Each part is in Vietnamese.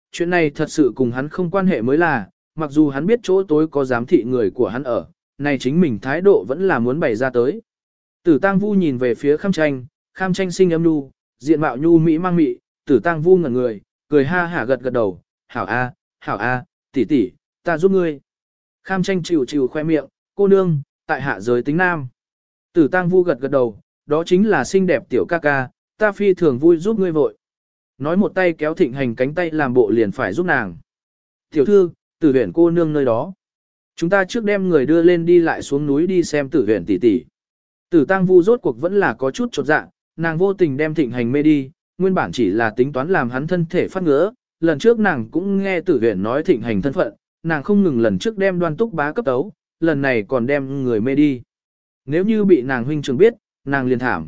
Chuyện này thật sự cùng hắn không quan hệ mới là, mặc dù hắn biết chỗ tối có giám thị người của hắn ở, này chính mình thái độ vẫn là muốn bày ra tới. Tử Tăng Vu nhìn về phía Kham Tranh sinh âm nhu, diện mạo nhu mỹ mang mị, Tử Tăng Vu ngẩn người, cười ha hả gật gật đầu, hảo a, tỷ tỷ, ta giúp ngươi. Kham Tranh chịu khoe miệng, cô nương, tại hạ giới tính nam. Tử Tăng Vu gật gật đầu, đó chính là xinh đẹp tiểu ca ca, ta phi thường vui giúp ngươi vội. Nói một tay kéo Thịnh Hành cánh tay làm bộ liền phải giúp nàng. Tiểu thư, Tử Huyền cô nương nơi đó. Chúng ta trước đem người đưa lên đi lại xuống núi đi xem Tử Huyền tỷ tỷ. Tử Tăng Vu rốt cuộc vẫn là có chút chột dạ, nàng vô tình đem Thịnh Hành mê đi, nguyên bản chỉ là tính toán làm hắn thân thể phát ngứa. Lần trước nàng cũng nghe Tử Huyền nói Thịnh Hành thân phận, nàng không ngừng lần trước đem Đoan Túc bá cấp tấu, lần này còn đem người mê đi. Nếu như bị nàng huynh trưởng biết, nàng liền thảm.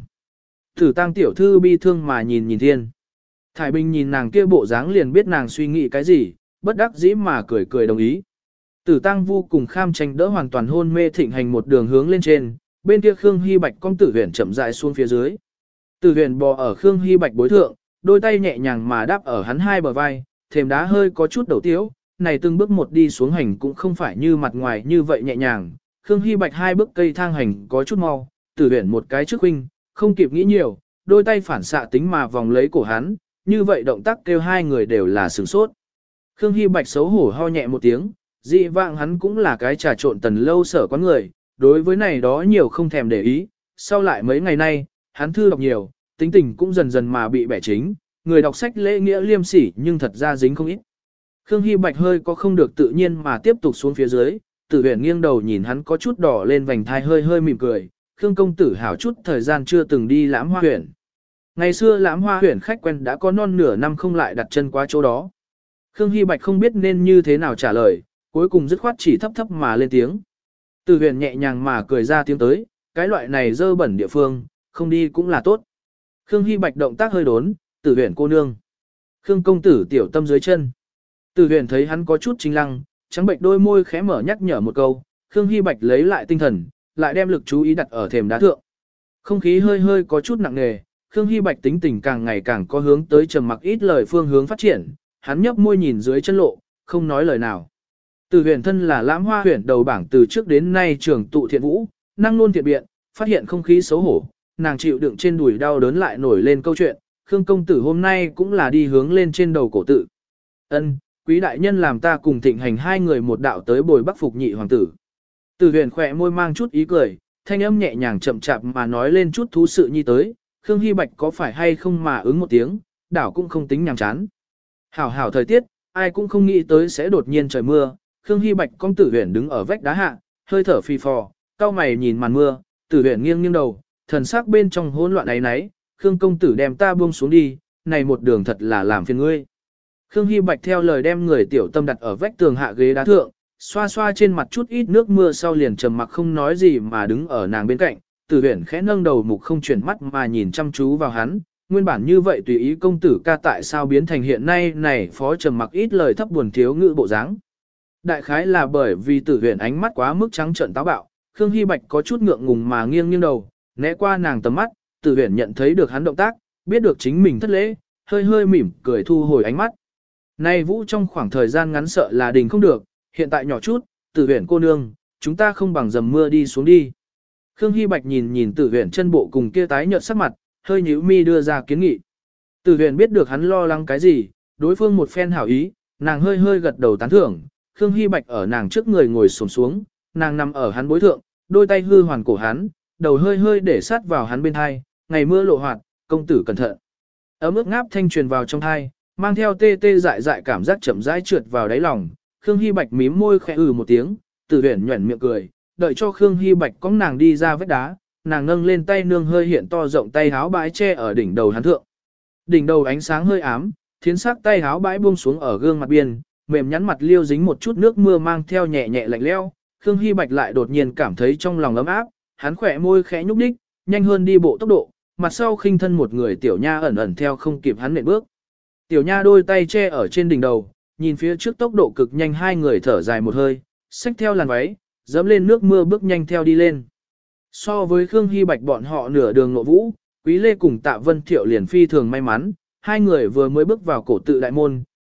Tử Tăng tiểu thư bi thương mà nhìn thiên. Thải Bình nhìn nàng kia bộ dáng liền biết nàng suy nghĩ cái gì, bất đắc dĩ mà cười đồng ý. Tử Tăng Vu cùng Kham Tranh đỡ hoàn toàn hôn mê Thịnh Hành một đường hướng lên trên, bên kia Khương Hy Bạch con Tử Huyền chậm rãi xuống phía dưới. Tử Huyền bò ở Khương Hy Bạch bối thượng, đôi tay nhẹ nhàng mà đáp ở hắn hai bờ vai, thềm đá hơi có chút đầu tiếu, này từng bước một đi xuống hành cũng không phải như mặt ngoài như vậy nhẹ nhàng. Khương Hy Bạch hai bước cây thang hành có chút mau, Tử Huyền một cái trước huynh, không kịp nghĩ nhiều, đôi tay phản xạ tính mà vòng lấy cổ hắn, như vậy động tác kêu hai người đều là sửng sốt. Khương Hy Bạch xấu hổ ho nhẹ một tiếng, dị vạng hắn cũng là cái trà trộn tần lâu sở quán người, đối với này đó nhiều không thèm để ý, sau lại mấy ngày nay, hắn thư đọc nhiều, tính tình cũng dần dần mà bị bẻ chính, người đọc sách lễ nghĩa liêm sỉ nhưng thật ra dính không ít. Khương Hy Bạch hơi có không được tự nhiên mà tiếp tục xuống phía dưới, Tử Huyền nghiêng đầu nhìn hắn có chút đỏ lên vành thai hơi mỉm cười, Khương công tử hảo chút thời gian chưa từng đi Lãm Hoa huyện. Ngày xưa Lãm Hoa huyện khách quen đã có non nửa năm không lại đặt chân qua chỗ đó. Khương Hy Bạch không biết nên như thế nào trả lời, cuối cùng dứt khoát chỉ thấp mà lên tiếng. Tử Huyền nhẹ nhàng mà cười ra tiếng tới, cái loại này dơ bẩn địa phương, không đi cũng là tốt. Khương Hy Bạch động tác hơi đốn, Tử Huyền cô nương. Khương công tử tiểu tâm dưới chân. Tử Huyền thấy hắn có chút chính lăng, trắng bệnh đôi môi khẽ mở nhắc nhở một câu, Khương Hy Bạch lấy lại tinh thần, lại đem lực chú ý đặt ở thềm đá thượng. Không khí hơi có chút nặng nề, Khương Hy Bạch tính tình càng ngày càng có hướng tới trầm mặc ít lời phương hướng phát triển, hắn nhấp môi nhìn dưới chân lộ, không nói lời nào. Tử Huyền thân là Lãm Hoa huyện đầu bảng từ trước đến nay trưởng tụ thiện vũ, năng luôn thiện biện, phát hiện không khí xấu hổ, nàng chịu đựng trên đùi đau đớn lại nổi lên câu chuyện, Khương công tử hôm nay cũng là đi hướng lên trên đầu cổ tự. Ân, quý đại nhân làm ta cùng Thịnh Hành hai người một đạo tới bồi Bắc phục nhị hoàng tử. Tử Huyền khỏe môi mang chút ý cười, thanh âm nhẹ nhàng chậm chạp mà nói lên chút thú sự nhi tới, Khương Hy Bạch có phải hay không mà ứng một tiếng, đảo cũng không tính nhàm chán. Hảo thời tiết, ai cũng không nghĩ tới sẽ đột nhiên trời mưa, Khương Hy Bạch con Tử Huyền đứng ở vách đá hạ, hơi thở phì phò, cau mày nhìn màn mưa, Tử Huyền nghiêng đầu, thần sắc bên trong hỗn loạn ấy nấy, Khương công tử đem ta buông xuống đi, này một đường thật là làm phiền ngươi. Khương Hy Bạch theo lời đem người tiểu tâm đặt ở vách tường hạ ghế đá thượng, xoa xoa trên mặt chút ít nước mưa sau liền trầm mặc không nói gì mà đứng ở nàng bên cạnh, Tử Huyền khẽ nâng đầu mục không chuyển mắt mà nhìn chăm chú vào hắn, nguyên bản như vậy tùy ý công tử ca tại sao biến thành hiện nay này phó trầm mặc ít lời thấp buồn thiếu ngữ bộ dáng. Đại khái là bởi vì Tử Huyền ánh mắt quá mức trắng trợn táo bạo, Khương Hy Bạch có chút ngượng ngùng mà nghiêng đầu, né qua nàng tầm mắt, Tử Huyền nhận thấy được hắn động tác, biết được chính mình thất lễ, hơi mỉm cười thu hồi ánh mắt. Nay vũ trong khoảng thời gian ngắn sợ là đình không được, hiện tại nhỏ chút, Tử Huyền cô nương, chúng ta không bằng dầm mưa đi xuống đi. Khương Hy Bạch nhìn Tử Huyền chân bộ cùng kia tái nhợt sắc mặt, hơi nhíu mi đưa ra kiến nghị. Tử Huyền biết được hắn lo lắng cái gì, đối phương một phen hảo ý, nàng hơi gật đầu tán thưởng, Khương Hy Bạch ở nàng trước người ngồi xổm xuống, nàng nằm ở hắn bối thượng, đôi tay hư hoàn cổ hắn, đầu hơi để sát vào hắn bên hai, ngày mưa lộ hoạt, công tử cẩn thận. Ấm ức ngáp thanh truyền vào trong thai, mang theo tê dại cảm giác chậm rãi trượt vào đáy lòng, Khương Hy Bạch mím môi khẽ một tiếng, Tử Huyền nhuẩn miệng cười, đợi cho Khương Hy Bạch cõng nàng đi ra vách đá, nàng nâng lên tay nương hơi hiện to rộng tay háo bãi che ở đỉnh đầu hắn thượng. Đỉnh đầu ánh sáng hơi ám, thiến sắc tay háo bãi buông xuống ở gương mặt biên, mềm nhắn mặt liêu dính một chút nước mưa mang theo nhẹ lạnh lẽo. Khương Hy Bạch lại đột nhiên cảm thấy trong lòng ấm áp, hắn khỏe môi khẽ nhúc nhích, nhanh hơn đi bộ tốc độ, mặt sau khinh thân một người tiểu nha ẩn theo không kịp hắn nện bước. Tiểu nha đôi tay che ở trên đỉnh đầu, nhìn phía trước tốc độ cực nhanh hai người thở dài một hơi, xách theo làn váy, dẫm lên nước mưa bước nhanh theo đi lên. So với Khương Hy Bạch bọn họ nửa đường nội vũ, Quý Lê cùng Tạ Vân Thiệu liền phi thường may mắn, hai người vừa mới bước vào cổ tự đại môn,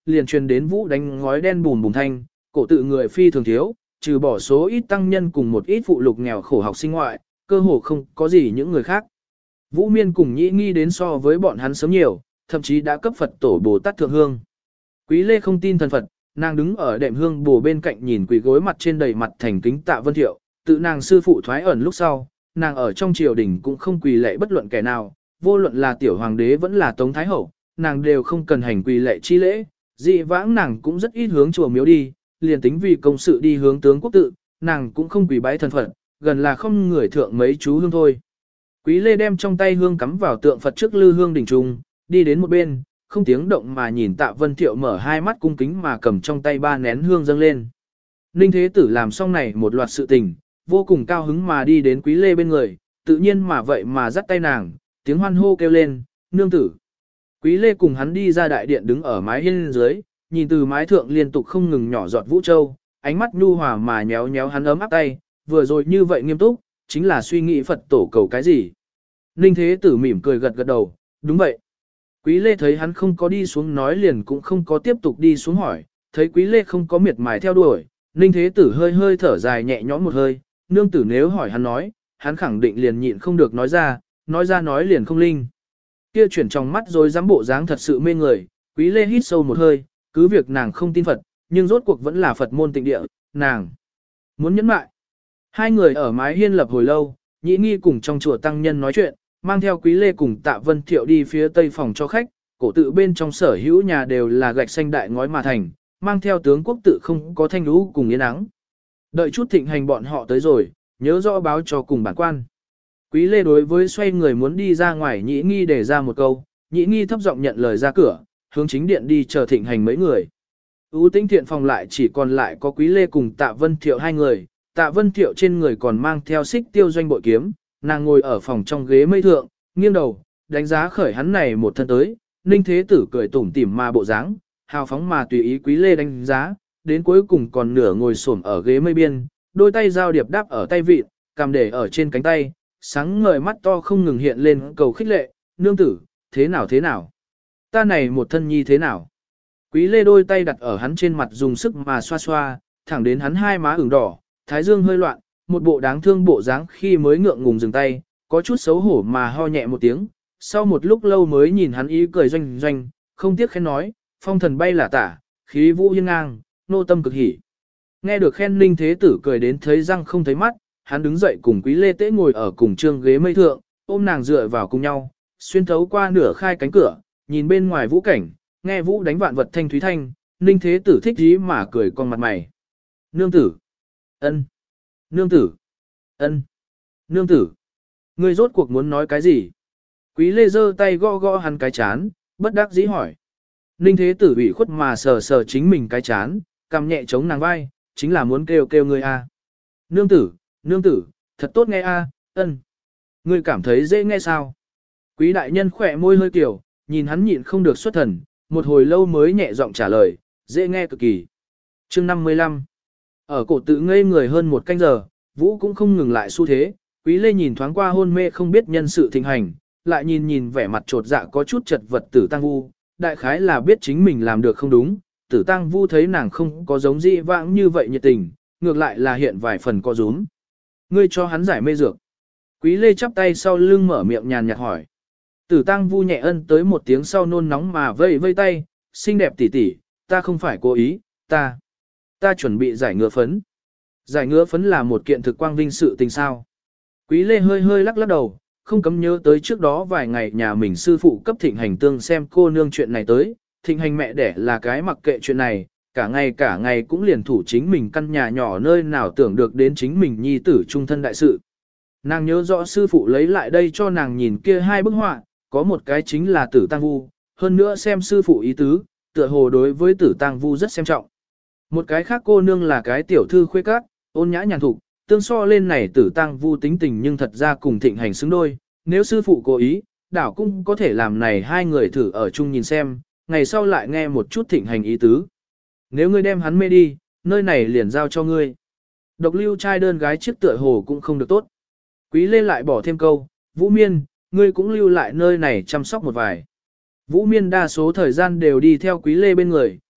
liền truyền đến Vũ đánh ngói đen bùm bùm thanh, cổ tự người phi thường thiếu, trừ bỏ số ít tăng nhân cùng một ít phụ lục nghèo khổ học sinh ngoại, cơ hồ không có gì những người khác. Vũ Miên cùng Nhĩ Nghi đến so với bọn hắn sớm nhiều, thậm chí đã cấp Phật tổ Bồ Tát thượng hương. Quý Lê không tin thần Phật, nàng đứng ở đệm hương bồ bên cạnh nhìn quỳ gối mặt trên đầy mặt thành kính Tạ Vân Thiệu, tự nàng sư phụ thoái ẩn lúc sau, nàng ở trong triều đình cũng không quỳ lệ bất luận kẻ nào, vô luận là tiểu hoàng đế vẫn là Tống Thái Hậu, nàng đều không cần hành quỳ lệ chi lễ, dị vãng nàng cũng rất ít hướng chùa miếu đi, liền tính vì công sự đi hướng tướng quốc tự, nàng cũng không quỳ bái thần Phật, gần là không người thượng mấy chú hương thôi. Quý Lê đem trong tay hương cắm vào tượng Phật trước lư hương đỉnh trung, đi đến một bên, không tiếng động mà nhìn Tạ Vân Thiệu mở hai mắt cung kính mà cầm trong tay ba nén hương dâng lên. Ninh Thế Tử làm xong này một loạt sự tình, vô cùng cao hứng mà đi đến Quý Lê bên người, tự nhiên mà vậy mà dắt tay nàng, tiếng hoan hô kêu lên, nương tử. Quý Lê cùng hắn đi ra đại điện đứng ở mái hiên dưới, nhìn từ mái thượng liên tục không ngừng nhỏ giọt vũ châu, ánh mắt nhu hòa mà nhéo nhéo hắn ấm áp tay, vừa rồi như vậy nghiêm túc, chính là suy nghĩ Phật tổ cầu cái gì. Ninh Thế Tử mỉm cười gật gật đầu, đúng vậy. Quý Lê thấy hắn không có đi xuống nói liền cũng không có tiếp tục đi xuống hỏi, thấy Quý Lê không có miệt mài theo đuổi, Ninh Thế Tử hơi hơi thở dài nhẹ nhõm một hơi, nương tử nếu hỏi hắn nói, hắn khẳng định liền nhịn không được nói ra nói liền không linh. Kia chuyển trong mắt rồi dám bộ dáng thật sự mê người, Quý Lê hít sâu một hơi, cứ việc nàng không tin Phật, nhưng rốt cuộc vẫn là Phật môn tịnh địa, nàng muốn nhẫn mại. Hai người ở mái hiên lập hồi lâu, Nhĩ Nghi cùng trong chùa tăng nhân nói chuyện, mang theo Quý Lê cùng Tạ Vân Thiệu đi phía tây phòng cho khách, cổ tự bên trong sở hữu nhà đều là gạch xanh đại ngói mà thành, mang theo tướng quốc tự không có thanh lũ cùng yên ắng. Đợi chút thịnh hành bọn họ tới rồi, nhớ rõ báo cho cùng bản quan. Quý Lê đối với xoay người muốn đi ra ngoài Nhĩ Nghi để ra một câu, Nhĩ Nghi thấp giọng nhận lời ra cửa, hướng chính điện đi chờ thịnh hành mấy người. Ú Tĩnh Thiện phòng lại chỉ còn lại có Quý Lê cùng Tạ Vân Thiệu hai người, Tạ Vân Thiệu trên người còn mang theo xích tiêu doanh bội kiếm, nàng ngồi ở phòng trong ghế mây thượng, nghiêng đầu, đánh giá khởi hắn này một thân tới, Ninh Thế Tử cười tủm tỉm mà bộ dáng, hào phóng mà tùy ý Quý Lê đánh giá, đến cuối cùng còn nửa ngồi xổm ở ghế mây biên, đôi tay giao điệp đáp ở tay vịn, cầm để ở trên cánh tay, sáng ngời mắt to không ngừng hiện lên cầu khích lệ, nương tử, thế nào? Ta này một thân nhi thế nào? Quý Lê đôi tay đặt ở hắn trên mặt dùng sức mà xoa xoa, thẳng đến hắn hai má ửng đỏ, thái dương hơi loạn, một bộ đáng thương bộ dáng khi mới ngượng ngùng dừng tay, có chút xấu hổ mà ho nhẹ một tiếng, sau một lúc lâu mới nhìn hắn ý cười doanh doanh, không tiếc khen nói, phong thần bay là tả, khí vũ hiên ngang, nô tâm cực hỉ. Nghe được khen Ninh Thế Tử cười đến thấy răng không thấy mắt, hắn đứng dậy cùng Quý Lê Tế ngồi ở cùng trương ghế mây thượng, ôm nàng dựa vào cùng nhau, xuyên thấu qua nửa khai cánh cửa, nhìn bên ngoài vũ cảnh, nghe vũ đánh vạn vật thanh thúy thanh, Ninh Thế Tử thích dí mà cười con mặt mày. Nương tử, ân, nương tử, ân, nương tử, ngươi rốt cuộc muốn nói cái gì? Quý Lê giơ tay gõ gõ hắn cái chán, bất đắc dĩ hỏi. Ninh Thế Tử ủy khuất mà sờ sờ chính mình cái chán, cầm nhẹ chống nàng vai, chính là muốn kêu kêu ngươi a. Nương tử, thật tốt nghe a, ân. Ngươi cảm thấy dễ nghe sao? Quý đại nhân khỏe môi hơi kiểu, nhìn hắn nhịn không được xuất thần, một hồi lâu mới nhẹ giọng trả lời, dễ nghe cực kỳ. Chương 55. Ở cổ tự ngây người hơn một canh giờ, Vũ cũng không ngừng lại xu thế, Quý Lê nhìn thoáng qua hôn mê không biết nhân sự thịnh hành, lại nhìn vẻ mặt trột dạ có chút chật vật Tử Tăng Vu, đại khái là biết chính mình làm được không đúng, Tử Tăng Vu thấy nàng không có giống dị vãng như vậy nhiệt tình, ngược lại là hiện vài phần co rúm. Ngươi cho hắn giải mê dược. Quý Lê chắp tay sau lưng mở miệng nhàn nhạt hỏi. Tử Tăng Vu nhẹ ân tới một tiếng sau nôn nóng mà vây vây tay, xinh đẹp tỷ tỷ, ta không phải cố ý, ta chuẩn bị giải ngựa phấn. Giải ngựa phấn là một kiện thực quang vinh sự tình sao. Quý Lê hơi hơi lắc lắc đầu, không cấm nhớ tới trước đó vài ngày nhà mình sư phụ cấp Thịnh Hành tương xem cô nương chuyện này tới, Thịnh Hành mẹ đẻ là cái mặc kệ chuyện này, cả ngày cũng liền thủ chính mình căn nhà nhỏ nơi nào tưởng được đến chính mình nhi tử trung thân đại sự. Nàng nhớ rõ sư phụ lấy lại đây cho nàng nhìn kia hai bức họa, có một cái chính là Tử Tăng Vu, hơn nữa xem sư phụ ý tứ, tựa hồ đối với Tử Tăng Vu rất xem trọng. Một cái khác cô nương là cái tiểu thư khuê các, ôn nhã nhàn thục, tương so lên này Tử Tăng Vu tính tình nhưng thật ra cùng Thịnh Hành xứng đôi, nếu sư phụ cố ý, đảo cũng có thể làm này hai người thử ở chung nhìn xem, ngày sau lại nghe một chút Thịnh Hành ý tứ. Nếu ngươi đem hắn mê đi, nơi này liền giao cho ngươi. Độc lưu trai đơn gái chiếc tựa hồ cũng không được tốt. Quý Lê lại bỏ thêm câu, Vũ Miên, ngươi cũng lưu lại nơi này chăm sóc một vài. Vũ Miên đa số thời gian đều đi theo Quý Lê bên người,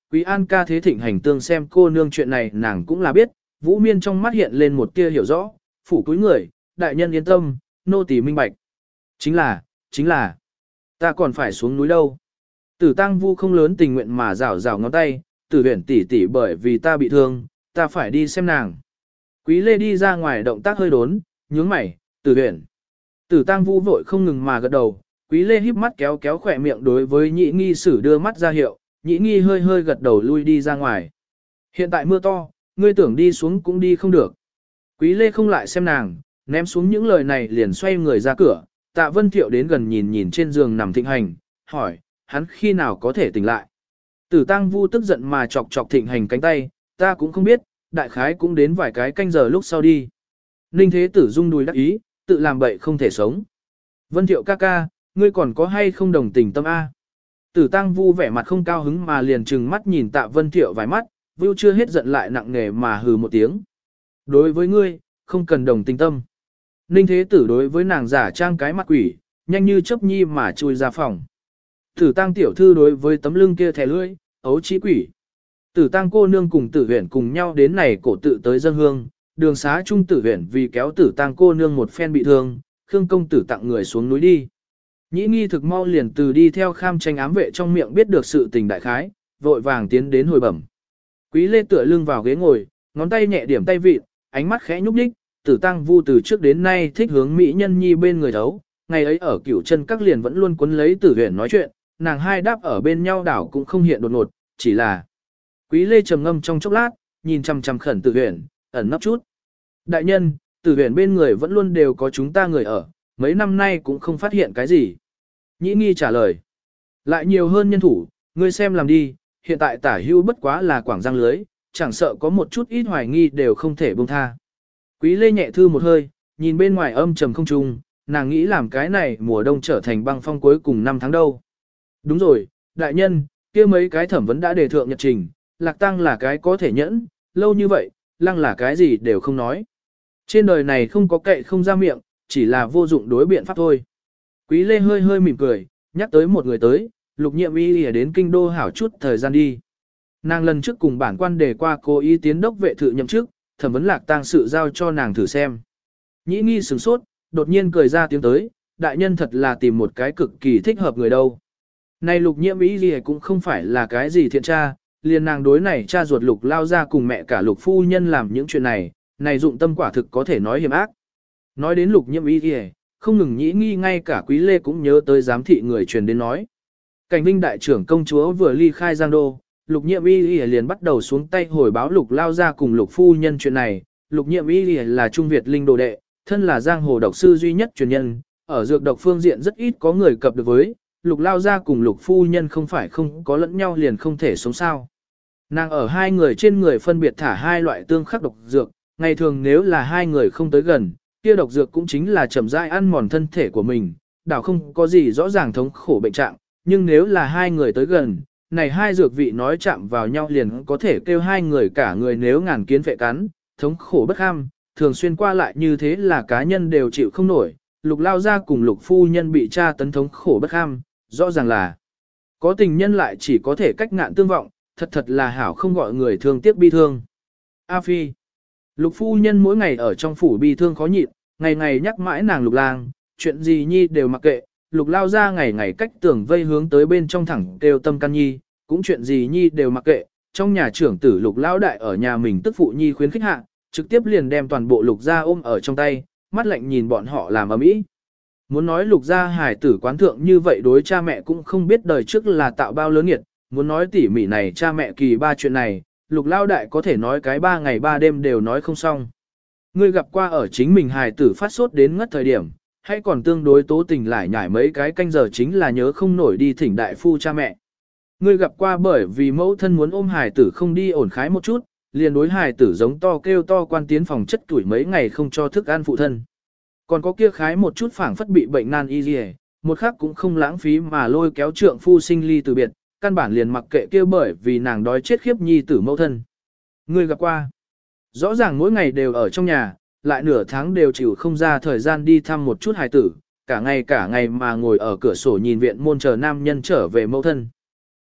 Quý An ca thế thịnh hành tương xem cô nương chuyện này nàng cũng là biết, Vũ Miên trong mắt hiện lên một tia hiểu rõ, phủ cúi người, đại nhân yên tâm, nô tỳ minh bạch. Chính là, ta còn phải xuống núi đâu. Tử Tăng Vu không lớn tình nguyện mà rảo rảo ngón tay, Tử Huyền tỷ tỷ bởi vì ta bị thương, ta phải đi xem nàng. Quý Lê đi ra ngoài động tác hơi đốn, nhướng mày, Tử Huyền. Tử Tăng Vu vội không ngừng mà gật đầu, Quý Lê híp mắt kéo kéo khỏe miệng đối với Nhị Nghi Sử đưa mắt ra hiệu, Nhị Nghi hơi hơi gật đầu lui đi ra ngoài. Hiện tại mưa to, ngươi tưởng đi xuống cũng đi không được. Quý Lê không lại xem nàng, ném xuống những lời này liền xoay người ra cửa, Tạ Vân Thiệu đến gần nhìn nhìn trên giường nằm Thịnh Hành, hỏi, hắn khi nào có thể tỉnh lại. Tử Tăng Vu tức giận mà chọc chọc Thịnh Hành cánh tay, ta cũng không biết, đại khái cũng đến vài cái canh giờ lúc sau đi. Ninh Thế Tử rung đùi đắc ý, tự làm bậy không thể sống. Vân Thiệu ca ca, ngươi còn có hay không đồng tình tâm A? Tử Tăng Vu vẻ mặt không cao hứng mà liền trừng mắt nhìn Tạ Vân Thiệu vài mắt, Vưu chưa hết giận lại nặng nề mà hừ một tiếng. Đối với ngươi, không cần đồng tình tâm. Ninh Thế Tử đối với nàng giả trang cái mặt quỷ, nhanh như chớp nhi mà chui ra phòng. Tử Tăng tiểu thư đối với tấm lưng kia thè lưỡi, ấu trí quỷ. Tử Tăng cô nương cùng Tử Huyền cùng nhau đến này cổ tự tới dân hương, đường xá trung Tử Huyền vì kéo Tử Tăng cô nương một phen bị thương, Khương công tử tặng người xuống núi đi. Nhĩ Nghi thực mau liền từ đi theo Kham Tranh ám vệ trong miệng biết được sự tình đại khái, vội vàng tiến đến hồi bẩm. Quý Lê tựa lưng vào ghế ngồi, ngón tay nhẹ điểm tay vịt, ánh mắt khẽ nhúc nhích, Tử Tăng Vu từ trước đến nay thích hướng mỹ nhân nhi bên người thấu, ngày ấy ở Cửu Chân các liền vẫn luôn quấn lấy Tử Huyền nói chuyện, nàng hai đáp ở bên nhau đảo cũng không hiện đột ngột, chỉ là Quý Lê trầm ngâm trong chốc lát, nhìn chằm chằm khẩn Tử Huyền, ẩn nấp chút. Đại nhân, Tử Huyền bên người vẫn luôn đều có chúng ta người ở, mấy năm nay cũng không phát hiện cái gì. Nhĩ Nghi trả lời, lại nhiều hơn nhân thủ, ngươi xem làm đi, hiện tại tả hưu bất quá là quảng giang lưới, chẳng sợ có một chút ít hoài nghi đều không thể buông tha. Quý Lê nhẹ thư một hơi, nhìn bên ngoài âm trầm không trung, nàng nghĩ làm cái này mùa đông trở thành băng phong cuối cùng năm tháng đâu. Đúng rồi, đại nhân, kia mấy cái thẩm vấn đã đề thượng nhật trình, Lạc Tăng là cái có thể nhẫn, lâu như vậy, Lăng là cái gì đều không nói. Trên đời này không có kệ không ra miệng, chỉ là vô dụng đối biện pháp thôi. Quý Lê hơi hơi mỉm cười, nhắc tới một người tới, Lục Nhiệm Y đến kinh đô hảo chút thời gian đi. Nàng lần trước cùng bản quan đề qua cố ý tiến đốc vệ thự nhậm chức, thẩm vấn Lạc Tăng sự giao cho nàng thử xem. Nhĩ Nghi sửng sốt, đột nhiên cười ra tiếng tới, đại nhân thật là tìm một cái cực kỳ thích hợp người đâu. Này Lục Nhiệm Y cũng không phải là cái gì thiện tra, liền nàng đối này cha ruột Lục lao ra cùng mẹ cả Lục phu nhân làm những chuyện này, này dụng tâm quả thực có thể nói hiểm ác. Nói đến Lục Nhiệm Y, không ngừng Nhĩ Nghi ngay cả Quý Lê cũng nhớ tới giám thị người truyền đến nói. Cảnh Vinh đại trưởng công chúa vừa ly khai Giang Đô, Lục Nhiệm Y liền bắt đầu xuống tay hồi báo Lục lao ra cùng Lục phu nhân chuyện này. Lục Nhiệm Y là Trung Việt linh đồ đệ, thân là giang hồ độc sư duy nhất truyền nhân, ở dược độc phương diện rất ít có người cập được với. Lục lao ra cùng Lục phu nhân không phải không có lẫn nhau liền không thể sống sao. Nàng ở hai người trên người phân biệt thả hai loại tương khắc độc dược, ngày thường nếu là hai người không tới gần, kia độc dược cũng chính là chậm rãi ăn mòn thân thể của mình, đảo không có gì rõ ràng thống khổ bệnh trạng, nhưng nếu là hai người tới gần, này hai dược vị nói chạm vào nhau liền có thể kêu hai người cả người nếu ngàn kiến phệ cắn, thống khổ bất kham, thường xuyên qua lại như thế là cá nhân đều chịu không nổi, Lục lao ra cùng Lục phu nhân bị tra tấn thống khổ bất kham, rõ ràng là có tình nhân lại chỉ có thể cách ngạn tương vọng, thật thật là hảo không gọi người thương tiếc bi thương. A Phi, Lục phu nhân mỗi ngày ở trong phủ bi thương khó nhịn, ngày ngày nhắc mãi nàng Lục lang, chuyện gì nhi đều mặc kệ, Lục lao ra ngày ngày cách tưởng vây hướng tới bên trong thẳng đều tâm can nhi, cũng chuyện gì nhi đều mặc kệ, trong nhà trưởng tử Lục lão đại ở nhà mình tức phụ nhi khuyến khích hạ, trực tiếp liền đem toàn bộ Lục gia ôm ở trong tay, mắt lạnh nhìn bọn họ làm ầm ĩ. Muốn nói Lục gia hài tử quán thượng như vậy đối cha mẹ cũng không biết đời trước là tạo bao lớn nghiệt, muốn nói tỉ mỉ này cha mẹ kỳ ba chuyện này, Lục lao đại có thể nói cái 3 ngày 3 đêm đều nói không xong. Ngươi gặp qua ở chính mình hài tử phát sốt đến ngất thời điểm, hay còn tương đối tố tình lại nhảy mấy cái canh giờ chính là nhớ không nổi đi thỉnh đại phu cha mẹ. Ngươi gặp qua bởi vì mẫu thân muốn ôm hài tử không đi ổn khái một chút, liền đối hài tử giống to kêu to quan tiến phòng chất tuổi mấy ngày không cho thức ăn phụ thân. Còn có kia khái một chút phảng phất bị bệnh nan y gì, một khắc cũng không lãng phí mà lôi kéo trượng phu sinh ly từ biệt, căn bản liền mặc kệ kia bởi vì nàng đói chết khiếp nhi tử mẫu thân. Ngươi gặp qua, rõ ràng mỗi ngày đều ở trong nhà, lại nửa tháng đều chịu không ra thời gian đi thăm một chút hài tử, cả ngày mà ngồi ở cửa sổ nhìn viện môn chờ nam nhân trở về mẫu thân.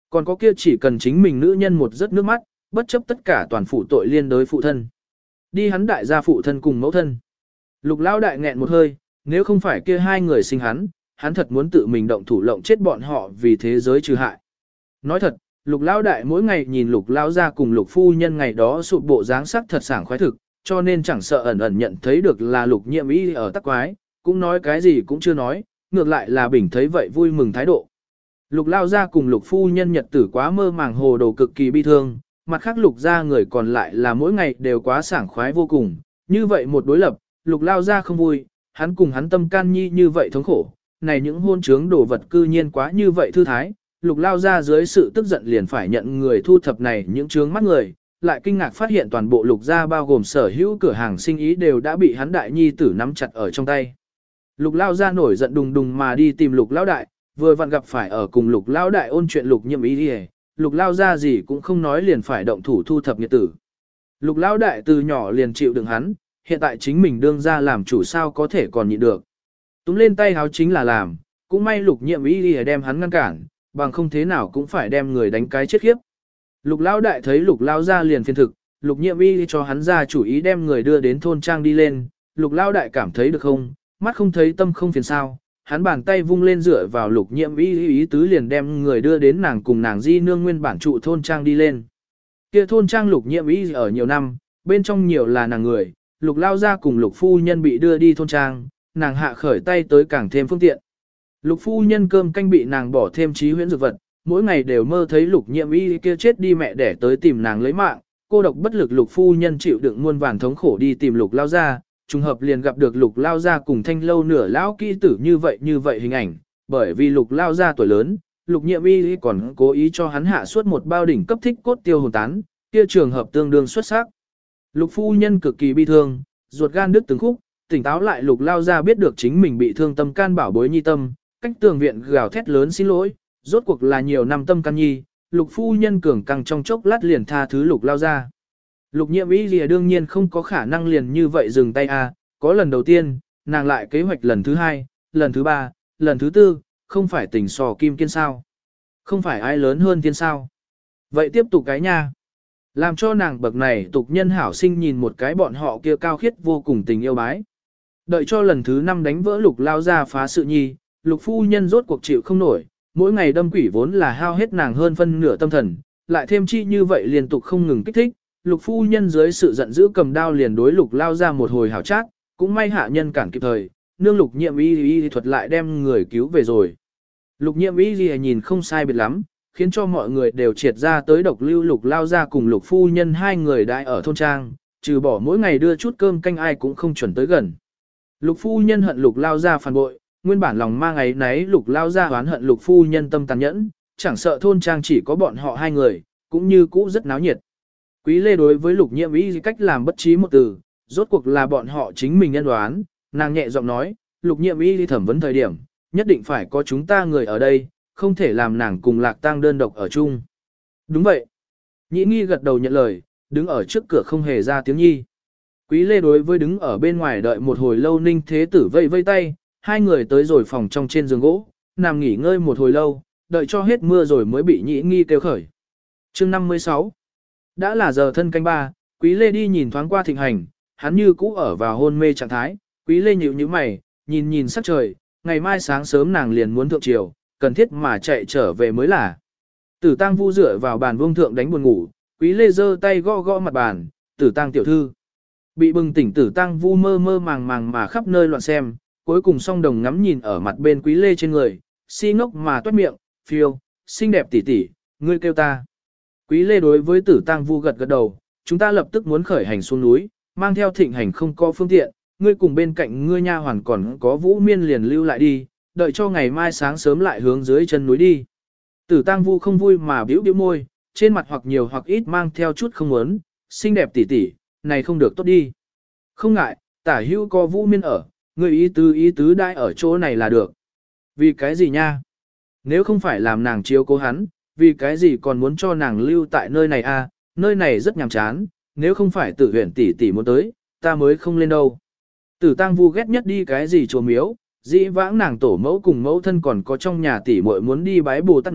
Còn có kia chỉ cần chính mình nữ nhân một giấc nước mắt, bất chấp tất cả toàn phụ tội liên đối phụ thân. Đi hắn đại gia phụ thân cùng mẫu thân. Lục lão đại nghẹn một hơi, nếu không phải kia hai người sinh hắn thật muốn tự mình động thủ lộng chết bọn họ vì thế giới trừ hại. Nói thật, lục lão đại mỗi ngày nhìn lục lão gia cùng lục phu nhân ngày đó sụp bộ dáng sắc thật sảng khoái thực, cho nên chẳng sợ ẩn ẩn nhận thấy được là lục nhiệm ý ở tắc quái, cũng nói cái gì cũng chưa nói, ngược lại là bình thấy vậy vui mừng thái độ. Lục lao gia cùng lục phu nhân nhật tử quá mơ màng hồ đồ cực kỳ bi thương, mặt khác lục gia người còn lại là mỗi ngày đều quá sảng khoái vô cùng, như vậy một đối lập, lục lao gia không vui, hắn cùng hắn tâm can nhi như vậy thống khổ, này những hôn trướng đồ vật cư nhiên quá như vậy thư thái, lục lao gia dưới sự tức giận liền phải nhận người thu thập này những trướng mắt người, lại kinh ngạc phát hiện toàn bộ lục gia bao gồm sở hữu cửa hàng sinh ý đều đã bị hắn đại nhi tử nắm chặt ở trong tay. Lục lao gia nổi giận đùng đùng mà đi tìm lục lão đại, vừa vặn gặp phải ở cùng lục lão đại ôn chuyện lục nhiệm ý đi, lục lao gia gì cũng không nói liền phải động thủ thu thập nghiệt tử. Lục lão đại từ nhỏ liền chịu đựng hắn, hiện tại chính mình đương ra làm chủ sao có thể còn nhịn được. Túm lên tay háo chính là làm, cũng may lục nhiệm ý đi đem hắn ngăn cản, bằng không thế nào cũng phải đem người đánh cái chết khiếp. Lục lão đại thấy lục lão gia liền phiền thực, lục nhiệm ý cho hắn ra chủ ý đem người đưa đến thôn trang đi lên, lục lão đại cảm thấy được không, mắt không thấy tâm không phiền sao. Hắn bàn tay vung lên dựa vào lục nhiệm ý tứ liền đem người đưa đến nàng cùng nàng di nương nguyên bản trụ thôn trang đi lên. Kia thôn trang lục nhiệm ý ở nhiều năm, bên trong nhiều là nàng người, lục lao ra cùng lục phu nhân bị đưa đi thôn trang, nàng hạ khởi tay tới càng thêm phương tiện. Lục phu nhân cơm canh bị nàng bỏ thêm trí huyễn dược vật, mỗi ngày đều mơ thấy lục nhiệm ý kia chết đi mẹ để tới tìm nàng lấy mạng, cô độc bất lực lục phu nhân chịu đựng muôn vàn thống khổ đi tìm lục lao ra. Trùng hợp liền gặp được lục lao gia cùng thanh lâu nửa lão kỹ tử như vậy hình ảnh, bởi vì lục lao gia tuổi lớn, lục nhiệm y còn cố ý cho hắn hạ suốt một bao đỉnh cấp thích cốt tiêu hồn tán, kia trường hợp tương đương xuất sắc. Lục phu nhân cực kỳ bi thương, ruột gan đứt từng khúc, tỉnh táo lại lục lao gia biết được chính mình bị thương tâm can bảo bối nhi tâm, cách tường viện gào thét lớn xin lỗi, rốt cuộc là nhiều năm tâm can nhi, lục phu nhân cường căng trong chốc lát liền tha thứ lục lao gia. Lục nhiệm ý gì đương nhiên không có khả năng liền như vậy dừng tay có lần đầu tiên, nàng lại kế hoạch lần thứ hai, lần thứ ba, lần thứ tư, không phải tình sò kim kiên sao. Không phải ai lớn hơn thiên sao. Vậy tiếp tục cái nha. Làm cho nàng bậc này tục nhân hảo sinh nhìn một cái bọn họ kia cao khiết vô cùng tình yêu bái. Đợi cho lần thứ 5 đánh vỡ lục lao ra phá sự nhi, lục phu nhân rốt cuộc chịu không nổi, mỗi ngày đâm quỷ vốn là hao hết nàng hơn phân nửa tâm thần, lại thêm chi như vậy liên tục không ngừng kích thích. Lục phu nhân dưới sự giận dữ cầm đao liền đối lục lao ra một hồi hảo trát, cũng may hạ nhân cản kịp thời, nương lục nhiệm y thuật lại đem người cứu về rồi. Lục nhiệm y nhìn không sai biệt lắm, khiến cho mọi người đều triệt ra tới độc lưu lục lao ra cùng lục phu nhân hai người đại ở thôn trang, trừ bỏ mỗi ngày đưa chút cơm canh ai cũng không chuẩn tới gần. Lục phu nhân hận lục lao ra phản bội, nguyên bản lòng mang ấy náy lục lao ra oán hận lục phu nhân tâm tàn nhẫn, chẳng sợ thôn trang chỉ có bọn họ hai người, cũng như cũ rất náo nhiệt. Quý Lê đối với lục nhiệm ý cách làm bất trí một từ, rốt cuộc là bọn họ chính mình nhân đoán, nàng nhẹ giọng nói, lục nhiệm ý thẩm vấn thời điểm, nhất định phải có chúng ta người ở đây, không thể làm nàng cùng Lạc Tang đơn độc ở chung. Đúng vậy. Nhĩ nghi gật đầu nhận lời, đứng ở trước cửa không hề ra tiếng nhi. Quý Lê đối với đứng ở bên ngoài đợi một hồi lâu Ninh Thế Tử vây vây tay, hai người tới rồi phòng trong trên giường gỗ, nằm nghỉ ngơi một hồi lâu, đợi cho hết mưa rồi mới bị nhĩ nghi kêu khởi. Chương 56 Đã là giờ thân canh ba, Quý Lê đi nhìn thoáng qua thịnh hành, hắn như cũ ở vào hôn mê trạng thái, Quý Lê nhíu nhíu mày, nhìn sắc trời, ngày mai sáng sớm nàng liền muốn thượng triều, cần thiết mà chạy trở về mới là. Tử Tăng Vu dựa vào bàn vương thượng đánh buồn ngủ, Quý Lê giơ tay gõ gõ mặt bàn, Tử Tăng tiểu thư. Bị bừng tỉnh Tử Tăng Vu mơ mơ màng màng mà khắp nơi loạn xem, cuối cùng song đồng ngắm nhìn ở mặt bên Quý Lê trên người, si ngốc mà toét miệng, phiêu, xinh đẹp tỷ tỷ, ngươi kêu ta. Quý Lê đối với Tử Tăng Vu gật gật đầu, chúng ta lập tức muốn khởi hành xuống núi, mang theo thịnh hành không có phương tiện, ngươi cùng bên cạnh ngươi nha hoàn còn có Vũ Miên liền lưu lại đi, đợi cho ngày mai sáng sớm lại hướng dưới chân núi đi. Tử Tăng Vu không vui mà bĩu bĩu môi, trên mặt hoặc nhiều hoặc ít mang theo chút không muốn, xinh đẹp tỷ tỷ, này không được tốt đi. Không ngại, tả hữu có Vũ Miên ở, ngươi ý tứ đãi ở chỗ này là được. Vì cái gì nha? Nếu không phải làm nàng chiếu cố hắn, vì cái gì còn muốn cho nàng lưu tại nơi này a? Nơi này rất nhàm chán, nếu không phải Tử Huyền tỷ tỷ muốn tới, ta mới không lên đâu. Tử Tăng Vu ghét nhất đi cái gì chùa miếu, dĩ vãng nàng tổ mẫu cùng mẫu thân còn có trong nhà tỷ muội muốn đi bái Bồ Tát nói,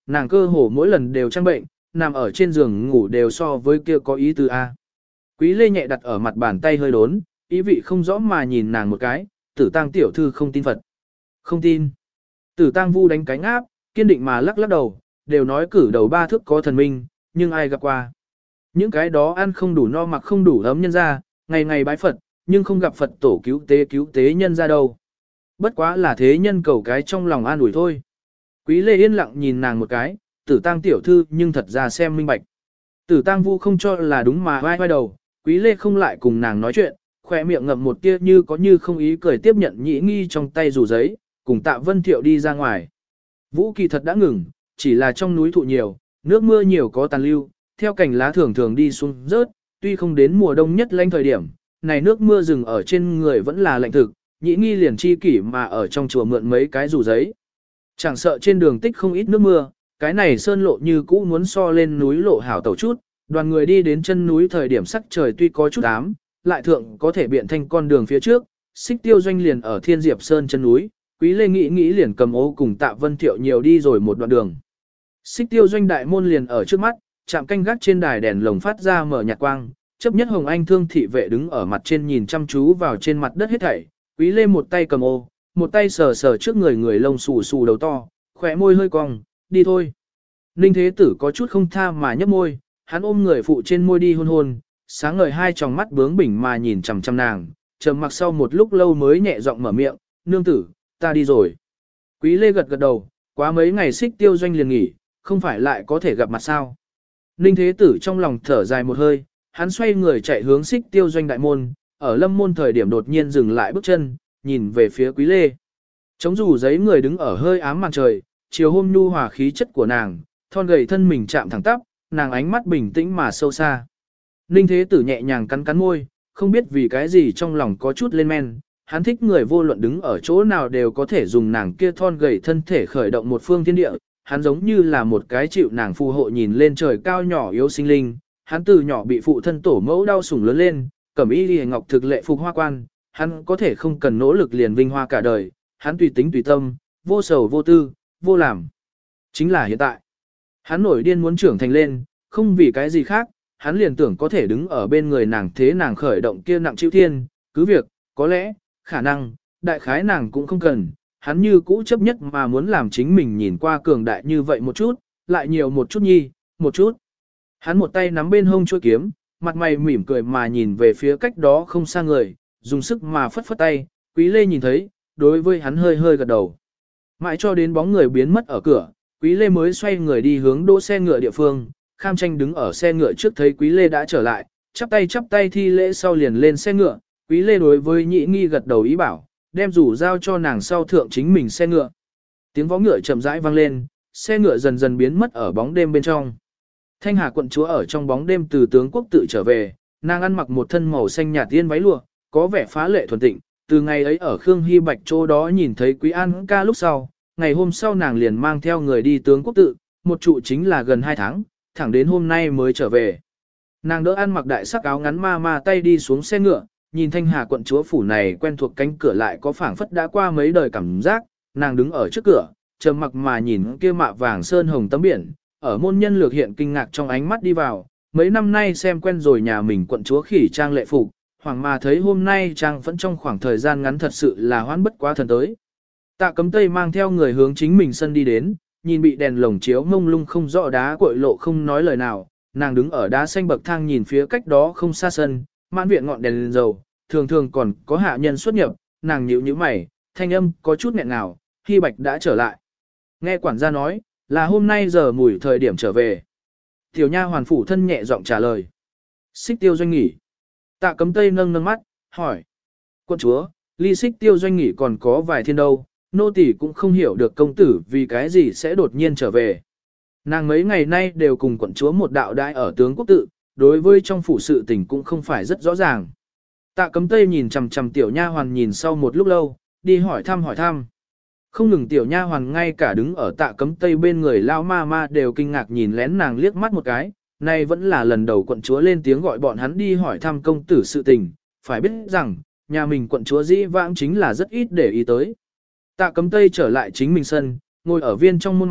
nàng cơ hồ mỗi lần đều trang bệnh, nằm ở trên giường ngủ đều so với kia có ý tứ A. Quý Lê nhẹ đặt ở mặt bàn tay hơi đốn, ý vị không rõ mà nhìn nàng một cái, Tử Tang tiểu thư không tin Phật. Không tin. Tử Tang Vu đánh cánh áp, kiên định mà lắc lắc đầu, đều nói cử đầu ba thước có thần minh, nhưng ai gặp qua. Những cái đó ăn không đủ no mặc không đủ ấm nhân ra, ngày ngày bái Phật, nhưng không gặp Phật tổ cứu tế nhân ra đâu. Bất quá là thế nhân cầu cái trong lòng an ủi thôi. Quý Lê yên lặng nhìn nàng một cái, Tử Tang tiểu thư nhưng thật ra xem minh bạch. Tử Tang Vu không cho là đúng mà vai đầu, Quý Lê không lại cùng nàng nói chuyện, khỏe miệng ngậm một tia như có như không ý cười tiếp nhận Nhĩ Nghi trong tay rủ giấy, cùng Tạ Vân Thiệu đi ra ngoài. Vũ kỳ thật đã ngừng, chỉ là trong núi thụ nhiều, nước mưa nhiều có tàn lưu, theo cành lá thường thường đi xuống rớt, tuy không đến mùa đông nhất lạnh thời điểm, này nước mưa rừng ở trên người vẫn là lạnh thực, Nhĩ Nghi liền chi kỷ mà ở trong chùa mượn mấy cái rủ giấy. Chẳng sợ trên đường tích không ít nước mưa, cái này sơn lộ như cũ muốn so lên núi lộ hảo tẩu chút, đoàn người đi đến chân núi thời điểm sắc trời tuy có chút ám, lại thượng có thể biện thanh con đường phía trước, Xích Tiêu Doanh liền ở Thiên Diệp Sơn chân núi, Quý Lê nghĩ liền cầm ô cùng Tạ Vân Thiệu nhiều đi rồi một đoạn đường. Xích Tiêu Doanh đại môn liền ở trước mắt, chạm canh gác trên đài đèn lồng phát ra mở nhạt quang, chấp nhất Hồng Anh Thương thị vệ đứng ở mặt trên nhìn chăm chú vào trên mặt đất hết thảy, Quý Lê một tay cầm ô, một tay sờ sờ trước người lông xù xù đầu to, khỏe môi hơi cong, đi thôi. Ninh Thế Tử có chút không tha mà nhấp môi, hắn ôm người phụ trên môi đi hôn hôn, sáng ngời hai tròng mắt bướng bỉnh mà nhìn chằm chằm nàng, trầm mặc sau một lúc lâu mới nhẹ giọng mở miệng, nương tử, ta đi rồi. Quý Lê gật gật đầu, quá mấy ngày Xích Tiêu Doanh liền nghỉ, không phải lại có thể gặp mặt sao. Ninh Thế Tử trong lòng thở dài một hơi, hắn xoay người chạy hướng Xích Tiêu Doanh đại môn, ở lâm môn thời điểm đột nhiên dừng lại bước chân, nhìn về phía Quý Lê. Chống dù giấy người đứng ở hơi ám màn trời, chiều hôm nhu hòa khí chất của nàng, thon gầy thân mình chạm thẳng tắp, nàng ánh mắt bình tĩnh mà sâu xa. Ninh Thế Tử nhẹ nhàng cắn cắn môi, không biết vì cái gì trong lòng có chút lên men, hắn thích người vô luận đứng ở chỗ nào đều có thể dùng nàng kia thon gầy thân thể khởi động một phương thiên địa, hắn giống như là một cái chịu nàng phù hộ nhìn lên trời cao nhỏ yếu sinh linh, hắn từ nhỏ bị phụ thân tổ mẫu đau sủng lớn lên, cẩm y liễu ngọc thực lệ phục hoa quan, hắn có thể không cần nỗ lực liền vinh hoa cả đời, hắn tùy tính tùy tâm, vô sầu vô tư, vô làm. Chính là hiện tại, hắn nổi điên muốn trưởng thành lên, không vì cái gì khác, hắn liền tưởng có thể đứng ở bên người nàng thế nàng khởi động kia nặng chịu thiên, cứ việc, có lẽ, khả năng, đại khái nàng cũng không cần, hắn như cũ chấp nhất mà muốn làm chính mình nhìn qua cường đại như vậy một chút, lại nhiều một chút nhi, một chút. Hắn một tay nắm bên hông chuôi kiếm, mặt mày mỉm cười mà nhìn về phía cách đó không xa người, dùng sức mà phất phất tay, Quý Lê nhìn thấy, đối với hắn hơi hơi gật đầu. Mãi cho đến bóng người biến mất ở cửa, Quý Lê mới xoay người đi hướng đỗ xe ngựa địa phương, Kham Tranh đứng ở xe ngựa trước thấy Quý Lê đã trở lại, chắp tay thi lễ sau liền lên xe ngựa, Quý Lê đối với Nhĩ Nghi gật đầu ý bảo, đem rủ giao cho nàng sau thượng chính mình xe ngựa. Tiếng vó ngựa chậm rãi vang lên, xe ngựa dần dần biến mất ở bóng đêm bên trong. Thanh Hà quận chúa ở trong bóng đêm từ tướng quốc tự trở về, nàng ăn mặc một thân màu xanh nhạt tiên váy lụa, có vẻ phá lệ thuần tịnh, từ ngày ấy ở Khương Hy Bạch chỗ đó nhìn thấy Quý An ca lúc sau, ngày hôm sau nàng liền mang theo người đi tướng quốc tự, một trụ chính là gần 2 tháng, thẳng đến hôm nay mới trở về. Nàng đỡ ăn mặc đại sắc áo ngắn ma tay đi xuống xe ngựa, nhìn Thanh Hà quận chúa phủ này quen thuộc cánh cửa lại có phảng phất đã qua mấy đời cảm giác, nàng đứng ở trước cửa, trầm mặc mà nhìn kia mạ vàng sơn hồng tấm biển, ở môn nhân lược hiện kinh ngạc trong ánh mắt đi vào, mấy năm nay xem quen rồi nhà mình quận chúa khỉ trang lệ phục, hoàng mà thấy hôm nay trang vẫn trong khoảng thời gian ngắn thật sự là hoãn bất quá thần tới. Tạ Cấm Tây mang theo người hướng chính mình sân đi đến, nhìn bị đèn lồng chiếu mông lung không rõ đá cội lộ không nói lời nào, nàng đứng ở đá xanh bậc thang nhìn phía cách đó không xa sân, mãn viện ngọn đèn dầu, thường thường còn có hạ nhân xuất nhập, nàng nhíu nhíu mày, thanh âm có chút nghẹn ngào, Hy Bạch đã trở lại. Nghe quản gia nói, là hôm nay giờ mùi thời điểm trở về. Tiểu nha hoàn phủ thân nhẹ giọng trả lời. Xích Tiêu Doanh nghỉ. Tạ Cấm Tây nâng nâng mắt, hỏi. Quân chúa, ly Xích Tiêu Doanh nghỉ còn có vài thiên đâu, nô tỳ cũng không hiểu được công tử vì cái gì sẽ đột nhiên trở về. Nàng mấy ngày nay đều cùng quận chúa một đạo đãi ở tướng quốc tự, đối với trong phủ sự tình cũng không phải rất rõ ràng. Tạ Cấm Tây nhìn chằm chằm tiểu nha hoàn nhìn sau một lúc lâu, đi hỏi thăm. Không ngừng tiểu nha hoàn ngay cả đứng ở Tạ Cấm Tây bên người lao ma đều kinh ngạc nhìn lén nàng liếc mắt một cái, nay vẫn là lần đầu quận chúa lên tiếng gọi bọn hắn đi hỏi thăm công tử sự tình, phải biết rằng, nhà mình quận chúa dĩ vãng chính là rất ít để ý tới. Tạ Cấm Tây trở lại chính mình sân, ngồi ở viên trong môn mặt,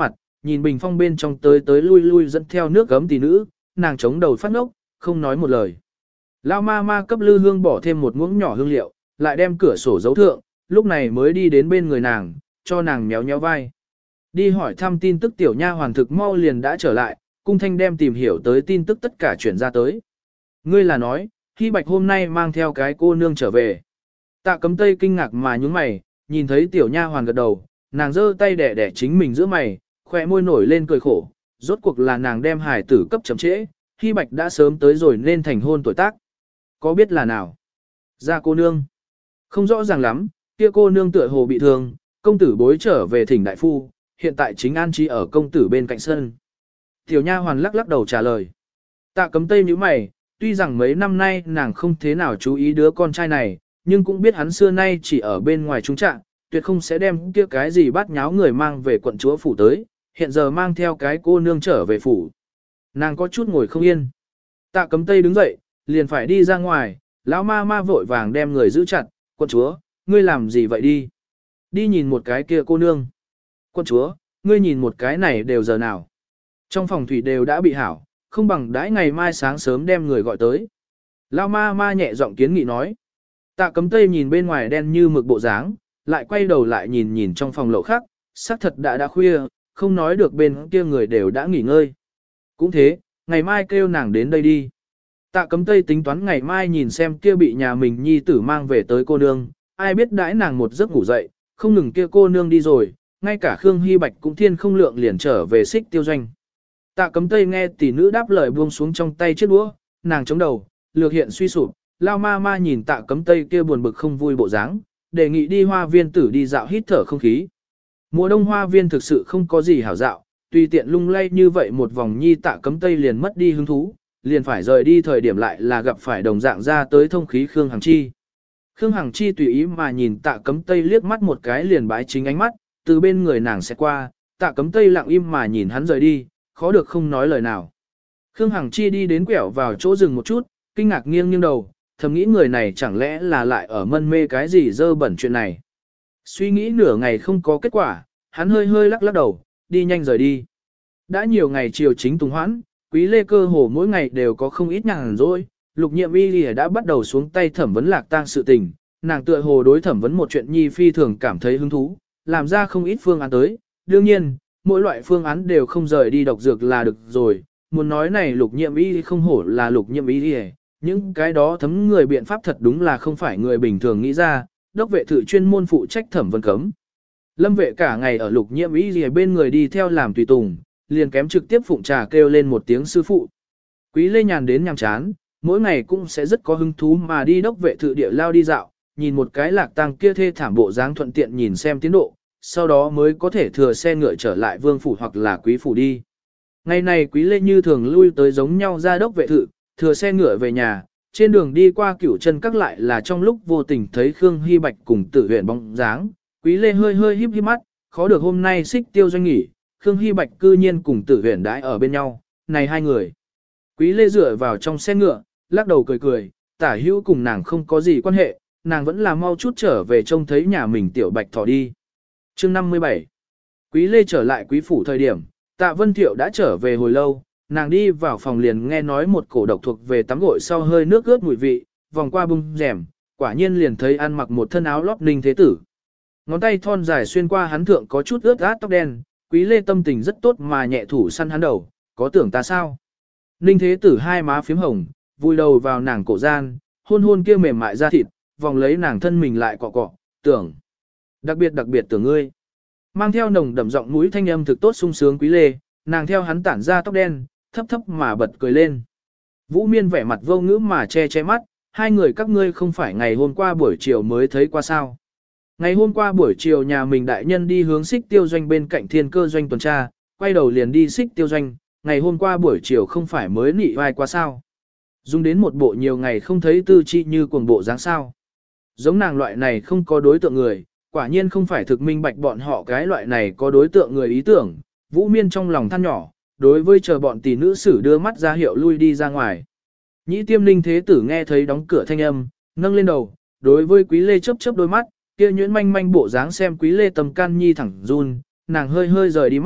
nhìn bình phong bên trong tới tới lui lui dẫn theo nước gấm tỷ nữ, nàng chống đầu phát ngốc, không nói một lời. Lao ma ma cấp Lư Hương bỏ thêm một muỗng nhỏ hương liệu, lại đem cửa sổ giấu thượng, lúc này mới đi đến bên người nàng, cho nàng méo méo vai. Đi hỏi thăm tin tức tiểu nha hoàn thực mau liền đã trở lại, cung thanh đem tìm hiểu tới tin tức tất cả chuyển ra tới. Ngươi là nói, Hy Bạch hôm nay mang theo cái cô nương trở về. Tạ Cấm Tây kinh ngạc mà nhướng mày, nhìn thấy tiểu nha hoàn gật đầu, nàng giơ tay đẻ đẻ chính mình giữa mày, khỏe môi nổi lên cười khổ, rốt cuộc là nàng đem hài tử cấp chậm trễ, Hy Bạch đã sớm tới rồi nên thành hôn tuổi tác. Có biết là nào? Ra cô nương. Không rõ ràng lắm, kia cô nương tựa hồ bị thương, công tử bối trở về thỉnh đại phu, hiện tại chính an trí ở công tử bên cạnh sân. Tiểu nha hoàn lắc lắc đầu trả lời. Tạ Cấm Tây nhíu mày, tuy rằng mấy năm nay nàng không thế nào chú ý đứa con trai này, nhưng cũng biết hắn xưa nay chỉ ở bên ngoài trung trạng, tuyệt không sẽ đem kia cái gì bắt nháo người mang về quận chúa phủ tới, hiện giờ mang theo cái cô nương trở về phủ. Nàng có chút ngồi không yên. Tạ Cấm Tây đứng dậy, liền phải đi ra ngoài, lão ma ma vội vàng đem người giữ chặt, quận chúa, ngươi làm gì vậy đi? Đi nhìn một cái kia cô nương. Quận chúa, ngươi nhìn một cái này đều giờ nào? Trong phòng thủy đều đã bị hảo, không bằng đãi ngày mai sáng sớm đem người gọi tới. Lão ma ma nhẹ giọng kiến nghị nói. Tạ Cấm Tây nhìn bên ngoài đen như mực bộ dáng, lại quay đầu lại nhìn nhìn trong phòng lậu khác, xác thật đã khuya, không nói được bên kia người đều đã nghỉ ngơi. Cũng thế, ngày mai kêu nàng đến đây đi. Tạ Cấm Tây tính toán ngày mai nhìn xem kia bị nhà mình nhi tử mang về tới cô nương, ai biết đãi nàng một giấc ngủ dậy, không ngừng kia cô nương đi rồi, ngay cả Khương Hy Bạch cũng thiên không lượng liền trở về Xích Tiêu Doanh. Tạ Cấm Tây nghe tỷ nữ đáp lời buông xuống trong tay chiếc đũa, nàng chống đầu, lược hiện suy sụp, lao ma ma nhìn Tạ Cấm Tây kia buồn bực không vui bộ dáng, đề nghị đi hoa viên tử đi dạo hít thở không khí. Mùa đông hoa viên thực sự không có gì hảo dạo, tùy tiện lung lay như vậy một vòng nhi Tạ Cấm Tây liền mất đi hứng thú, liền phải rời đi thời điểm lại là gặp phải đồng dạng ra tới thông khí Khương Hằng Chi. Khương Hằng Chi tùy ý mà nhìn Tạ Cấm Tây liếc mắt một cái liền bái chính ánh mắt, từ bên người nàng sẽ qua, Tạ Cấm Tây lặng im mà nhìn hắn rời đi, khó được không nói lời nào. Khương Hằng Chi đi đến quẹo vào chỗ rừng một chút, kinh ngạc nghiêng nghiêng đầu, thầm nghĩ người này chẳng lẽ là lại ở mân mê cái gì dơ bẩn chuyện này. Suy nghĩ nửa ngày không có kết quả, hắn hơi hơi lắc lắc đầu, đi nhanh rời đi. Đã nhiều ngày chiều chính tùng hoãn, Quý Lê cơ hồ mỗi ngày đều có không ít nhàn rỗi, Lục Nhiệm Y đã bắt đầu xuống tay thẩm vấn Lạc Tang sự tình, nàng tựa hồ đối thẩm vấn một chuyện nhi phi thường cảm thấy hứng thú, làm ra không ít phương án tới, đương nhiên, mỗi loại phương án đều không rời đi độc dược là được rồi, muốn nói này Lục Nhiệm Y không hổ là Lục Nhiệm Y, những cái đó thấm người biện pháp thật đúng là không phải người bình thường nghĩ ra, đốc vệ thự chuyên môn phụ trách thẩm vấn cấm. Lâm vệ cả ngày ở Lục Nhiệm Y bên người đi theo làm tùy tùng, liền kém trực tiếp phụng trà kêu lên một tiếng sư phụ. Quý Lê nhàn đến nhàm chán, mỗi ngày cũng sẽ rất có hứng thú mà đi đốc vệ thự địa lao đi dạo, nhìn một cái Lạc Tang kia thê thảm bộ dáng thuận tiện nhìn xem tiến độ, sau đó mới có thể thừa xe ngựa trở lại vương phủ hoặc là quý phủ đi. Ngày này Quý Lê như thường lui tới giống nhau ra đốc vệ thự, thừa xe ngựa về nhà, trên đường đi qua Cửu Chân Các lại là trong lúc vô tình thấy Khương Hy Bạch cùng Tử Huyền bóng dáng, Quý Lê hơi hơi híp híp mắt, khó được hôm nay Xích Tiêu Doanh nghỉ, Khương Hy Bạch cư nhiên cùng Tử Huyền đãi ở bên nhau, này hai người. Quý Lê dựa vào trong xe ngựa, lắc đầu cười cười, Tả Hữu cùng nàng không có gì quan hệ, nàng vẫn là mau chút trở về trông thấy nhà mình tiểu Bạch Thỏ đi. Chương 57. Quý Lê trở lại quý phủ thời điểm, Tạ Vân Thiệu đã trở về hồi lâu, nàng đi vào phòng liền nghe nói một cổ độc thuộc về tắm gội sau hơi nước ướt mùi vị, vòng qua bung rèm, quả nhiên liền thấy ăn mặc một thân áo lót Ninh Thế Tử. Ngón tay thon dài xuyên qua hắn thượng có chút ướt át tóc đen, Quý Lê tâm tình rất tốt mà nhẹ thủ săn hắn đầu, có tưởng ta sao? Ninh Thế Tử hai má phím hồng, vùi đầu vào nàng cổ gian, hôn hôn kia mềm mại da thịt, vòng lấy nàng thân mình lại cọ cọ, tưởng. Đặc biệt tưởng ngươi. Mang theo nồng đậm giọng mũi thanh âm thực tốt sung sướng Quý Lê, nàng theo hắn tản ra tóc đen, thấp thấp mà bật cười lên. Vũ Miên vẻ mặt vô ngữ mà che che mắt, hai người các ngươi không phải ngày hôm qua buổi chiều mới thấy qua sao. Ngày hôm qua buổi chiều nhà mình đại nhân đi hướng Xích Tiêu Doanh bên cạnh Thiên Cơ Doanh tuần tra, quay đầu liền đi Xích Tiêu Doanh, ngày hôm qua buổi chiều không phải mới nị vai qua sao. Dùng đến một bộ nhiều ngày không thấy tư chi như cuồng bộ dáng sao. Giống nàng loại này không có đối tượng người, quả nhiên không phải thực minh bạch bọn họ cái loại này có đối tượng người ý tưởng, Vũ Miên trong lòng than nhỏ, đối với chờ bọn tỷ nữ sử đưa mắt ra hiệu lui đi ra ngoài. Nhĩ Tiêm Ninh Thế Tử nghe thấy đóng cửa thanh âm, nâng lên đầu, đối với Quý Lê chớp chớp đôi mắt, kia nhuyễn manh manh bộ dáng xem Quý Lê tầm can nhi thẳng run, nàng hơi hơi rời đi mắt,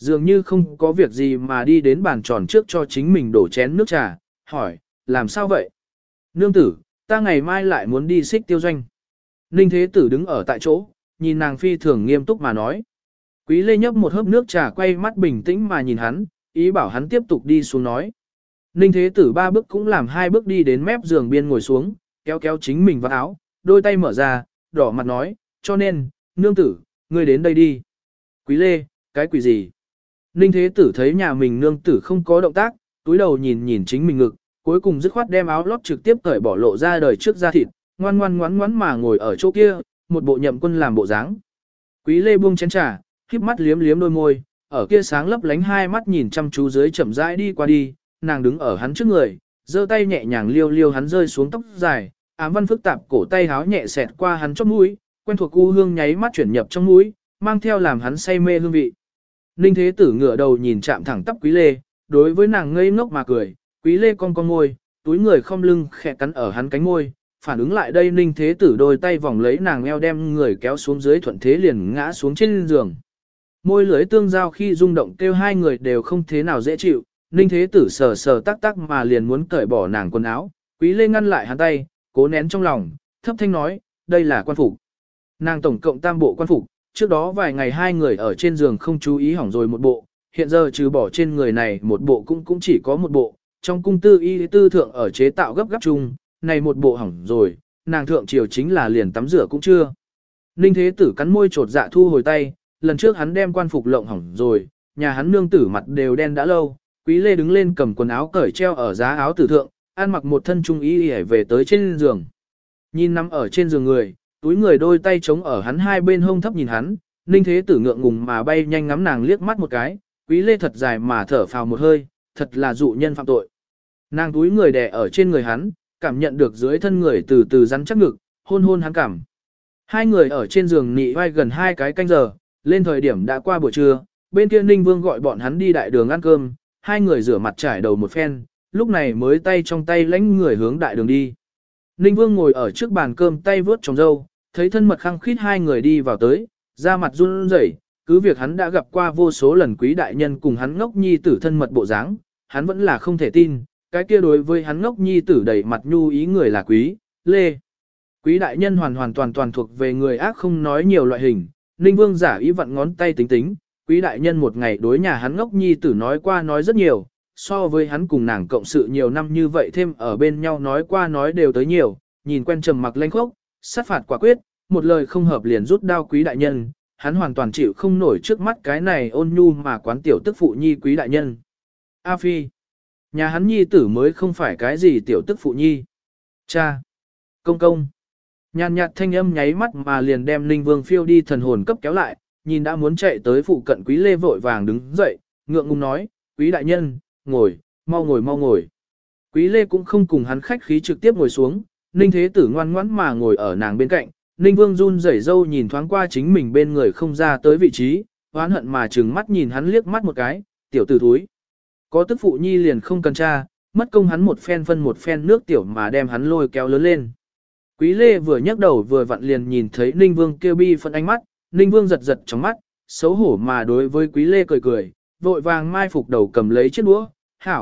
dường như không có việc gì mà đi đến bàn tròn trước cho chính mình đổ chén nước trà, hỏi, làm sao vậy? Nương tử, ta ngày mai lại muốn đi xích tiêu doanh. Ninh Thế Tử đứng ở tại chỗ, nhìn nàng phi thường nghiêm túc mà nói. Quý Lê nhấp một hớp nước trà quay mắt bình tĩnh mà nhìn hắn, ý bảo hắn tiếp tục đi xuống nói. Ninh Thế Tử 3 bước cũng làm 2 bước đi đến mép giường biên ngồi xuống, kéo kéo chính mình vào áo, đôi tay mở ra, đỏ mặt nói, cho nên, nương tử, ngươi đến đây đi. Quý Lê, cái quỷ gì? Ninh Thế Tử thấy nhà mình nương tử không có động tác, túi đầu nhìn nhìn chính mình ngực, cuối cùng dứt khoát đem áo lót trực tiếp cởi bỏ lộ ra đời trước da thịt, ngoan ngoãn mà ngồi ở chỗ kia, một bộ nhậm quân làm bộ dáng. Quý Lê buông chén trà, khép mắt liếm liếm đôi môi, ở kia sáng lấp lánh hai mắt nhìn chăm chú dưới chậm rãi đi qua đi, nàng đứng ở hắn trước người, giơ tay nhẹ nhàng liêu liêu hắn rơi xuống tóc dài, ám văn phức tạp cổ tay háo nhẹ xẹt qua hắn chóp mũi, quen thuộc u hương nháy mắt chuyển nhập trong mũi, mang theo làm hắn say mê hương vị. Ninh Thế Tử ngửa đầu nhìn chạm thẳng tắp Quý Lê, đối với nàng ngây ngốc mà cười, Quý Lê cong môi, túi người khom lưng khẽ cắn ở hắn cánh môi, phản ứng lại đây Ninh Thế Tử đôi tay vòng lấy nàng eo đem người kéo xuống dưới thuận thế liền ngã xuống trên giường. Môi lưới tương giao khi rung động kêu hai người đều không thế nào dễ chịu, Ninh Thế Tử sờ sờ tắc tắc mà liền muốn cởi bỏ nàng quần áo, Quý Lê ngăn lại hắn tay, cố nén trong lòng, thấp thanh nói, đây là quan phục. Nàng tổng cộng tam bộ quan phục, trước đó vài ngày hai người ở trên giường không chú ý hỏng rồi một bộ, hiện giờ trừ bỏ trên người này một bộ cũng chỉ có một bộ, trong cung tư y tư thượng ở chế tạo gấp gáp chung, này một bộ hỏng rồi, nàng thượng triều chính là liền tắm rửa cũng chưa. Ninh Thế Tử cắn môi trột dạ thu hồi tay, lần trước hắn đem quan phục lộng hỏng rồi, nhà hắn nương tử mặt đều đen đã lâu, Quý Lê đứng lên cầm quần áo cởi treo ở giá áo tử thượng, ăn mặc một thân trung y y về tới trên giường. Nhìn nằm ở trên giường người, túi người đôi tay chống ở hắn hai bên hông thấp nhìn hắn, Ninh Thế Tử ngượng ngùng mà bay nhanh ngắm nàng liếc mắt một cái, Quý Lê thật dài mà thở phào một hơi, thật là dụ nhân phạm tội. Nàng túi người đè ở trên người hắn, cảm nhận được dưới thân người từ từ rắn chắc ngực, hôn hôn hắn cảm. Hai người ở trên giường nị vai gần 2 cái canh giờ, lên thời điểm đã qua buổi trưa, bên kia Ninh Vương gọi bọn hắn đi đại đường ăn cơm, hai người rửa mặt trải đầu một phen, lúc này mới tay trong tay lãnh người hướng đại đường đi. Ninh Vương ngồi ở trước bàn cơm tay vướt trồng dâu, thấy thân mật khăng khít hai người đi vào tới, da mặt run rẩy, cứ việc hắn đã gặp qua vô số lần Quý đại nhân cùng hắn ngốc nhi tử thân mật bộ dáng, hắn vẫn là không thể tin, cái kia đối với hắn ngốc nhi tử đầy mặt nhu ý người là Quý Lê. Quý đại nhân hoàn toàn thuộc về người ác không nói nhiều loại hình, Ninh Vương giả ý vặn ngón tay tính tính, Quý đại nhân một ngày đối nhà hắn ngốc nhi tử nói qua nói rất nhiều, so với hắn cùng nàng cộng sự nhiều năm như vậy thêm ở bên nhau nói qua nói đều tới nhiều, nhìn quen trầm mặc lanh khốc, sát phạt quả quyết, một lời không hợp liền rút đao Quý đại nhân, hắn hoàn toàn chịu không nổi trước mắt cái này ôn nhu mà quán tiểu tức phụ nhi Quý đại nhân. A Phi, nhà hắn nhi tử mới không phải cái gì tiểu tức phụ nhi. Cha, công công. Nhàn nhạt thanh âm nháy mắt mà liền đem Ninh Vương phiêu đi thần hồn cấp kéo lại, nhìn đã muốn chạy tới phụ cận Quý Lê vội vàng đứng dậy, ngượng ngùng nói, Quý đại nhân, ngồi, mau ngồi mau ngồi. Quý Lê cũng không cùng hắn khách khí trực tiếp ngồi xuống, Ninh Thế Tử ngoan ngoãn mà ngồi ở nàng bên cạnh, Ninh Vương run rẩy râu nhìn thoáng qua chính mình bên người không ra tới vị trí, oán hận mà trừng mắt nhìn hắn liếc mắt một cái, tiểu tử thúi. Có tức phụ nhi liền không cần cha, mất công hắn một phen phân một phen nước tiểu mà đem hắn lôi kéo lớn lên. Quý Lê vừa nhấc đầu vừa vặn liền nhìn thấy Ninh Vương kêu bi phân ánh mắt, Ninh Vương giật giật trong mắt, xấu hổ mà đối với Quý Lê cười cười, vội vàng mai phục đầu cầm lấy chiếc đũa,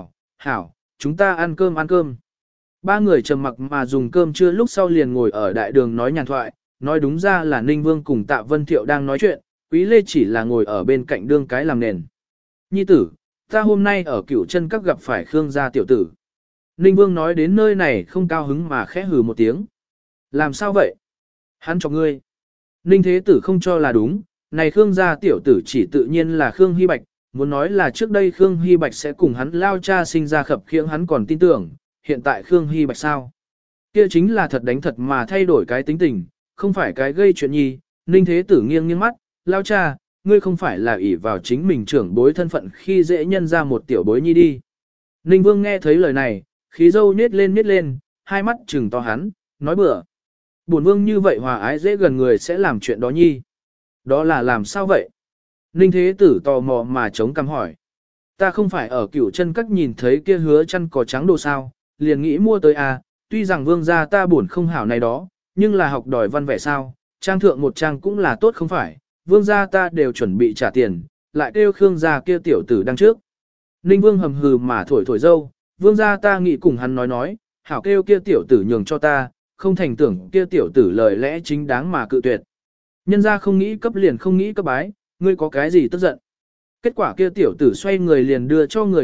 hảo, chúng ta ăn cơm. Ba người trầm mặc mà dùng cơm trưa lúc sau liền ngồi ở đại đường nói nhàn thoại, nói đúng ra là Ninh Vương cùng Tạ Vân Thiệu đang nói chuyện, Quý Lê chỉ là ngồi ở bên cạnh đương cái làm nền. Nhi tử, ta hôm nay ở Cửu Chân Các gặp phải Khương gia tiểu tử. Ninh Vương nói đến nơi này không cao hứng mà khẽ hừ một tiếng. Làm sao vậy? Hắn cho ngươi. Ninh Thế Tử không cho là đúng, này Khương gia tiểu tử chỉ tự nhiên là Khương Hy Bạch, muốn nói là trước đây Khương Hy Bạch sẽ cùng hắn lao cha sinh ra khập khiễng hắn còn tin tưởng, hiện tại Khương Hy Bạch sao? Kia chính là thật đánh thật mà thay đổi cái tính tình, không phải cái gây chuyện nhi. Ninh Thế Tử nghiêng mắt, lao cha, ngươi không phải là ỷ vào chính mình trưởng bối thân phận khi dễ nhân ra một tiểu bối nhi đi. Ninh Vương nghe thấy lời này, khí dâu nết lên, hai mắt trừng to hắn, nói bừa. Bổn Vương như vậy hòa ái dễ gần người sẽ làm chuyện đó nhi. Đó là làm sao vậy? Ninh Thế Tử tò mò mà chống cằm hỏi. Ta không phải ở Cửu Chân Các nhìn thấy kia hứa chăn cỏ trắng đồ sao, liền nghĩ mua tới à, tuy rằng Vương gia ta buồn không hảo này đó, nhưng là học đòi văn vẻ sao, trang thượng một trang cũng là tốt không phải, Vương gia ta đều chuẩn bị trả tiền, lại kêu Khương gia kia tiểu tử đằng trước. Ninh Vương hầm hừ mà thổi thổi dâu, vương gia ta nghĩ cùng hắn nói, hảo kêu kia tiểu tử nhường cho ta, không thành tưởng kia tiểu tử lời lẽ chính đáng mà cự tuyệt. Nhân gia không nghĩ cấp liền không nghĩ cấp bái, ngươi có cái gì tức giận. Kết quả kia tiểu tử xoay người liền đưa cho người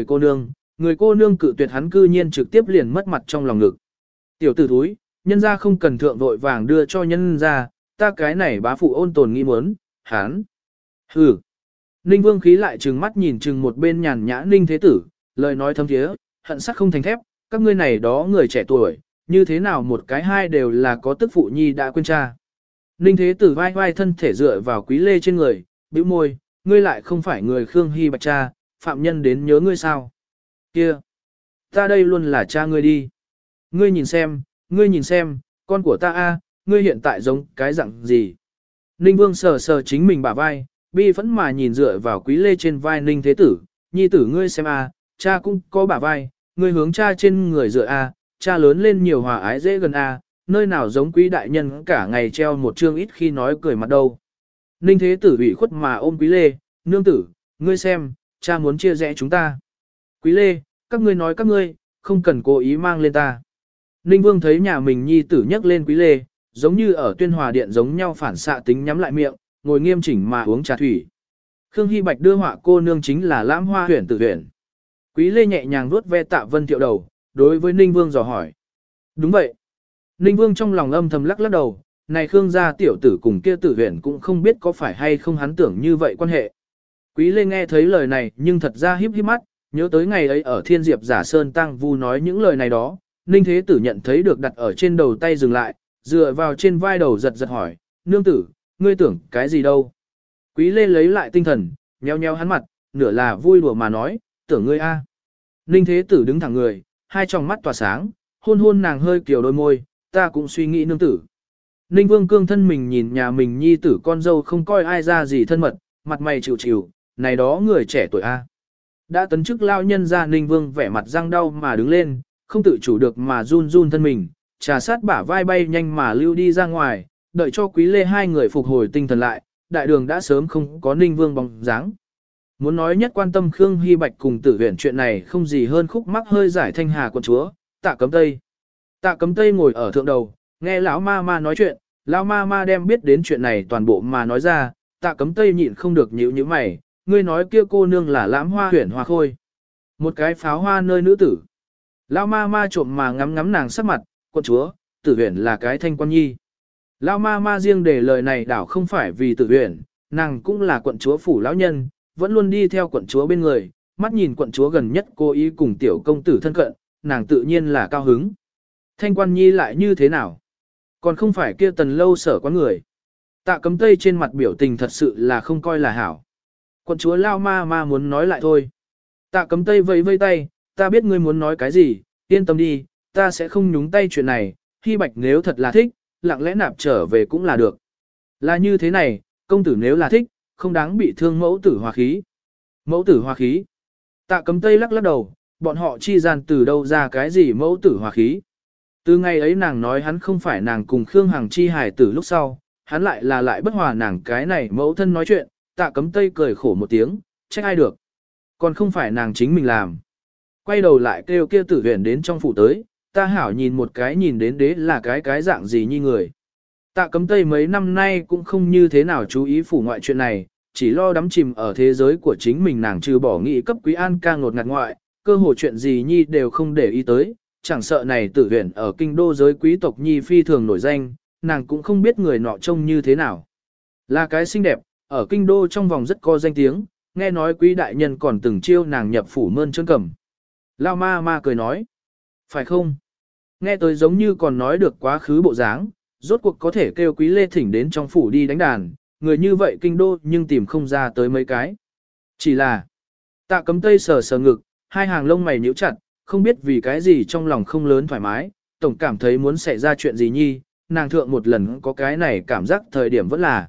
cô nương cự tuyệt hắn cư nhiên trực tiếp liền mất mặt trong lòng ngực. Tiểu tử thúi, nhân gia không cần thượng vội vàng đưa cho nhân gia, ta cái này bá phụ ôn tồn nghi muốn, hắn. Hừ. Ninh Vương khí lại trừng mắt nhìn chừng một bên nhàn nhã Ninh Thế Tử, lời nói thâm thiế, hận sắc không thành thép, các ngươi này đó người trẻ tuổi, như thế nào một cái hai đều là có tức phụ nhi đã quên cha. Ninh Thế Tử vai vai thân thể dựa vào Quý Lê trên người, bĩu môi, ngươi lại không phải người Khương Hy Bạch cha, phạm nhân đến nhớ ngươi sao. Kia, ta đây luôn là cha ngươi đi. Ngươi nhìn xem, con của ta a, ngươi hiện tại giống cái dạng gì. Ninh Vương sờ sờ chính mình bả vai, bi phẫn mà nhìn dựa vào Quý Lê trên vai Ninh Thế Tử, nhi tử ngươi xem a, cha cũng có bả vai, ngươi hướng cha trên người dựa a, cha lớn lên nhiều hòa ái dễ gần a, nơi nào giống Quý đại nhân cả ngày treo một chương ít khi nói cười mặt đâu. Ninh Thế Tử ủy khuất mà ôm Quý Lê, nương tử, ngươi xem, cha muốn chia rẽ chúng ta. Quý Lê, các ngươi nói các ngươi, không cần cố ý mang lên ta. Ninh Vương thấy nhà mình nhi tử nhắc lên Quý Lê, giống như ở Tuyên Hòa Điện giống nhau phản xạ tính nhắm lại miệng, ngồi nghiêm chỉnh mà uống trà thủy. Khương Hy Bạch đưa họa cô nương chính là Lãm Hoa Huyền Tử Huyền. Quý Lê nhẹ nhàng vuốt ve Tạ Vân Thiệu đầu, đối với Ninh Vương dò hỏi. Đúng vậy. Ninh Vương trong lòng âm thầm lắc lắc đầu, này Khương gia tiểu tử cùng kia Tử Huyền cũng không biết có phải hay không hắn tưởng như vậy quan hệ. Quý Lê nghe thấy lời này nhưng thật ra híp híp mắt, nhớ tới ngày ấy ở Thiên Diệp Giả Sơn Tăng Vu nói những lời này đó, Ninh Thế Tử nhận thấy được đặt ở trên đầu tay dừng lại, dựa vào trên vai đầu giật giật hỏi, nương tử, ngươi tưởng cái gì đâu? Quý Lê lấy lại tinh thần, nheo nheo hắn mặt, nửa là vui đùa mà nói, tưởng ngươi a. Ninh Thế Tử đứng thẳng người, hai tròng mắt tỏa sáng, hôn hôn nàng hơi kiều đôi môi, ta cũng suy nghĩ nương tử. Ninh Vương cương thân mình nhìn nhà mình nhi tử con dâu không coi ai ra gì thân mật, mặt mày chịu chịu, này đó người trẻ tuổi a. Đã tấn chức lao nhân ra Ninh Vương vẻ mặt răng đau mà đứng lên, không tự chủ được mà run run thân mình, trà sát bả vai bay nhanh mà lưu đi ra ngoài, đợi cho Quý Lê hai người phục hồi tinh thần lại, đại đường đã sớm không có Ninh Vương bóng dáng. Muốn nói nhất quan tâm Khương Hy Bạch cùng Tử Huyền chuyện này không gì hơn khúc mắc hơi giải thanh hà quận chúa, Tạ Cấm Tây. Tạ Cấm Tây ngồi ở thượng đầu, nghe lão ma ma nói chuyện, lão ma ma đem biết đến chuyện này toàn bộ mà nói ra, Tạ Cấm Tây nhịn không được nhíu nhíu mày, ngươi nói kia cô nương là Lãm Hoa Huyền Hoa Khôi, một cái pháo hoa nơi nữ tử. Lão ma ma trộm mà ngắm ngắm nàng sắc mặt, quận chúa, Tử Huyền là cái thanh quan nhi. Lão ma ma riêng để lời này đảo không phải vì Tử Huyền, nàng cũng là quận chúa phủ lão nhân, vẫn luôn đi theo quận chúa bên người, mắt nhìn quận chúa gần nhất cố ý cùng tiểu công tử thân cận, nàng tự nhiên là cao hứng. Thanh quan nhi lại như thế nào? Còn không phải kia Tần Lâu sở quán người. Tạ Cấm Tây trên mặt biểu tình thật sự là không coi là hảo. Quận chúa Lao ma ma muốn nói lại thôi. Tạ Cấm Tây vẫy vây tay, ta biết ngươi muốn nói cái gì, yên tâm đi, ta sẽ không nhúng tay chuyện này, Hy Bạch nếu thật là thích, lặng lẽ nạp trở về cũng là được. Là như thế này, công tử nếu là thích, không đáng bị thương mẫu tử hòa khí. Mẫu tử hòa khí. Tạ Cấm Tây lắc lắc đầu, bọn họ chi gian từ đâu ra cái gì mẫu tử hòa khí. Từ ngày ấy nàng nói hắn không phải nàng cùng Khương Hằng chi hài tử lúc sau, hắn lại bất hòa nàng cái này mẫu thân nói chuyện, Tạ Cấm Tây cười khổ một tiếng, trách ai được. Còn không phải nàng chính mình làm. Quay đầu lại kêu kia Tử Huyền đến trong phủ tới, ta hảo nhìn một cái nhìn đến đế là cái dạng gì như người. Tạ Cấm Tây mấy năm nay cũng không như thế nào chú ý phủ ngoại chuyện này, chỉ lo đắm chìm ở thế giới của chính mình, nàng trừ bỏ nghị cấp Quý An ca ngột ngạt ngoại, cơ hồ chuyện gì nhi đều không để ý tới, chẳng sợ này Tử Huyền ở kinh đô giới quý tộc nhi phi thường nổi danh, nàng cũng không biết người nọ trông như thế nào. Là cái xinh đẹp, ở kinh đô trong vòng rất có danh tiếng, nghe nói Quý đại nhân còn từng chiêu nàng nhập phủ mơn trơn cầm. Lao ma ma cười nói, phải không? Nghe tới giống như còn nói được quá khứ bộ dáng, rốt cuộc có thể kêu Quý Lê thỉnh đến trong phủ đi đánh đàn, người như vậy kinh đô nhưng tìm không ra tới mấy cái. Chỉ là, Tạ Cấm Tây sờ sờ ngực, hai hàng lông mày nhíu chặt, không biết vì cái gì trong lòng không lớn thoải mái, tổng cảm thấy muốn xảy ra chuyện gì nhi, nàng thượng một lần có cái này cảm giác thời điểm vẫn là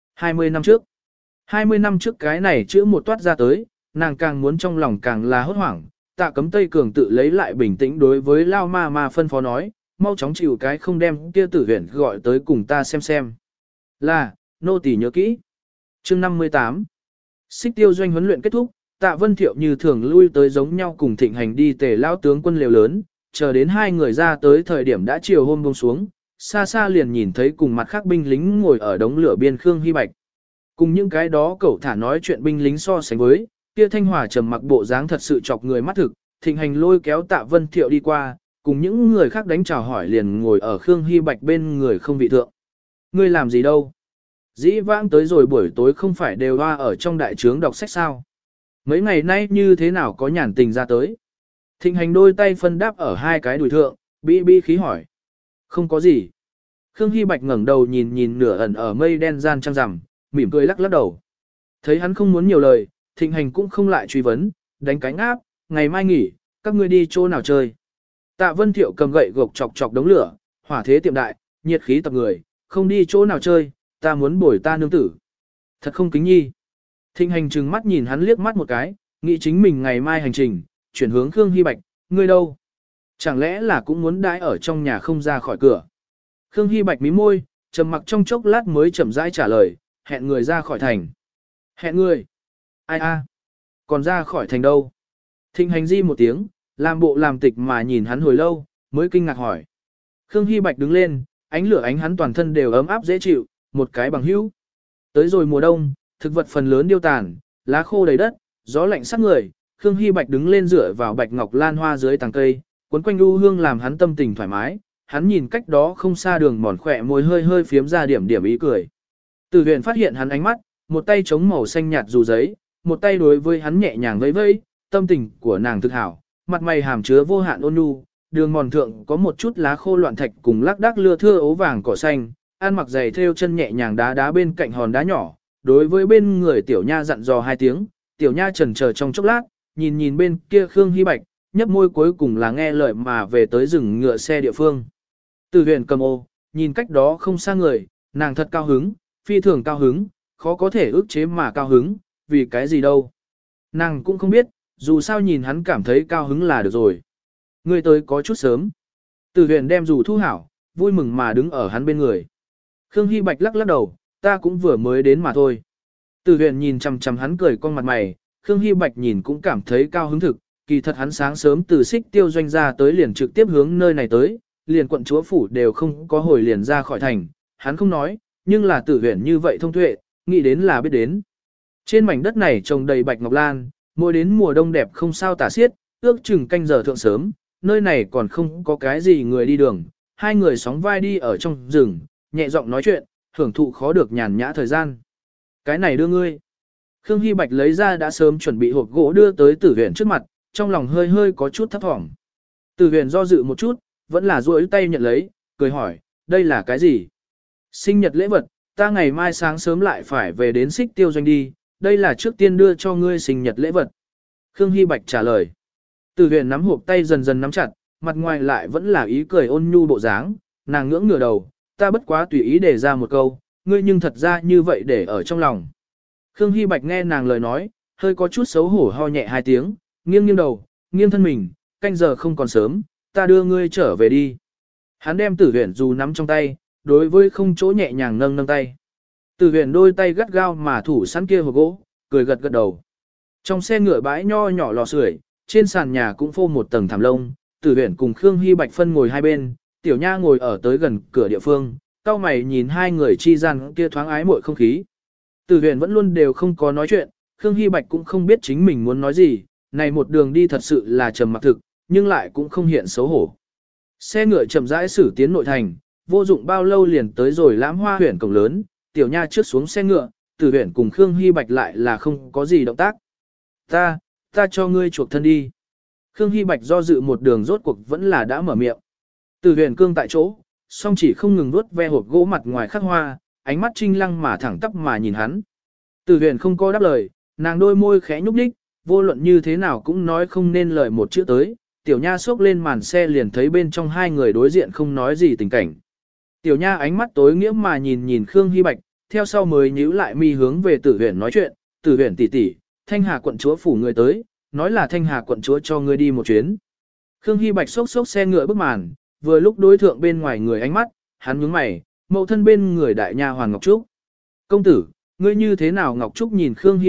20 năm trước. 20 năm trước cái này chữ một toát ra tới, nàng càng muốn trong lòng càng là hốt hoảng. Tạ Cấm Tây cường tự lấy lại bình tĩnh đối với Lao ma ma phân phó nói, mau chóng chịu cái không đem kia Tử Huyền gọi tới cùng ta xem. Là, nô tỳ nhớ kỹ. Chương 58. Xích Tiêu doanh huấn luyện kết thúc, Tạ Vân Thiệu như thường lui tới giống nhau cùng Thịnh Hành đi Tề lão tướng quân lều lớn, chờ đến hai người ra tới thời điểm đã chiều hôm buông xuống, xa xa liền nhìn thấy cùng mặt khác binh lính ngồi ở đống lửa biên Khương Hy Bạch. Cùng những cái đó cậu thả nói chuyện binh lính so sánh với, kia Thanh Hòa trầm mặc bộ dáng thật sự chọc người mắt thực, Thịnh Hành lôi kéo Tạ Vân Thiệu đi qua, cùng những người khác đánh chào hỏi liền ngồi ở Khương Hy Bạch bên người không vị thượng. Ngươi làm gì đâu? Dĩ vãng tới rồi buổi tối không phải đều hoa ở trong đại trướng đọc sách sao? Mấy ngày nay như thế nào có nhàn tình ra tới? Thịnh Hành đôi tay phân đáp ở hai cái đùi thượng, bi khí hỏi. Không có gì. Khương Hy Bạch ngẩng đầu nhìn nhìn nửa ẩn ở mây đen gian trăng rằm, mỉm cười lắc lắc đầu. Thấy hắn không muốn nhiều lời, Thịnh Hành cũng không lại truy vấn, đánh cánh áp, ngày mai nghỉ, các ngươi đi chỗ nào chơi. Tạ Vân Thiệu cầm gậy gộc chọc chọc đống lửa, hỏa thế tiệm đại, nhiệt khí tập người, không đi chỗ nào chơi, ta muốn bồi ta nương tử. Thật không kính nhi. Thịnh Hành trừng mắt nhìn hắn liếc mắt một cái, nghĩ chính mình ngày mai hành trình, chuyển hướng Khương Hy Bạch, ngươi đâu? Chẳng lẽ là cũng muốn đãi ở trong nhà không ra khỏi cửa? Khương Hy Bạch mí môi, trầm mặc trong chốc lát mới chậm rãi trả lời, hẹn người ra khỏi thành. Hẹn người? Ai a? Còn ra khỏi thành đâu? Thịnh Hành di một tiếng, làm bộ làm tịch mà nhìn hắn hồi lâu, mới kinh ngạc hỏi. Khương Hy Bạch đứng lên, ánh lửa ánh hắn toàn thân đều ấm áp dễ chịu, một cái bằng hữu. Tới rồi mùa đông, thực vật phần lớn điêu tàn, lá khô đầy đất, gió lạnh sát người, Khương Hy Bạch đứng lên dựa vào bạch ngọc lan hoa dưới tàng cây, cuốn quanh u hương làm hắn tâm tình thoải mái, hắn nhìn cách đó không xa đường mòn khỏe môi hơi hơi phiếm ra điểm điểm ý cười. Từ Huyền phát hiện hắn ánh mắt, một tay chống màu xanh nhạt dù giấy, một tay đối với hắn nhẹ nhàng vẫy vẫy, tâm tình của nàng thực hảo, mặt mày hàm chứa vô hạn ôn nhu, đường mòn thượng có một chút lá khô loạn thạch cùng lác đác lưa thưa ố vàng cỏ xanh, ăn mặc giày thêu chân nhẹ nhàng đá đá bên cạnh hòn đá nhỏ, đối với bên người tiểu nha dặn dò hai tiếng, tiểu nha chần chờ trong chốc lát, nhìn nhìn bên kia Khương Hy Bạch, nhấp môi cuối cùng là nghe lời mà về tới rừng ngựa xe địa phương. Từ Huyền cầm ô, nhìn cách đó không xa người, nàng thật cao hứng, phi thường cao hứng, khó có thể ức chế mà cao hứng, vì cái gì đâu. Nàng cũng không biết, dù sao nhìn hắn cảm thấy cao hứng là được rồi. Ngươi tới có chút sớm. Từ Huyền đem dù thu hảo, vui mừng mà đứng ở hắn bên người. Khương Hy Bạch lắc lắc đầu, ta cũng vừa mới đến mà thôi. Từ Huyền nhìn chằm chằm hắn cười con mặt mày, Khương Hy Bạch nhìn cũng cảm thấy cao hứng thực, kỳ thật hắn sáng sớm từ Xích Tiêu doanh ra tới liền trực tiếp hướng nơi này tới, liền quận chúa phủ đều không có hồi liền ra khỏi thành, hắn không nói, nhưng là Tử Huyền như vậy thông tuệ, nghĩ đến là biết đến. Trên mảnh đất này trồng đầy bạch ngọc lan, mỗi đến mùa đông đẹp không sao tả xiết, ước chừng canh giờ thượng sớm, nơi này còn không có cái gì người đi đường, hai người sóng vai đi ở trong rừng, nhẹ giọng nói chuyện, hưởng thụ khó được nhàn nhã thời gian. Cái này đưa ngươi. Khương Hy Bạch lấy ra đã sớm chuẩn bị hộp gỗ đưa tới Tử Huyền trước mặt, trong lòng hơi hơi có chút thấp thỏm. Tử Huyền do dự một chút, vẫn là duỗi tay nhận lấy, cười hỏi, đây là cái gì? Sinh nhật lễ vật, ta ngày mai sáng sớm lại phải về đến Xích Tiêu doanh đi, đây là trước tiên đưa cho ngươi sinh nhật lễ vật. Khương Hy Bạch trả lời. Tử Huyền nắm hộp tay dần dần nắm chặt, mặt ngoài lại vẫn là ý cười ôn nhu bộ dáng, nàng ngưỡng ngửa đầu, ta bất quá tùy ý để ra một câu, ngươi nhưng thật ra như vậy để ở trong lòng. Khương Hy Bạch nghe nàng lời nói, hơi có chút xấu hổ ho nhẹ hai tiếng, nghiêng nghiêng đầu, nghiêng thân mình, canh giờ không còn sớm, ta đưa ngươi trở về đi. Hắn đem Tử Huyền dù nắm trong tay, đối với không chỗ nhẹ nhàng nâng nâng tay. Tử Huyền đôi tay gắt gao mà thủ sẵn kia hộp gỗ, cười gật gật đầu. Trong xe ngựa bãi nho nhỏ lò sưởi, trên sàn nhà cũng phô một tầng thảm lông, Tử Huyền cùng Khương Hy Bạch phân ngồi hai bên, Tiểu Nha ngồi ở tới gần cửa địa phương, cau mày nhìn hai người chi gian kia thoáng ái muội không khí. Tử Huyền vẫn luôn đều không có nói chuyện, Khương Hy Bạch cũng không biết chính mình muốn nói gì, này một đường đi thật sự là trầm mặc thực, nhưng lại cũng không hiện xấu hổ. Xe ngựa chậm rãi xử tiến nội thành, vô dụng bao lâu liền tới rồi Lãm Hoa huyện cổng lớn, Tiểu Nha trước xuống xe ngựa, Tử Huyền cùng Khương Hy Bạch lại là không có gì động tác. Ta cho ngươi chuộc thân đi. Khương Hy Bạch do dự một đường rốt cuộc vẫn là đã mở miệng. Tử Huyền cương tại chỗ, song chỉ không ngừng vuốt ve hộp gỗ mặt ngoài khắc hoa, ánh mắt trinh lăng mà thẳng tắp mà nhìn hắn. Tử Huyền không có đáp lời, nàng đôi môi khẽ nhúc nhích, vô luận như thế nào cũng nói không nên lời một chữ tới. Tiểu Nha xốc lên màn xe liền thấy bên trong hai người đối diện không nói gì tình cảnh. Tiểu Nha ánh mắt tối nghĩa mà nhìn nhìn Khương Hy Bạch, theo sau mới nhíu lại mi hướng về Tử Huyền nói chuyện, Tử Huyền tỷ tỷ, Thanh Hà quận chúa phủ người tới, nói là Thanh Hà quận chúa cho ngươi đi một chuyến. Khương Hy Bạch xốc xốc xe ngựa bước màn, vừa lúc đối thượng bên ngoài người ánh mắt, hắn nhướng mày, mậu thân bên người đại nha hoàn Ngọc Trúc. Công tử, ngươi như thế nào? Ngọc Trúc nhìn Khương Hy Bạch,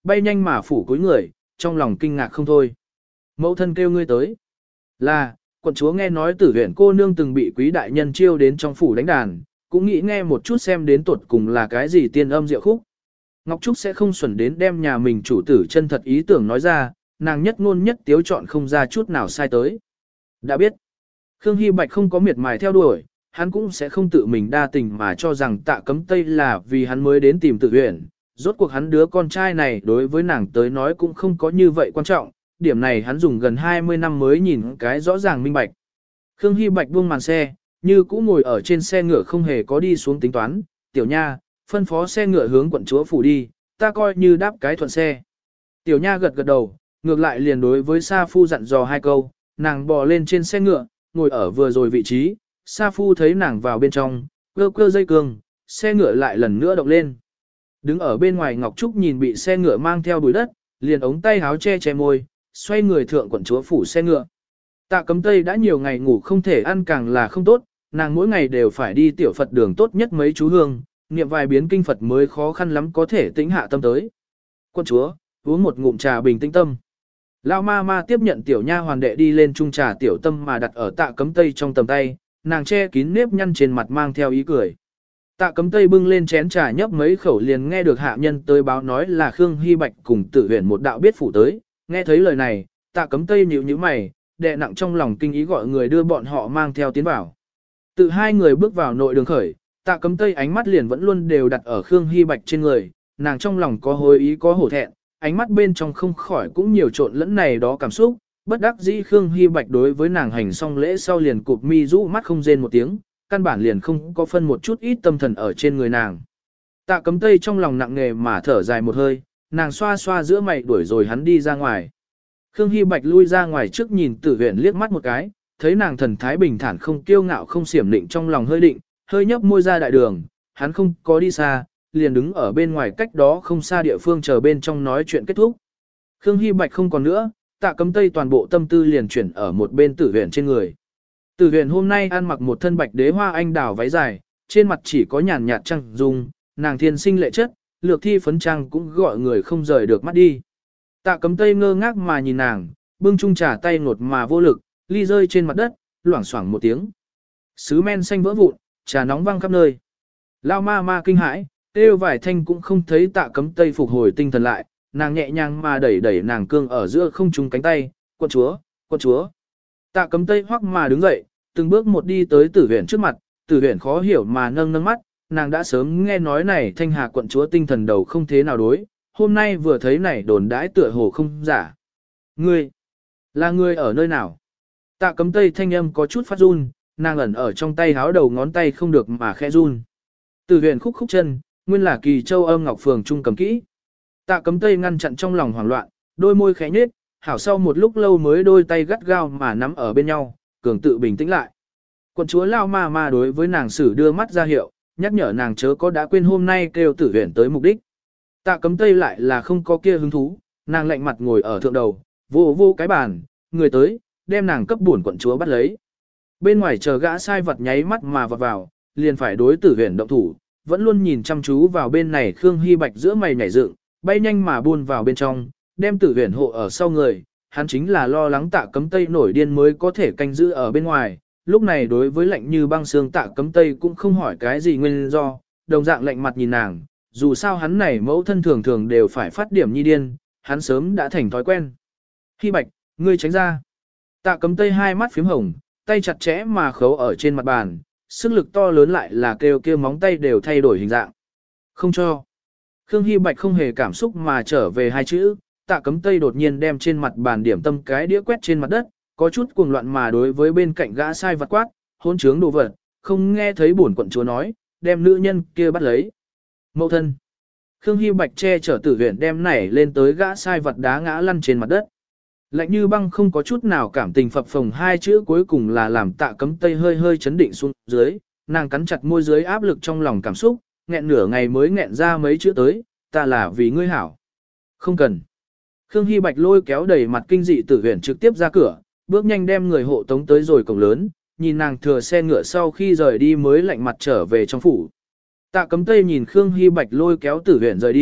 bay nhanh mà phủ cúi người, trong lòng kinh ngạc không thôi. Mẫu thân kêu ngươi tới. Là, quận chúa nghe nói Tử Huyền cô nương từng bị quý đại nhân chiêu đến trong phủ đánh đàn, cũng nghĩ nghe một chút xem đến tuột cùng là cái gì tiên âm diệu khúc. Ngọc Trúc sẽ không xuẩn đến đem nhà mình chủ tử chân thật ý tưởng nói ra, nàng nhất ngôn nhất tiếu chọn không ra chút nào sai tới. Đã biết, Khương Hy Bạch không có miệt mài theo đuổi, hắn cũng sẽ không tự mình đa tình mà cho rằng Tạ Cấm Tây là vì hắn mới đến tìm Tử Huyền. Rốt cuộc hắn đứa con trai này đối với nàng tới nói cũng không có như vậy quan trọng, điểm này hắn dùng gần 20 năm mới nhìn cái rõ ràng minh bạch. Khương Hy Bạch buông màn xe, như cũ ngồi ở trên xe ngựa không hề có đi xuống tính toán, tiểu nha, phân phó xe ngựa hướng quận chúa phủ đi, ta coi như đáp cái thuận xe. Tiểu nha gật gật đầu, ngược lại liền đối với Sa Phu dặn dò hai câu, nàng bò lên trên xe ngựa, ngồi ở vừa rồi vị trí, Sa Phu thấy nàng vào bên trong, cơ cơ dây cương, xe ngựa lại lần nữa động lên. Đứng ở bên ngoài Ngọc Trúc nhìn bị xe ngựa mang theo bụi đất, liền ống tay háo che che môi, xoay người thượng quận chúa phủ xe ngựa. Tạ Cấm Tây đã nhiều ngày ngủ không thể ăn càng là không tốt, nàng mỗi ngày đều phải đi tiểu Phật đường tốt nhất mấy chú hương, niệm vài biến kinh Phật mới khó khăn lắm có thể tĩnh hạ tâm tới. Quân chúa, uống một ngụm trà bình tĩnh tâm. Lão ma ma tiếp nhận tiểu nha hoàn đệ đi lên chung trà tiểu tâm mà đặt ở Tạ Cấm Tây trong tầm tay, nàng che kín nếp nhăn trên mặt mang theo ý cười. Tạ Cấm Tây bưng lên chén trà nhấp mấy khẩu liền nghe được hạ nhân tới báo nói là Khương Hy Bạch cùng Tử Huyền một đạo biết phủ tới, nghe thấy lời này, Tạ Cấm Tây nhíu nhíu mày, đè nặng trong lòng kinh ý gọi người đưa bọn họ mang theo tiến vào. Tự hai người bước vào nội đường khởi, Tạ Cấm Tây ánh mắt liền vẫn luôn đều đặt ở Khương Hy Bạch trên người, nàng trong lòng có hối ý có hổ thẹn, ánh mắt bên trong không khỏi cũng nhiều trộn lẫn này đó cảm xúc, bất đắc dĩ Khương Hy Bạch đối với nàng hành xong lễ sau liền cụp mi rũ mắt không rên một tiếng, căn bản liền không có phân một chút ít tâm thần ở trên người nàng. Tạ Cấm Tây trong lòng nặng nề mà thở dài một hơi, nàng xoa xoa giữa mày đuổi rồi hắn đi ra ngoài. Khương Hy Bạch lui ra ngoài trước nhìn Tử Huyền liếc mắt một cái, thấy nàng thần thái bình thản không kiêu ngạo không xiểm định trong lòng hơi định, hơi nhấp môi ra đại đường, hắn không có đi xa, liền đứng ở bên ngoài cách đó không xa địa phương chờ bên trong nói chuyện kết thúc. Khương Hy Bạch không còn nữa, Tạ Cấm Tây toàn bộ tâm tư liền chuyển ở một bên Tử Huyền trên người. Tử Huyền hôm nay ăn mặc một thân bạch đế hoa anh đào váy dài, trên mặt chỉ có nhàn nhạt trăng dung, nàng thiên sinh lệ chất, lược thi phấn trang cũng gọi người không rời được mắt đi. Tạ Cấm Tây ngơ ngác mà nhìn nàng, bưng chung trà tay ngột mà vô lực, ly rơi trên mặt đất, loảng xoảng một tiếng. Sứ men xanh vỡ vụn, trà nóng văng khắp nơi. Lao ma ma kinh hãi, kêu vài thanh cũng không thấy Tạ Cấm Tây phục hồi tinh thần lại, nàng nhẹ nhàng mà đẩy đẩy nàng cương ở giữa không trung cánh tay, quận chúa, quận chúa. Tạ Cấm Tây hoắc mà đứng dậy, từng bước một đi tới Tử Huyền trước mặt, Tử Huyền khó hiểu mà nâng nâng mắt, nàng đã sớm nghe nói này thanh hà quận chúa tinh thần đầu không thế nào đối, hôm nay vừa thấy này đồn đãi tựa hồ không giả. Ngươi, là ngươi ở nơi nào? Tạ Cấm Tây thanh âm có chút phát run, nàng ẩn ở trong tay háo đầu ngón tay không được mà khẽ run. Tử Huyền khúc khúc chân, nguyên là Kỳ Châu Âm Ngọc Phường trung cầm kỹ. Tạ Cấm Tây ngăn chặn trong lòng hoảng loạn, đôi môi khẽ nhếch, hảo sau một lúc lâu mới đôi tay gắt gao mà nắm ở bên nhau, cường tự bình tĩnh lại. Quận chúa Lao ma ma đối với nàng sử đưa mắt ra hiệu, nhắc nhở nàng chớ có đã quên hôm nay kêu Tử Huyền tới mục đích. Tạ Cấm Tây lại là không có kia hứng thú, nàng lạnh mặt ngồi ở thượng đầu, vô vô cái bàn, người tới, đem nàng cấp buồn quận chúa bắt lấy. Bên ngoài chờ gã sai vật nháy mắt mà vọt vào, liền phải đối Tử Huyền động thủ, vẫn luôn nhìn chăm chú vào bên này Khương Hy Bạch giữa mày nhảy dựng, bay nhanh mà buôn vào bên trong, đem Tử Huyền hộ ở sau người, hắn chính là lo lắng Tạ Cấm Tây nổi điên mới có thể canh giữ ở bên ngoài, lúc này đối với lạnh như băng xương Tạ Cấm Tây cũng không hỏi cái gì nguyên do, đồng dạng lạnh mặt nhìn nàng, dù sao hắn này mẫu thân thường thường đều phải phát điểm nhi điên, hắn sớm đã thành thói quen. Hy Bạch, ngươi tránh ra. Tạ Cấm Tây hai mắt phím hồng, tay chặt chẽ mà khấu ở trên mặt bàn, sức lực to lớn lại là kêu móng tay đều thay đổi hình dạng. Không cho. Khương Hy Bạch không hề cảm xúc mà trở về hai chữ, Tạ Cấm Tây đột nhiên đem trên mặt bàn điểm tâm cái đĩa quét trên mặt đất, có chút cuồng loạn mà đối với bên cạnh gã sai vặt quát, hỗn trướng đồ vật, không nghe thấy bổn quận chúa nói, đem nữ nhân kia bắt lấy. Mậu thân. Khương Hy Bạch che chở Tử Huyền đem nảy lên tới gã sai vật đá ngã lăn trên mặt đất. Lạnh như băng không có chút nào cảm tình phập phồng hai chữ cuối cùng là làm Tạ Cấm Tây hơi hơi chấn định xuống dưới, nàng cắn chặt môi dưới áp lực trong lòng cảm xúc, nghẹn nửa ngày mới nghẹn ra mấy chữ tới, ta là vì ngươi hảo. Không cần. Khương Hy Bạch lôi kéo đầy mặt kinh dị Tử Huyền trực tiếp ra cửa, bước nhanh đem người hộ tống tới rồi cổng lớn, nhìn nàng thừa xe ngựa sau khi rời đi mới lạnh mặt trở về trong phủ. Tạ Cấm Tây nhìn Khương Hy Bạch lôi kéo Tử Huyền rời đi,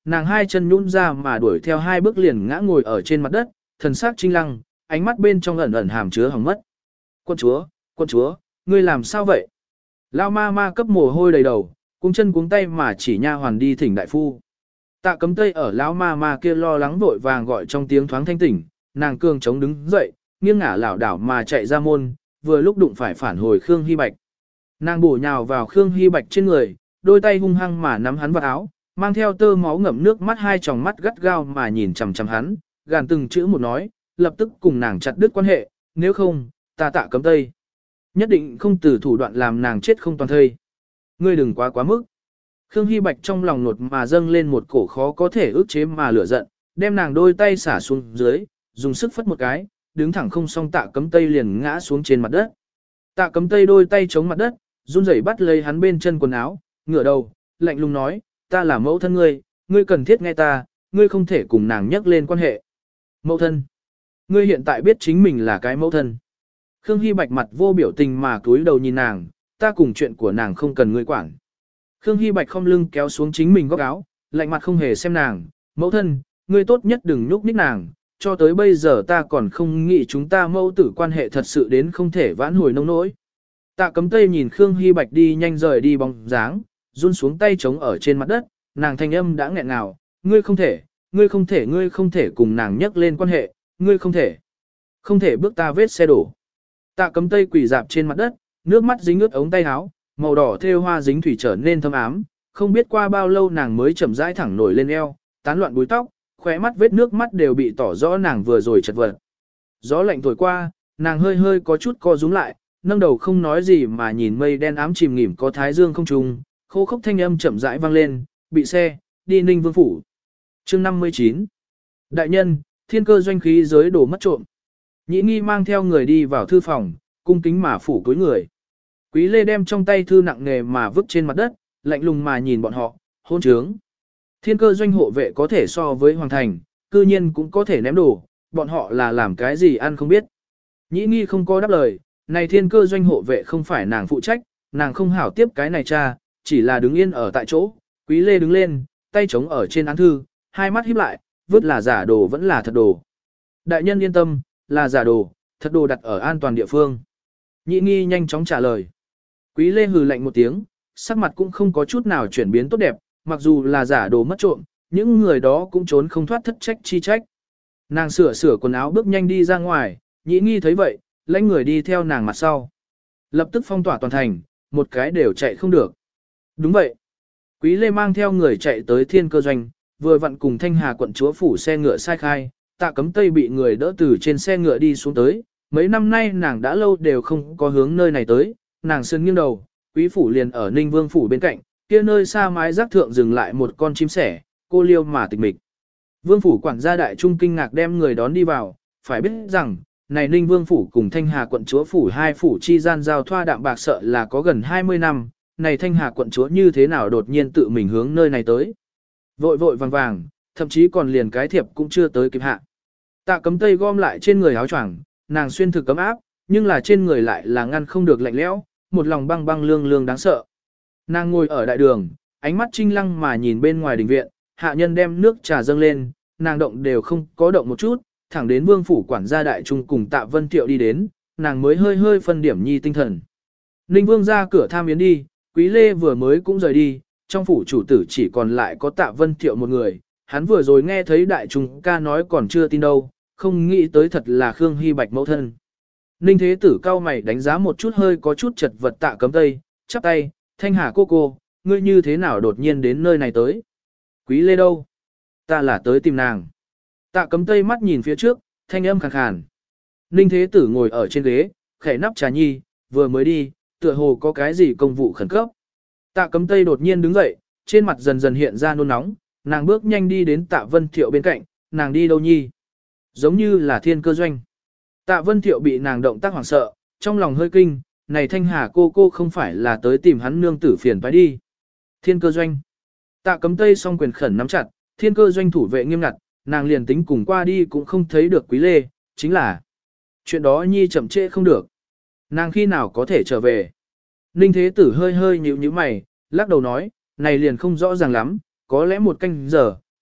nàng hai chân nhũn ra mà đuổi theo hai bước liền ngã ngồi ở trên mặt đất, thần sắc trinh lăng, ánh mắt bên trong ẩn ẩn hàm chứa hỏng mất. Quân chúa, ngươi làm sao vậy? Lao ma ma cấp mồ hôi đầy đầu, cuống chân cuống tay mà chỉ nha hoàn đi thỉnh đại phu. Tạ Cấm Tây ở lão ma ma kia lo lắng vội vàng gọi trong tiếng thoáng thanh tỉnh, nàng cường chống đứng dậy, nghiêng ngả lảo đảo mà chạy ra môn, vừa lúc đụng phải phản hồi Khương Hy Bạch. Nàng bổ nhào vào Khương Hy Bạch trên người, đôi tay hung hăng mà nắm hắn vào áo, mang theo tơ máu ngậm nước mắt hai tròng mắt gắt gao mà nhìn chằm chằm hắn, gàn từng chữ một nói, lập tức cùng nàng chặt đứt quan hệ, nếu không, ta Tạ Cấm Tây nhất định không từ thủ đoạn làm nàng chết không toàn thây. Ngươi đừng quá mức. Khương Hy Bạch trong lòng nột mà dâng lên một cổ khó có thể ức chế mà lửa giận, đem nàng đôi tay xả xuống dưới, dùng sức phất một cái, đứng thẳng không xong Tạ Cấm Tây liền ngã xuống trên mặt đất. Tạ Cấm Tây đôi tay chống mặt đất, run rẩy bắt lấy hắn bên chân quần áo, ngửa đầu, lạnh lùng nói, ta là mẫu thân ngươi, ngươi cần thiết nghe ta, ngươi không thể cùng nàng nhắc lên quan hệ. Mẫu thân. Ngươi hiện tại biết chính mình là cái mẫu thân. Khương Hy Bạch mặt vô biểu tình mà cúi đầu nhìn nàng, ta cùng chuyện của nàng không cần ngươi quản. Khương Hy Bạch không lưng kéo xuống chính mình góc áo, lạnh mặt không hề xem nàng, mẫu thân, ngươi tốt nhất đừng nhúc nhích nàng, cho tới bây giờ ta còn không nghĩ chúng ta mẫu tử quan hệ thật sự đến không thể vãn hồi nông nỗi. Tạ Cấm Tây nhìn Khương Hy Bạch đi nhanh rời đi bóng dáng, run xuống tay trống ở trên mặt đất, nàng thanh âm đã nghẹn ngào, ngươi không thể cùng nàng nhắc lên quan hệ, ngươi không thể bước ta vết xe đổ. Tạ Cấm Tây quỳ dạp trên mặt đất, nước mắt dính ướt ống tay áo, màu đỏ thêu hoa dính thủy trở nên thâm ám, không biết qua bao lâu nàng mới chậm rãi thẳng nổi lên eo, tán loạn búi tóc, khóe mắt vết nước mắt đều bị tỏ rõ nàng vừa rồi chật vật. Gió lạnh thổi qua, nàng hơi có chút co rúm lại, nâng đầu không nói gì mà nhìn mây đen ám chìm nghỉm có thái dương không trùng, khô khốc thanh âm chậm rãi vang lên, bị xe, đi Ninh Vương phủ. Chương 59. Đại nhân, thiên cơ doanh khí giới đổ mất trộm. Nhĩ Nghi mang theo người đi vào thư phòng, cung kính mà phủ cúi người. Quý Lê đem trong tay thư nặng nề mà vứt trên mặt đất, lạnh lùng mà nhìn bọn họ, hôn trướng. Thiên cơ doanh hộ vệ có thể so với hoàng thành, cư nhiên cũng có thể ném đồ, bọn họ là làm cái gì ăn không biết. Nhĩ Nghi không có đáp lời, này thiên cơ doanh hộ vệ không phải nàng phụ trách, nàng không hảo tiếp cái này cha, chỉ là đứng yên ở tại chỗ. Quý Lê đứng lên, tay chống ở trên án thư, hai mắt híp lại, vứt là giả đồ vẫn là thật đồ. Đại nhân yên tâm, là giả đồ, thật đồ đặt ở an toàn địa phương. Nhĩ Nghi nhanh chóng trả lời. Quý Lê hừ lạnh một tiếng, sắc mặt cũng không có chút nào chuyển biến tốt đẹp, mặc dù là giả đồ mất trộm, những người đó cũng trốn không thoát thất trách chi trách. Nàng sửa quần áo bước nhanh đi ra ngoài, Nhĩ Nghi thấy vậy, lãnh người đi theo nàng mặt sau. Lập tức phong tỏa toàn thành, một cái đều chạy không được. Đúng vậy. Quý Lê mang theo người chạy tới thiên cơ doanh, vừa vặn cùng Thanh Hà quận chúa phủ xe ngựa sai khai, Tạ Cấm Tây bị người đỡ từ trên xe ngựa đi xuống tới. Mấy năm nay nàng đã lâu đều không có hướng nơi này tới, nàng sơn nghiêng đầu, quý phủ liền ở Ninh Vương phủ bên cạnh, kia nơi xa mái rác thượng dừng lại một con chim sẻ, cô liêu mà tịch mịch. Vương phủ quản gia đại trung kinh ngạc đem người đón đi vào, phải biết rằng, này Ninh Vương phủ cùng Thanh Hà quận chúa phủ hai phủ chi gian giao thoa đạm bạc sợ là có gần 20 năm, này Thanh Hà quận chúa như thế nào đột nhiên tự mình hướng nơi này tới. Vội vội vàng vàng, thậm chí còn liền cái thiệp cũng chưa tới kịp hạ. Tạ Cấm Tây gom lại trên người áo choàng, nàng xuyên thực cấm áp, nhưng là trên người lại là ngăn không được lạnh lẽo, một lòng băng băng lương lương đáng sợ. Nàng ngồi ở đại đường, ánh mắt trinh lăng mà nhìn bên ngoài đình viện, hạ nhân đem nước trà dâng lên, nàng động đều không có động một chút, thẳng đến Vương phủ quản gia đại trung cùng Tạ Vân Tiệu đi đến, nàng mới hơi phân điểm nhi tinh thần. Ninh Vương ra cửa tham yến đi, Quý Lê vừa mới cũng rời đi, trong phủ chủ tử chỉ còn lại có Tạ Vân Tiệu một người, hắn vừa rồi nghe thấy đại trung ca nói còn chưa tin đâu, không nghĩ tới thật là Khương Hy Bạch mẫu thân. Ninh Thế Tử cao mày đánh giá một chút hơi có chút chật vật Tạ Cấm Tây, chắp tay, Thanh Hà cô, ngươi như thế nào đột nhiên đến nơi này tới? Quý Lê đâu? Ta là tới tìm nàng. Tạ Cấm Tây mắt nhìn phía trước, thanh âm khàn khàn. Ninh Thế Tử ngồi ở trên ghế, khẽ nắp trà nhi, vừa mới đi, tựa hồ có cái gì công vụ khẩn cấp. Tạ Cấm Tây đột nhiên đứng dậy, trên mặt dần dần hiện ra nôn nóng, nàng bước nhanh đi đến Tạ Vân Thiệu bên cạnh, nàng đi đâu nhi? Giống như là thiên cơ doanh. Tạ Vân Thiệu bị nàng động tác hoảng sợ, trong lòng hơi kinh, này Thanh Hà cô không phải là tới tìm hắn nương tử phiền phải đi. Thiên cơ doanh. Tạ Cấm Tây song quyền khẩn nắm chặt, thiên cơ doanh thủ vệ nghiêm ngặt, nàng liền tính cùng qua đi cũng không thấy được Quý Lê, chính là chuyện đó nhi chậm trễ không được. Nàng khi nào có thể trở về? Ninh Thế Tử hơi nhíu mày, lắc đầu nói, này liền không rõ ràng lắm, có lẽ một canh giờ,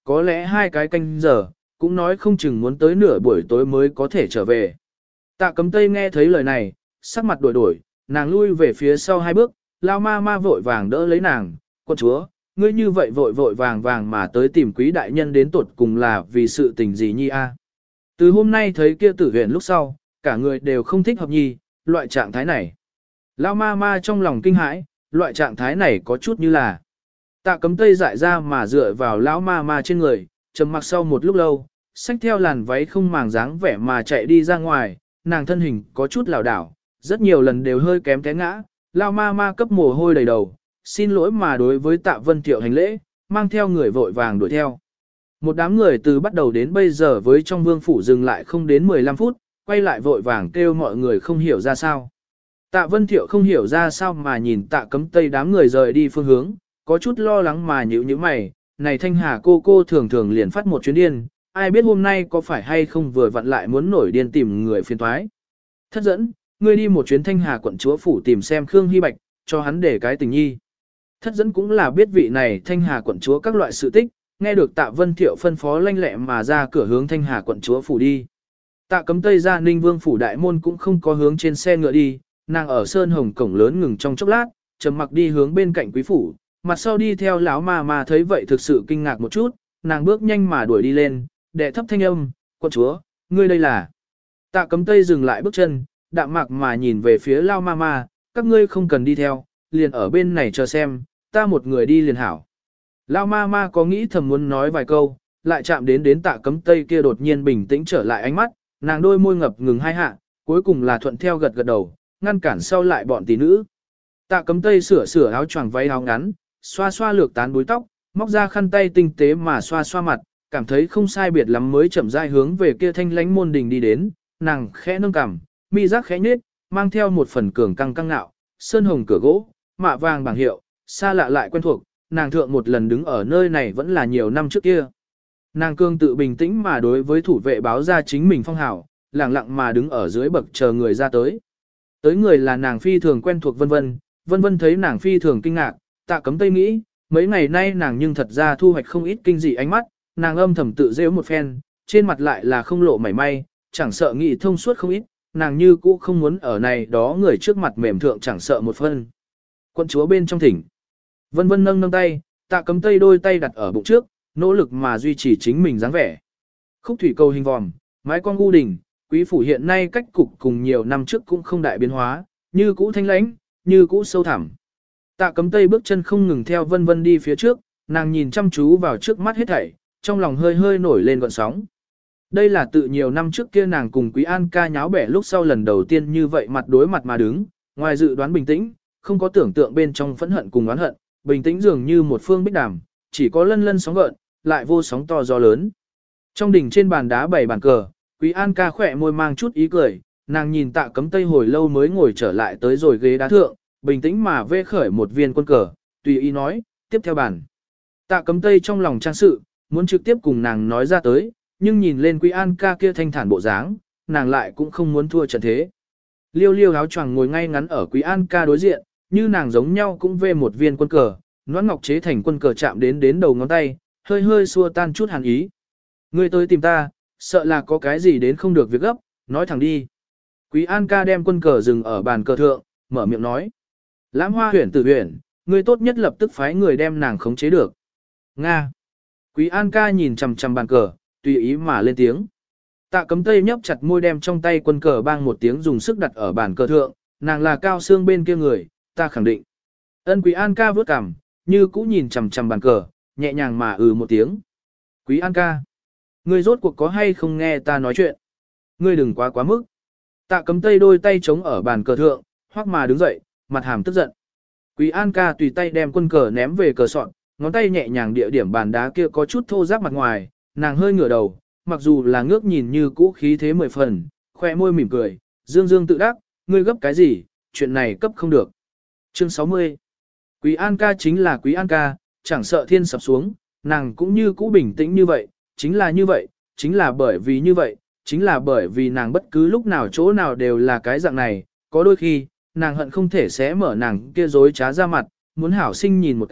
có lẽ 2 cái canh giờ, cũng nói không chừng muốn tới nửa buổi tối mới có thể trở về. Tạ Cấm Tây nghe thấy lời này, sắc mặt đổi đổi, nàng lui về phía sau 2 bước, lao ma ma vội vàng đỡ lấy nàng, quân chúa, ngươi như vậy vội vội vàng vàng mà tới tìm quý đại nhân đến tuột cùng là vì sự tình gì nhi a? Từ hôm nay thấy kia tử huyện lúc sau, cả người đều không thích hợp nhi, loại trạng thái này. Lao ma ma trong lòng kinh hãi, loại trạng thái này có chút như là Tạ Cấm Tây dại ra mà dựa vào lão ma ma trên người, trầm mặc sau một lúc lâu, xách theo làn váy không màng dáng vẻ mà chạy đi ra ngoài, nàng thân hình có chút lảo đảo, rất nhiều lần đều hơi kém té ngã, lão ma ma cấp mồ hôi đầy đầu, xin lỗi mà đối với Tạ Vân Thiệu hành lễ, mang theo người vội vàng đuổi theo. Một đám người từ bắt đầu đến bây giờ với trong vương phủ dừng lại không đến 15 phút, quay lại vội vàng kêu mọi người không hiểu ra sao. Tạ Vân Thiệu không hiểu ra sao mà nhìn Tạ Cấm Tây đám người rời đi phương hướng, có chút lo lắng mà nhíu nhíu mày, này Thanh Hà cô thường thường liền phát một chuyến điên, ai biết hôm nay có phải hay không vừa vặn lại muốn nổi điên tìm người phiền toái. Thất dẫn, ngươi đi một chuyến Thanh Hà quận chúa phủ tìm xem Khương Hy Bạch, cho hắn để cái tình nhi. Thất dẫn cũng là biết vị này Thanh Hà quận chúa các loại sự tích, nghe được Tạ Vân Thiệu phân phó lanh lẹ mà ra cửa hướng Thanh Hà quận chúa phủ đi. Tạ Cấm Tây ra Ninh Vương phủ đại môn cũng không có hướng trên xe ngựa đi, nàng ở sơn hồng cổng lớn ngừng trong chốc lát, trầm mặc đi hướng bên cạnh quý phủ, mặt sau đi theo lão ma ma thấy vậy thực sự kinh ngạc một chút, nàng bước nhanh mà đuổi đi lên, đệ thấp thanh âm, quận chúa, ngươi đây là. Tạ Cấm Tây dừng lại bước chân, đạm mạc mà nhìn về phía lão ma ma, các ngươi không cần đi theo, liền ở bên này chờ xem, ta một người đi liền hảo. Lão ma ma có nghĩ thầm muốn nói vài câu, lại chạm đến Tạ Cấm Tây kia đột nhiên bình tĩnh trở lại ánh mắt, nàng đôi môi ngập ngừng 2 hạ, cuối cùng là thuận theo gật gật đầu, ngăn cản sau lại bọn tỷ nữ. Tạ Cấm Tây sửa áo choàng váy áo ngắn, xoa xoa lược tán búi tóc, móc ra khăn tay tinh tế mà xoa xoa mặt, cảm thấy không sai biệt lắm mới chậm rãi hướng về kia thanh lánh môn đình đi đến, nàng khẽ nâng cằm, mi giác khẽ nhếch, mang theo một phần cường căng căng nạo, sơn hồng cửa gỗ, mạ vàng bảng hiệu, xa lạ lại quen thuộc, nàng thượng một lần đứng ở nơi này vẫn là nhiều năm trước kia. Nàng cương tự bình tĩnh mà đối với thủ vệ báo ra chính mình phong hào, lặng lặng mà đứng ở dưới bậc chờ người ra tới. Tới người là nàng phi thường quen thuộc vân vân thấy nàng phi thường kinh ngạc, Tạ Cấm Tây nghĩ, mấy ngày nay nàng nhưng thật ra thu hoạch không ít kinh dị ánh mắt, nàng âm thầm tự rêu một phen, trên mặt lại là không lộ mảy may, chẳng sợ nghĩ thông suốt không ít, nàng như cũ không muốn ở này đó người trước mặt mềm thượng chẳng sợ một phân. Quận chúa bên trong thỉnh, vân nâng tay, Tạ Cấm Tây đôi tay đặt ở bụng trước, nỗ lực mà duy trì chính mình dáng vẻ. Khúc thủy cầu hình vòm, mái con gu đỉnh, quý phủ hiện nay cách cục cùng nhiều năm trước cũng không đại biến hóa, như cũ thanh lãnh, như cũ sâu thẳm. Tạ Cấm Tây bước chân không ngừng theo vân đi phía trước, nàng nhìn chăm chú vào trước mắt hết thảy, trong lòng hơi nổi lên gợn sóng. Đây là tự nhiều năm trước kia nàng cùng Quý An ca nháo bẻ lúc sau lần đầu tiên như vậy mặt đối mặt mà đứng, ngoài dự đoán bình tĩnh, không có tưởng tượng bên trong phẫn hận cùng oán hận, bình tĩnh dường như một phương bích đàm, chỉ có lân sóng gợn, lại vô sóng to gió lớn. Trong đỉnh trên bàn đá bày bàn cờ, Quý An ca khỏe môi mang chút ý cười, nàng nhìn Tạ Cấm Tây hồi lâu mới ngồi trở lại tới rồi ghế đá thượng, bình tĩnh mà vê khởi một viên quân cờ, tùy ý nói, tiếp theo bàn. Tạ Cấm Tây trong lòng trang sự, muốn trực tiếp cùng nàng nói ra tới, nhưng nhìn lên Quý An ca kia thanh thản bộ dáng, nàng lại cũng không muốn thua trận thế. Liêu áo choàng ngồi ngay ngắn ở Quý An ca đối diện, như nàng giống nhau cũng vê một viên quân cờ, noãn ngọc chế thành quân cờ chạm đến đầu ngón tay, hơi xua tan chút hàn ý. Ngươi tới tìm ta, sợ là có cái gì đến không được việc gấp, nói thẳng đi. Quý An ca đem quân cờ dừng ở bàn cờ thượng, mở miệng nói. Lãm Hoa Huyền Tử Huyền, ngươi tốt nhất lập tức phái người đem nàng khống chế được. Nga. Quý An ca nhìn chằm chằm bàn cờ, tùy ý mà lên tiếng. Tạ Cấm Tây nhấp chặt môi đem trong tay quân cờ bang một tiếng dùng sức đặt ở bàn cờ thượng, nàng là cao xương bên kia người, ta khẳng định. Ân Quý An ca vớt cằm, như cũ nhìn chằm chằm bàn cờ, nhẹ nhàng mà một tiếng. Quý An ca, ngươi rốt cuộc có hay không nghe ta nói chuyện? Ngươi đừng quá mức. Tạ Cấm Tây đôi tay chống ở bàn cờ thượng, hoắc mà đứng dậy, mặt hàm tức giận. Quý An ca tùy tay đem quân cờ ném về cờ sọn, ngón tay nhẹ nhàng địa điểm bàn đá kia có chút thô ráp mặt ngoài, nàng hơi ngửa đầu, mặc dù là ngước nhìn như cũ khí thế 10 phần, khoe môi mỉm cười, dương tự đắc, ngươi gấp cái gì, chuyện này cấp không được. Chương 60. Quý An ca chính là Quý An ca, chẳng sợ thiên sập xuống, nàng cũng như cũ bình tĩnh như vậy, chính là như vậy, chính là bởi vì như vậy, chính là bởi vì nàng bất cứ lúc nào chỗ nào đều là cái dạng này, có đôi khi, nàng hận không thể xé mở nàng kia dối trá ra mặt, muốn hảo sinh nhìn một cái,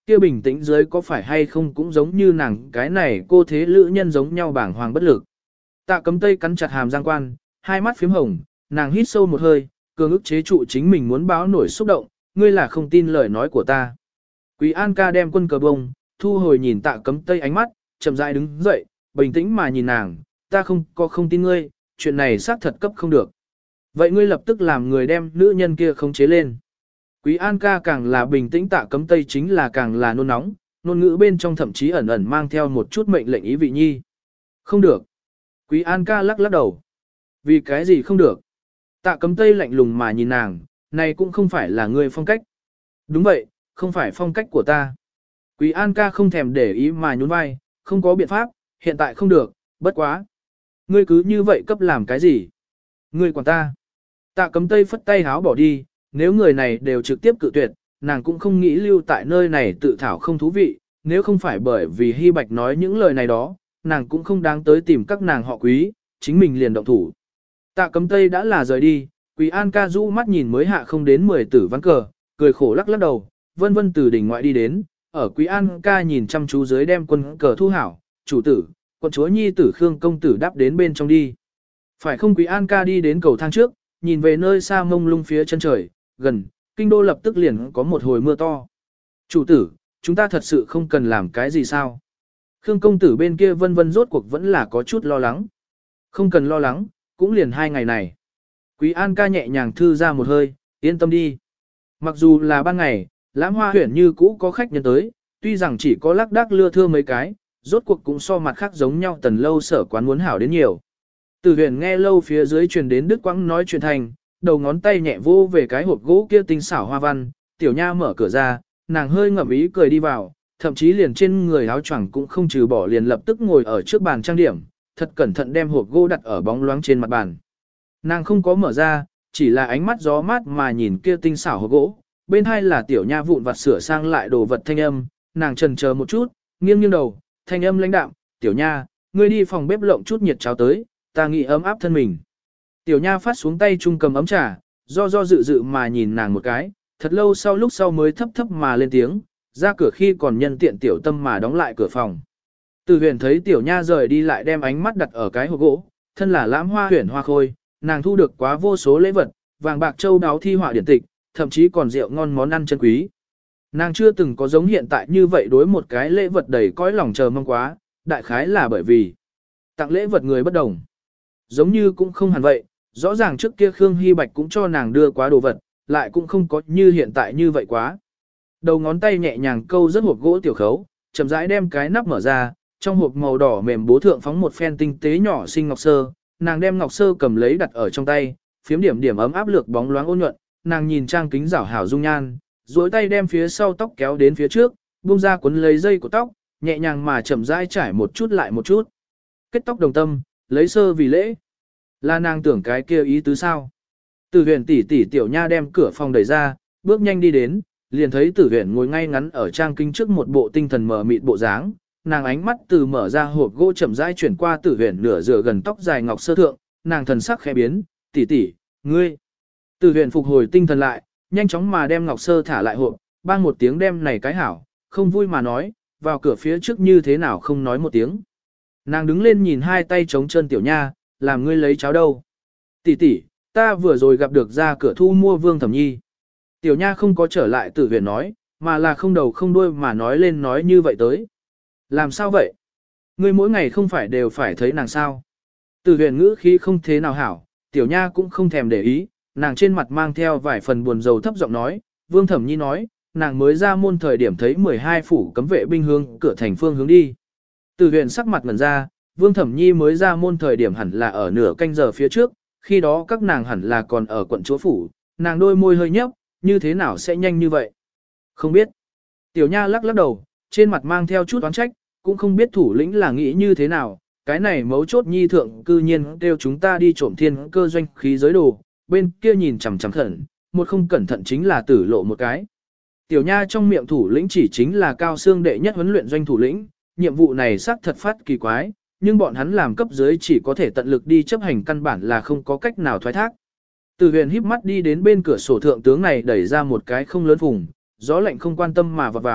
kia bình tĩnh dưới có phải hay không cũng giống như nàng cái này cô thế lữ nhân giống nhau bảng hoàng bất lực. Tạ Cấm Tây cắn chặt hàm răng quan, hai mắt phím hồng, nàng hít sâu một hơi, cường ức chế trụ chính mình muốn báo nổi xúc động, ngươi là không tin lời nói của ta. Quý An ca đem quân cờ bông, thu hồi nhìn Tạ Cấm Tây ánh mắt, chậm rãi đứng dậy, bình tĩnh mà nhìn nàng, ta không tin ngươi, chuyện này xác thật cấp không được. Vậy ngươi lập tức làm người đem nữ nhân kia khống chế lên. Quý An ca càng là bình tĩnh, Tạ Cấm Tây chính là càng là nôn nóng, ngôn ngữ bên trong thậm chí ẩn ẩn mang theo một chút mệnh lệnh ý vị nhi. Không được. Quý An ca lắc lắc đầu. Vì cái gì không được? Tạ Cấm Tây lạnh lùng mà nhìn nàng, này cũng không phải là ngươi phong cách. Đúng vậy, không phải phong cách của ta. Quý An ca không thèm để ý mà nhún vai, không có biện pháp, hiện tại không được, bất quá. Ngươi cứ như vậy cấp làm cái gì? Ngươi quản ta. Tạ Cấm Tây phất tay háo bỏ đi, nếu người này đều trực tiếp cự tuyệt, nàng cũng không nghĩ lưu tại nơi này tự thảo không thú vị, nếu không phải bởi vì Hy Bạch nói những lời này đó, nàng cũng không đáng tới tìm các nàng họ Quý, chính mình liền động thủ. Tạ Cấm Tây đã là rời đi, Quý An ca rũ mắt nhìn mới hạ không đến 10 tử ván cờ, cười khổ lắc lắc đầu, vân vân từ đỉnh ngoại đi đến, ở Quý An ca nhìn chăm chú dưới đem quân cờ thu hảo, chủ tử, quận chúa nhi tử Khương công tử đáp đến bên trong đi. Phải không? Quý An ca đi đến cầu thang trước, nhìn về nơi xa mông lung phía chân trời, gần, kinh đô lập tức liền có một hồi mưa to. Chủ tử, chúng ta thật sự không cần làm cái gì sao? Khương công tử bên kia vân vân rốt cuộc vẫn là có chút lo lắng. Không cần lo lắng, cũng liền 2 ngày này. Quý An ca nhẹ nhàng thư ra một hơi, yên tâm đi. Mặc dù là ban ngày, Lãm Hoa huyện như cũ có khách nhân tới, tuy rằng chỉ có lác đác lưa thưa mấy cái, rốt cuộc cũng so mặt khác giống nhau tần lâu sở quán muốn hảo đến nhiều. Từ huyền nghe lâu phía dưới truyền đến Đức Quãng nói chuyện thành, đầu ngón tay nhẹ vô về cái hộp gỗ kia tinh xảo hoa văn, tiểu nha mở cửa ra, nàng hơi ngậm ý cười đi vào, thậm chí liền trên người áo choàng cũng không trừ bỏ liền lập tức ngồi ở trước bàn trang điểm, thật cẩn thận đem hộp gỗ đặt ở bóng loáng trên mặt bàn. Nàng không có mở ra, chỉ là ánh mắt gió mát mà nhìn kia tinh xảo hộp gỗ, bên hai là tiểu nha vụn vặt sửa sang lại đồ vật thanh âm, nàng chần chờ một chút, nghiêng nghiêng đầu, thanh âm lãnh đạm, tiểu nha, ngươi đi phòng bếp lộng chút nhiệt cháo tới, ta nghĩ ấm áp thân mình. Tiểu nha phát xuống tay chung cầm ấm trà, do dự dự mà nhìn nàng một cái, thật lâu sau lúc sau mới thấp thấp mà lên tiếng, ra cửa khi còn nhân tiện tiểu tâm mà đóng lại cửa phòng. Từ huyền thấy tiểu nha rời đi lại đem ánh mắt đặt ở cái hộp gỗ, thân là Lãm Hoa huyền hoa khôi, nàng thu được quá vô số lễ vật, vàng bạc châu đáo thi họa điển tịch, thậm chí còn rượu ngon món ăn chân quý. Nàng chưa từng có giống hiện tại như vậy đối một cái lễ vật đầy cõi lòng chờ mong quá, đại khái là bởi vì tặng lễ vật người bất đồng. Giống như cũng không hẳn vậy, rõ ràng trước kia Khương Hy Bạch cũng cho nàng đưa quá đồ vật, lại cũng không có như hiện tại như vậy quá. Đầu ngón tay nhẹ nhàng câu rất hộp gỗ tiểu khấu, chậm rãi đem cái nắp mở ra, trong hộp màu đỏ mềm bố thượng phóng một phen tinh tế nhỏ xinh ngọc sơ, nàng đem ngọc sơ cầm lấy đặt ở trong tay, phiếm điểm điểm ấm áp lược bóng loáng ôn nhuận, nàng nhìn trang kính rảo hảo dung nhan, duỗi tay đem phía sau tóc kéo đến phía trước, buông ra cuốn lấy dây của tóc, nhẹ nhàng mà chậm rãi trải một chút lại một chút. Kết tóc đồng tâm, lấy sơ vì lễ. Là nàng tưởng cái kia ý tứ sao? Tử huyền tỷ tỷ tiểu nha đem cửa phòng đẩy ra, bước nhanh đi đến, liền thấy Tử huyền ngồi ngay ngắn ở trang kính trước một bộ tinh thần mờ mịt bộ dáng, nàng ánh mắt từ mở ra hộp gỗ chậm rãi chuyển qua Tử huyền nửa rửa gần tóc dài ngọc sơ thượng, nàng thần sắc khẽ biến, tỷ tỷ, ngươi. Tử huyền phục hồi tinh thần lại, nhanh chóng mà đem ngọc sơ thả lại hộp, bang một tiếng đem này cái hảo, không vui mà nói, vào cửa phía trước như thế nào không nói một tiếng. Nàng đứng lên nhìn hai tay trống chân tiểu nha, làm ngươi lấy cháo đâu. Tỷ tỷ, ta vừa rồi gặp được ra cửa thu mua Vương Thẩm Nhi. Tiểu nha không có trở lại Tử huyền nói, mà là không đầu không đuôi mà nói lên nói như vậy tới. Làm sao vậy? Ngươi mỗi ngày không phải đều phải thấy nàng sao? Tử huyền ngữ khí không thế nào hảo, tiểu nha cũng không thèm để ý, nàng trên mặt mang theo vài phần buồn rầu thấp giọng nói, Vương Thẩm Nhi nói, nàng mới ra môn thời điểm thấy 12 phủ cấm vệ binh hướng cửa thành phương hướng đi. Tử huyền sắc mặt ngẩn ra, Vương Thẩm Nhi mới ra môn thời điểm hẳn là ở nửa canh giờ phía trước, khi đó các nàng hẳn là còn ở quận chúa phủ, nàng đôi môi hơi nhấp, như thế nào sẽ nhanh như vậy? Không biết. Tiểu nha lắc lắc đầu, trên mặt mang theo chút oán trách, cũng không biết thủ lĩnh là nghĩ như thế nào, cái này mấu chốt nhi thượng cư nhiên kêu chúng ta đi trộm thiên cơ doanh khí giới đồ, bên kia nhìn chằm chằm khẩn, một không cẩn thận chính là tử lộ một cái. Tiểu nha trong miệng thủ lĩnh chỉ chính là cao xương đệ nhất huấn luyện doanh thủ lĩnh, nhiệm vụ này xác thật phát kỳ quái, nhưng bọn hắn làm cấp dưới chỉ có thể tận lực đi chấp hành căn bản là không có cách nào thoái thác. Từ huyền híp mắt đi đến bên cửa sổ thượng tướng này đẩy ra một cái không lớn vùng, gió lạnh không quan tâm mà vào,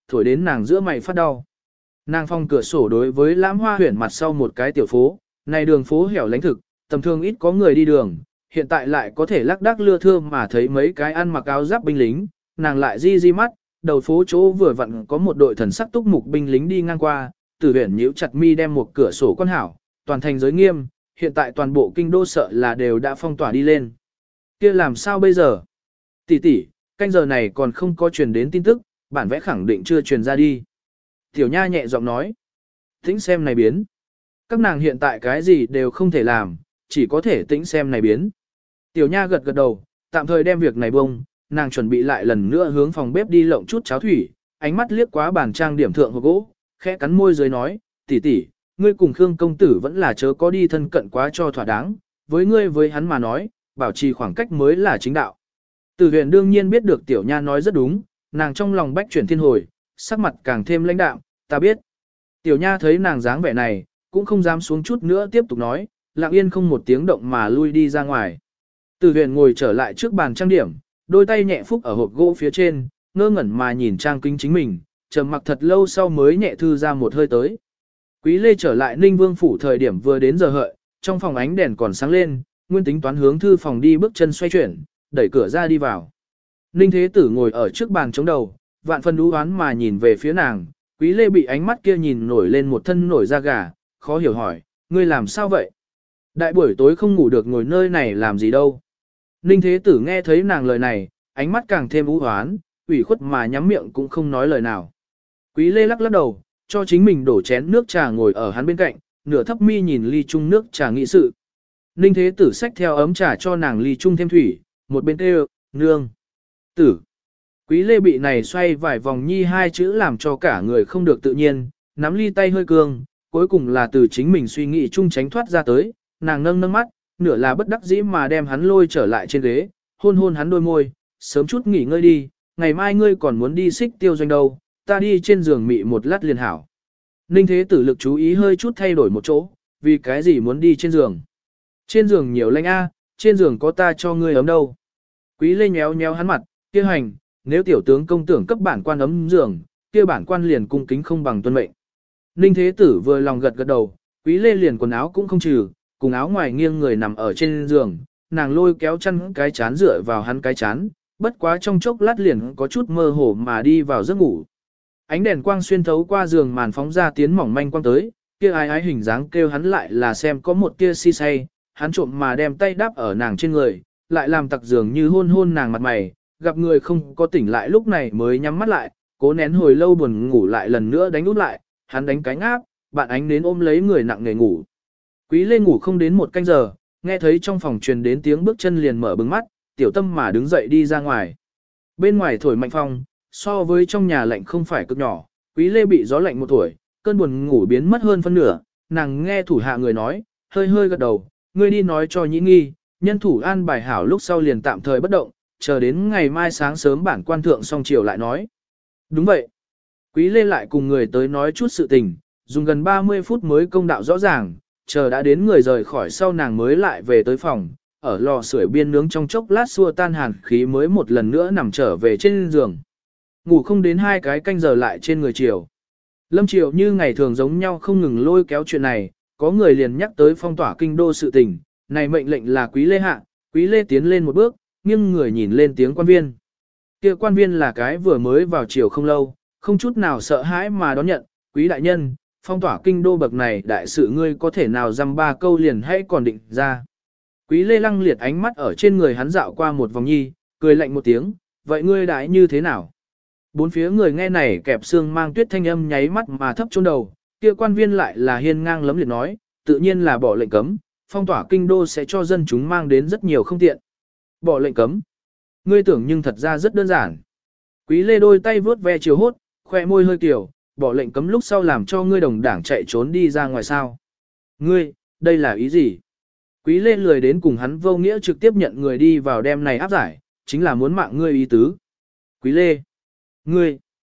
thổi đến nàng giữa mày phát đau. Nàng phong cửa sổ đối với Lãm Hoa Huyển mặt sau một cái tiểu phố, này đường phố hẻo lánh thực, tầm thường ít có người đi đường, hiện tại lại có thể lác đác lưa thưa mà thấy mấy cái ăn mặc áo giáp binh lính, nàng lại di mắt, đầu phố chỗ vừa vặn có một đội thần sắc túc mục binh lính đi ngang qua, Tử Huyền nhíu chặt mi đem một cửa sổ quan hảo, toàn thành giới nghiêm, hiện tại toàn bộ kinh đô sợ là đều đã phong tỏa đi lên. Kia làm sao bây giờ? Tỷ tỷ, canh giờ này còn không có truyền đến tin tức, bản vẽ khẳng định chưa truyền ra đi. Tiểu Nha nhẹ giọng nói. Tĩnh xem này biến. Các nàng hiện tại cái gì đều không thể làm, chỉ có thể tĩnh xem này biến. Tiểu Nha gật gật đầu, tạm thời đem việc này bông, nàng chuẩn bị lại lần nữa hướng phòng bếp đi lộng chút cháo thủy, ánh mắt liếc quá bàn trang điểm thượng hộp gỗ, khẽ cắn môi dưới nói, tỷ tỷ, ngươi cùng Khương công tử vẫn là chớ có đi thân cận quá cho thỏa đáng, với ngươi với hắn mà nói, bảo trì khoảng cách mới là chính đạo. Tử Huyền đương nhiên biết được Tiểu Nha nói rất đúng, nàng trong lòng bách chuyển thiên hồi, sắc mặt càng thêm lãnh đạm, ta biết. Tiểu Nha thấy nàng dáng vẻ này, cũng không dám xuống chút nữa tiếp tục nói, lặng yên không một tiếng động mà lui đi ra ngoài. Tử Huyền ngồi trở lại trước bàn trang điểm, đôi tay nhẹ phúc ở hộp gỗ phía trên, ngơ ngẩn mà nhìn trang kính chính mình, trầm mặc thật lâu sau mới nhẹ thư ra một hơi tới. Quý Lê trở lại Ninh Vương phủ thời điểm vừa đến giờ hợi, trong phòng ánh đèn còn sáng lên, nguyên tính toán hướng thư phòng đi bước chân xoay chuyển, đẩy cửa ra đi vào. Ninh Thế Tử ngồi ở trước bàn chống đầu, vạn phân đú oán mà nhìn về phía nàng, Quý Lê bị ánh mắt kia nhìn nổi lên một thân nổi da gà, khó hiểu hỏi, ngươi làm sao vậy? Đại buổi tối không ngủ được ngồi nơi này làm gì đâu? Ninh Thế Tử nghe thấy nàng lời này, ánh mắt càng thêm u hoán, ủy khuất mà nhắm miệng cũng không nói lời nào. Quý Lê lắc lắc đầu, cho chính mình đổ chén nước trà ngồi ở hắn bên cạnh, nửa thấp mi nhìn ly chung nước trà nghị sự. Ninh Thế Tử xách theo ấm trà cho nàng ly chung thêm thủy, một bên kêu, nương, tử. Quý Lê bị này xoay vài vòng nhi hai chữ làm cho cả người không được tự nhiên, nắm ly tay hơi cương, cuối cùng là từ chính mình suy nghĩ chung tránh thoát ra tới, nàng nâng nâng mắt, nửa là bất đắc dĩ mà đem hắn lôi trở lại trên ghế, hôn hôn hắn đôi môi, sớm chút nghỉ ngơi đi, ngày mai ngươi còn muốn đi xích tiêu doanh đâu, ta đi trên giường mị một lát liền hảo. Ninh Thế Tử lực chú ý hơi chút thay đổi một chỗ, vì cái gì muốn đi trên giường. Trên giường nhiều lạnh a, trên giường có ta cho ngươi ấm đâu. Quý Lê nhéo nhéo hắn mặt, kia hành, nếu tiểu tướng công tưởng cấp bản quan ấm giường, kia bản quan liền cung kính không bằng tuân mệnh. Ninh Thế Tử vừa lòng gật gật đầu, Quý Lê liền quần áo cũng không trừ, cùng áo ngoài nghiêng người nằm ở trên giường, nàng lôi kéo chăn cái chán dựa vào hắn cái chán, bất quá trong chốc lát liền có chút mơ hồ mà đi vào giấc ngủ. Ánh đèn quang xuyên thấu qua giường màn phóng ra tiến mỏng manh quang tới, kia ai ái hình dáng kêu hắn lại là xem có một tia si say, hắn trộm mà đem tay đáp ở nàng trên người, lại làm tặc giường như hôn hôn nàng mặt mày, gặp người không có tỉnh lại lúc này mới nhắm mắt lại, cố nén hồi lâu buồn ngủ lại lần nữa đánh út lại, hắn đánh cánh áp, bạn ánh đến ôm lấy người nặng nề ngủ. Quý Lê ngủ không đến một canh giờ, nghe thấy trong phòng truyền đến tiếng bước chân liền mở bừng mắt, tiểu tâm mà đứng dậy đi ra ngoài. Bên ngoài thổi mạnh phong, so với trong nhà lạnh không phải cực nhỏ, Quý Lê bị gió lạnh một tuổi, cơn buồn ngủ biến mất hơn phân nửa, nàng nghe thủ hạ người nói, hơi hơi gật đầu, ngươi đi nói cho Nhĩ Nghi, nhân thủ an bài hảo lúc sau liền tạm thời bất động, chờ đến ngày mai sáng sớm bản quan thượng xong chiều lại nói. Đúng vậy. Quý Lê lại cùng người tới nói chút sự tình, dùng gần 30 phút mới công đạo rõ ràng, chờ đã đến người rời khỏi sau nàng mới lại về tới phòng, ở lò sưởi biên nướng trong chốc lát xua tan hàn khí mới một lần nữa nằm trở về trên giường. Ngủ không đến 2 cái canh giờ lại trên người chiều. Lâm Triều như ngày thường giống nhau không ngừng lôi kéo chuyện này, có người liền nhắc tới phong tỏa kinh đô sự tình, này mệnh lệnh là Quý Lê hạ, Quý Lê tiến lên một bước, nghiêng người nhìn lên tiếng quan viên. Kia quan viên là cái vừa mới vào triều không lâu, không chút nào sợ hãi mà đón nhận, Quý đại nhân, phong tỏa kinh đô bậc này đại sự ngươi có thể nào dăm 3 câu liền hay còn định ra. Quý Lê lăng liệt ánh mắt ở trên người hắn dạo qua một vòng nhi, cười lạnh một tiếng, vậy ngươi đại như thế nào? Bốn phía người nghe này kẹp xương mang tuyết thanh âm nháy mắt mà thấp chôn đầu, kia quan viên lại là hiên ngang lấm liệt nói, tự nhiên là bỏ lệnh cấm, phong tỏa kinh đô sẽ cho dân chúng mang đến rất nhiều không tiện. Bỏ lệnh cấm. Ngươi tưởng nhưng thật ra rất đơn giản. Quý Lê đôi tay vướt ve chiều hốt, khoe môi hơi kiểu, bỏ lệnh cấm lúc sau làm cho ngươi đồng đảng chạy trốn đi ra ngoài sao. Ngươi, đây là ý gì? Quý Lê lười đến cùng hắn vô nghĩa trực tiếp nhận người đi vào đem này áp giải, chính là muốn mạng ngươi ý tứ. Quý Lê. Ngươi.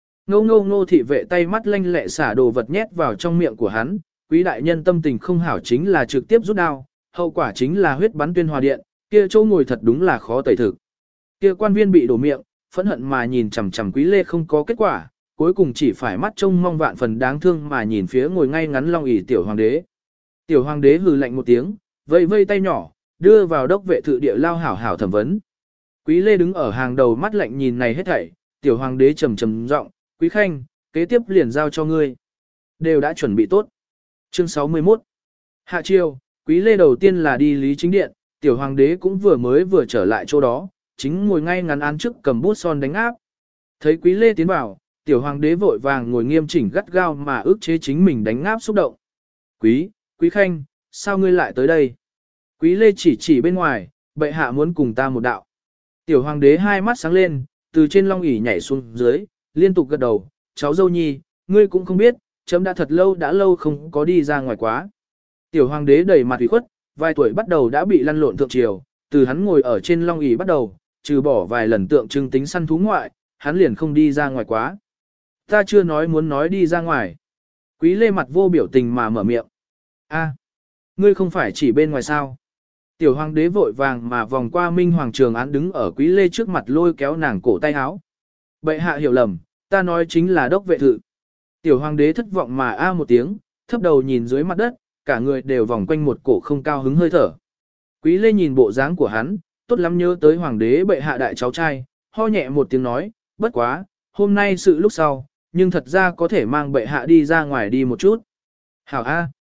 Ngô thị vệ tay mắt lanh lẹ xả đồ vật nhét vào trong miệng của hắn, Quý đại nhân tâm tình không hảo chính là trực tiếp rút đao, hậu quả chính là huyết bắn tuyên hòa điện, kia chỗ ngồi thật đúng là khó tẩy thực. Kia quan viên bị đổ miệng, phẫn hận mà nhìn chằm chằm Quý Lê không có kết quả, cuối cùng chỉ phải mắt trông mong vạn phần đáng thương mà nhìn phía ngồi ngay ngắn long ỷ tiểu hoàng đế. Tiểu hoàng đế hừ lạnh một tiếng, vây vây tay nhỏ, đưa vào đốc vệ thự địa lao hảo hảo thẩm vấn. Quý Lê đứng ở hàng đầu mắt lạnh nhìn này hết thảy, tiểu hoàng đế trầm trầm giọng, Quý Khanh, kế tiếp liền giao cho ngươi. Đều đã chuẩn bị tốt. Chương 61. Hạ chiều, Quý Lê đầu tiên là đi Lý Chính Điện, tiểu hoàng đế cũng vừa trở lại chỗ đó, chính ngồi ngay ngắn án trước cầm bút son đánh áp. Thấy Quý Lê tiến vào, tiểu hoàng đế vội vàng ngồi nghiêm chỉnh gắt gao mà ức chế chính mình đánh áp xúc động. Quý Khanh, sao ngươi lại tới đây? Quý Lê chỉ bên ngoài, bệ hạ muốn cùng ta một đạo. Tiểu hoàng đế hai mắt sáng lên, từ trên long ỷ nhảy xuống dưới, liên tục gật đầu, cháu dâu nhi, ngươi cũng không biết, chấm đã thật lâu không có đi ra ngoài quá. Tiểu hoàng đế đầy mặt ủy khuất, vài tuổi bắt đầu đã bị lăn lộn thượng triều, từ hắn ngồi ở trên long ỷ bắt đầu, trừ bỏ vài lần tượng trưng tính săn thú ngoại, hắn liền không đi ra ngoài quá. Ta chưa muốn nói đi ra ngoài. Quý Lê mặt vô biểu tình mà mở miệng. Ngươi không phải chỉ bên ngoài sao? Tiểu hoàng đế vội vàng mà vòng qua Minh Hoàng Trường Án đứng ở Quý Lê trước mặt lôi kéo nàng cổ tay áo. Bệ hạ hiểu lầm, ta nói chính là đốc vệ thự. Tiểu hoàng đế thất vọng mà một tiếng, thấp đầu nhìn dưới mặt đất, cả người đều vòng quanh một cổ không cao hứng hơi thở. Quý Lê nhìn bộ dáng của hắn, tốt lắm nhớ tới hoàng đế bệ hạ đại cháu trai, ho nhẹ một tiếng nói, bất quá, hôm nay sự lúc sau, nhưng thật ra có thể mang bệ hạ đi ra ngoài đi một chút. Hảo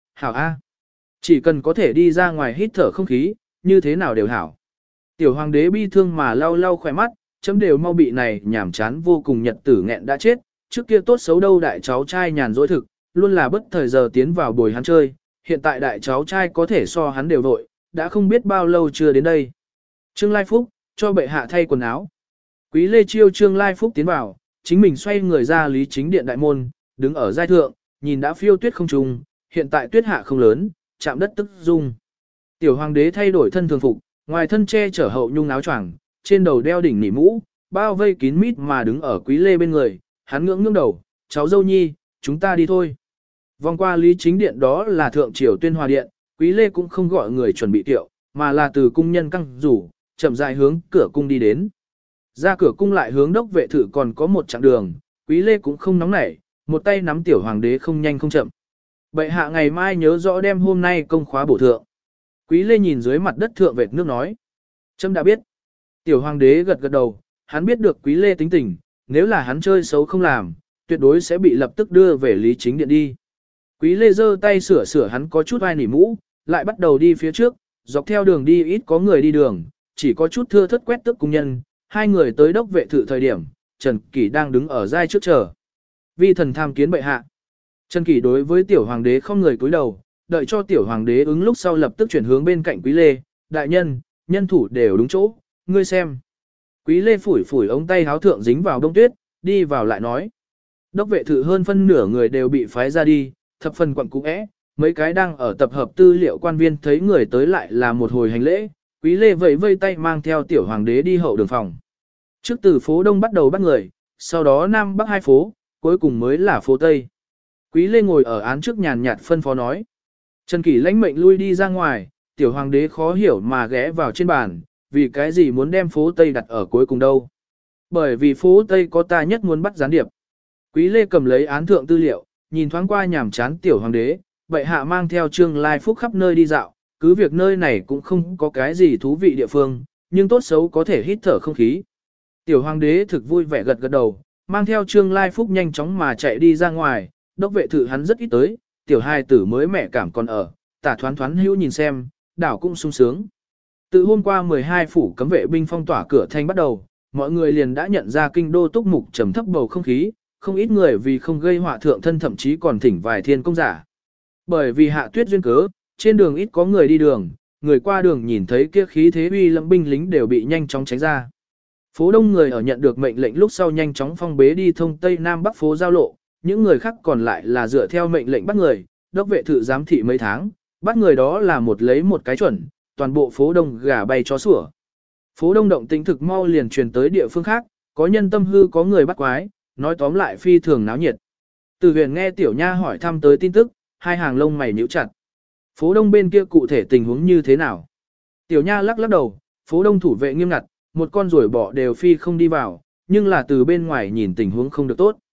A. Chỉ cần có thể đi ra ngoài hít thở không khí, như thế nào đều hảo. Tiểu hoàng đế bi thương mà lau lau khỏe mắt, chấm đều mau bị này nhảm chán vô cùng nhật tử nghẹn đã chết, trước kia tốt xấu đâu đại cháu trai nhàn rỗi thực, luôn là bất thời giờ tiến vào bồi hắn chơi, hiện tại đại cháu trai có thể so hắn đều vội, đã không biết bao lâu chưa đến đây. Trương Lai Phúc, cho bệ hạ thay quần áo. Quý Lê chiêu Trương Lai Phúc tiến vào, chính mình xoay người ra Lý Chính Điện đại môn, đứng ở giai thượng, nhìn đã phiêu tuyết không trùng, hiện tại tuyết hạ không lớn, chạm đất tức rung. Tiểu hoàng đế thay đổi thân thường phục, ngoài thân che chở hậu nhung áo choàng, trên đầu đeo đỉnh nỉ mũ, bao vây kín mít mà đứng ở Quý Lê bên người, hắn ngưỡng đầu, cháu dâu nhi, chúng ta đi thôi. Vòng qua Lý Chính Điện đó là thượng triều Tuyên Hòa Điện, Quý Lê cũng không gọi người chuẩn bị tiệu, mà là từ cung nhân căng rủ, chậm rãi hướng cửa cung đi đến. Ra cửa cung lại hướng đốc vệ thự còn có một chặng đường, Quý Lê cũng không nóng nảy, một tay nắm tiểu hoàng đế không nhanh không chậm. Bệ hạ ngày mai nhớ rõ đem hôm nay công khóa bổ thượng. Quý Lê nhìn dưới mặt đất thượng vệt nước nói. Trâm đã biết. Tiểu hoàng đế gật gật đầu, hắn biết được Quý Lê tính tình, nếu là hắn chơi xấu không làm, tuyệt đối sẽ bị lập tức đưa về Lý Chính Điện đi. Quý Lê giơ tay sửa hắn có chút vai nỉ mũ, lại bắt đầu đi phía trước, dọc theo đường đi ít có người đi đường, chỉ có chút thưa thất quét tước cung nhân, hai người tới đốc vệ thự thời điểm, Trần Kỷ đang đứng ở giai trước chờ. Vi thần tham kiến bệ hạ. Trần Kỷ đối với tiểu hoàng đế không người cúi đầu, đợi cho tiểu hoàng đế ứng lúc sau lập tức chuyển hướng bên cạnh Quý Lê, đại nhân, nhân thủ đều đúng chỗ, ngươi xem. Quý Lê phủi ống tay háo thượng dính vào đông tuyết, đi vào lại nói. Đốc vệ thự hơn phân nửa người đều bị phái ra đi, thập phần quặng cũ é, mấy cái đang ở tập hợp tư liệu quan viên thấy người tới lại là một hồi hành lễ, Quý Lê vẫy vây tay mang theo tiểu hoàng đế đi hậu đường phòng. Trước từ phố Đông bắt đầu bắt người, sau đó Nam Bắc hai phố, cuối cùng mới là phố Tây. Quý Lê ngồi ở án trước nhàn nhạt phân phó nói. Trần Kỷ lãnh mệnh lui đi ra ngoài, tiểu hoàng đế khó hiểu mà ghé vào trên bàn, vì cái gì muốn đem phố Tây đặt ở cuối cùng đâu. Bởi vì phố Tây có ta nhất muốn bắt gián điệp. Quý Lê cầm lấy án thượng tư liệu, nhìn thoáng qua nhàm chán tiểu hoàng đế, bệ hạ mang theo Trương Lai Phúc khắp nơi đi dạo, cứ việc nơi này cũng không có cái gì thú vị địa phương, nhưng tốt xấu có thể hít thở không khí. Tiểu hoàng đế thực vui vẻ gật gật đầu, mang theo Trương Lai Phúc nhanh chóng mà chạy đi ra ngoài, đốc vệ thự hắn rất ít tới, tiểu hai tử mới mẹ cảm còn ở, tả thoán hữu nhìn xem, đảo cũng sung sướng. Từ hôm qua 12 phủ cấm vệ binh phong tỏa cửa thành bắt đầu, mọi người liền đã nhận ra kinh đô túc mục trầm thấp bầu không khí, không ít người vì không gây họa thượng thân thậm chí còn thỉnh vài thiên công giả. Bởi vì hạ tuyết duyên cớ, trên đường ít có người đi đường, người qua đường nhìn thấy kia khí thế uy lâm binh lính đều bị nhanh chóng tránh ra. Phố đông người ở nhận được mệnh lệnh lúc sau nhanh chóng phong bế đi thông Tây Nam Bắc phố giao lộ, những người khác còn lại là dựa theo mệnh lệnh bắt người, đốc vệ thự giám thị mấy tháng, bắt người đó là một lấy một cái chuẩn, toàn bộ phố đông gà bay chó sủa. Phố đông động tính thực mau liền truyền tới địa phương khác, có nhân tâm hư có người bắt quái, nói tóm lại phi thường náo nhiệt. Từ huyền nghe tiểu nha hỏi thăm tới tin tức, hai hàng lông mày nhíu chặt. Phố đông bên kia cụ thể tình huống như thế nào? Tiểu nha lắc đầu, phố đông thủ vệ nghiêm ngặt, một con ruồi bọ đều phi không đi vào, nhưng là từ bên ngoài nhìn tình huống không được tốt.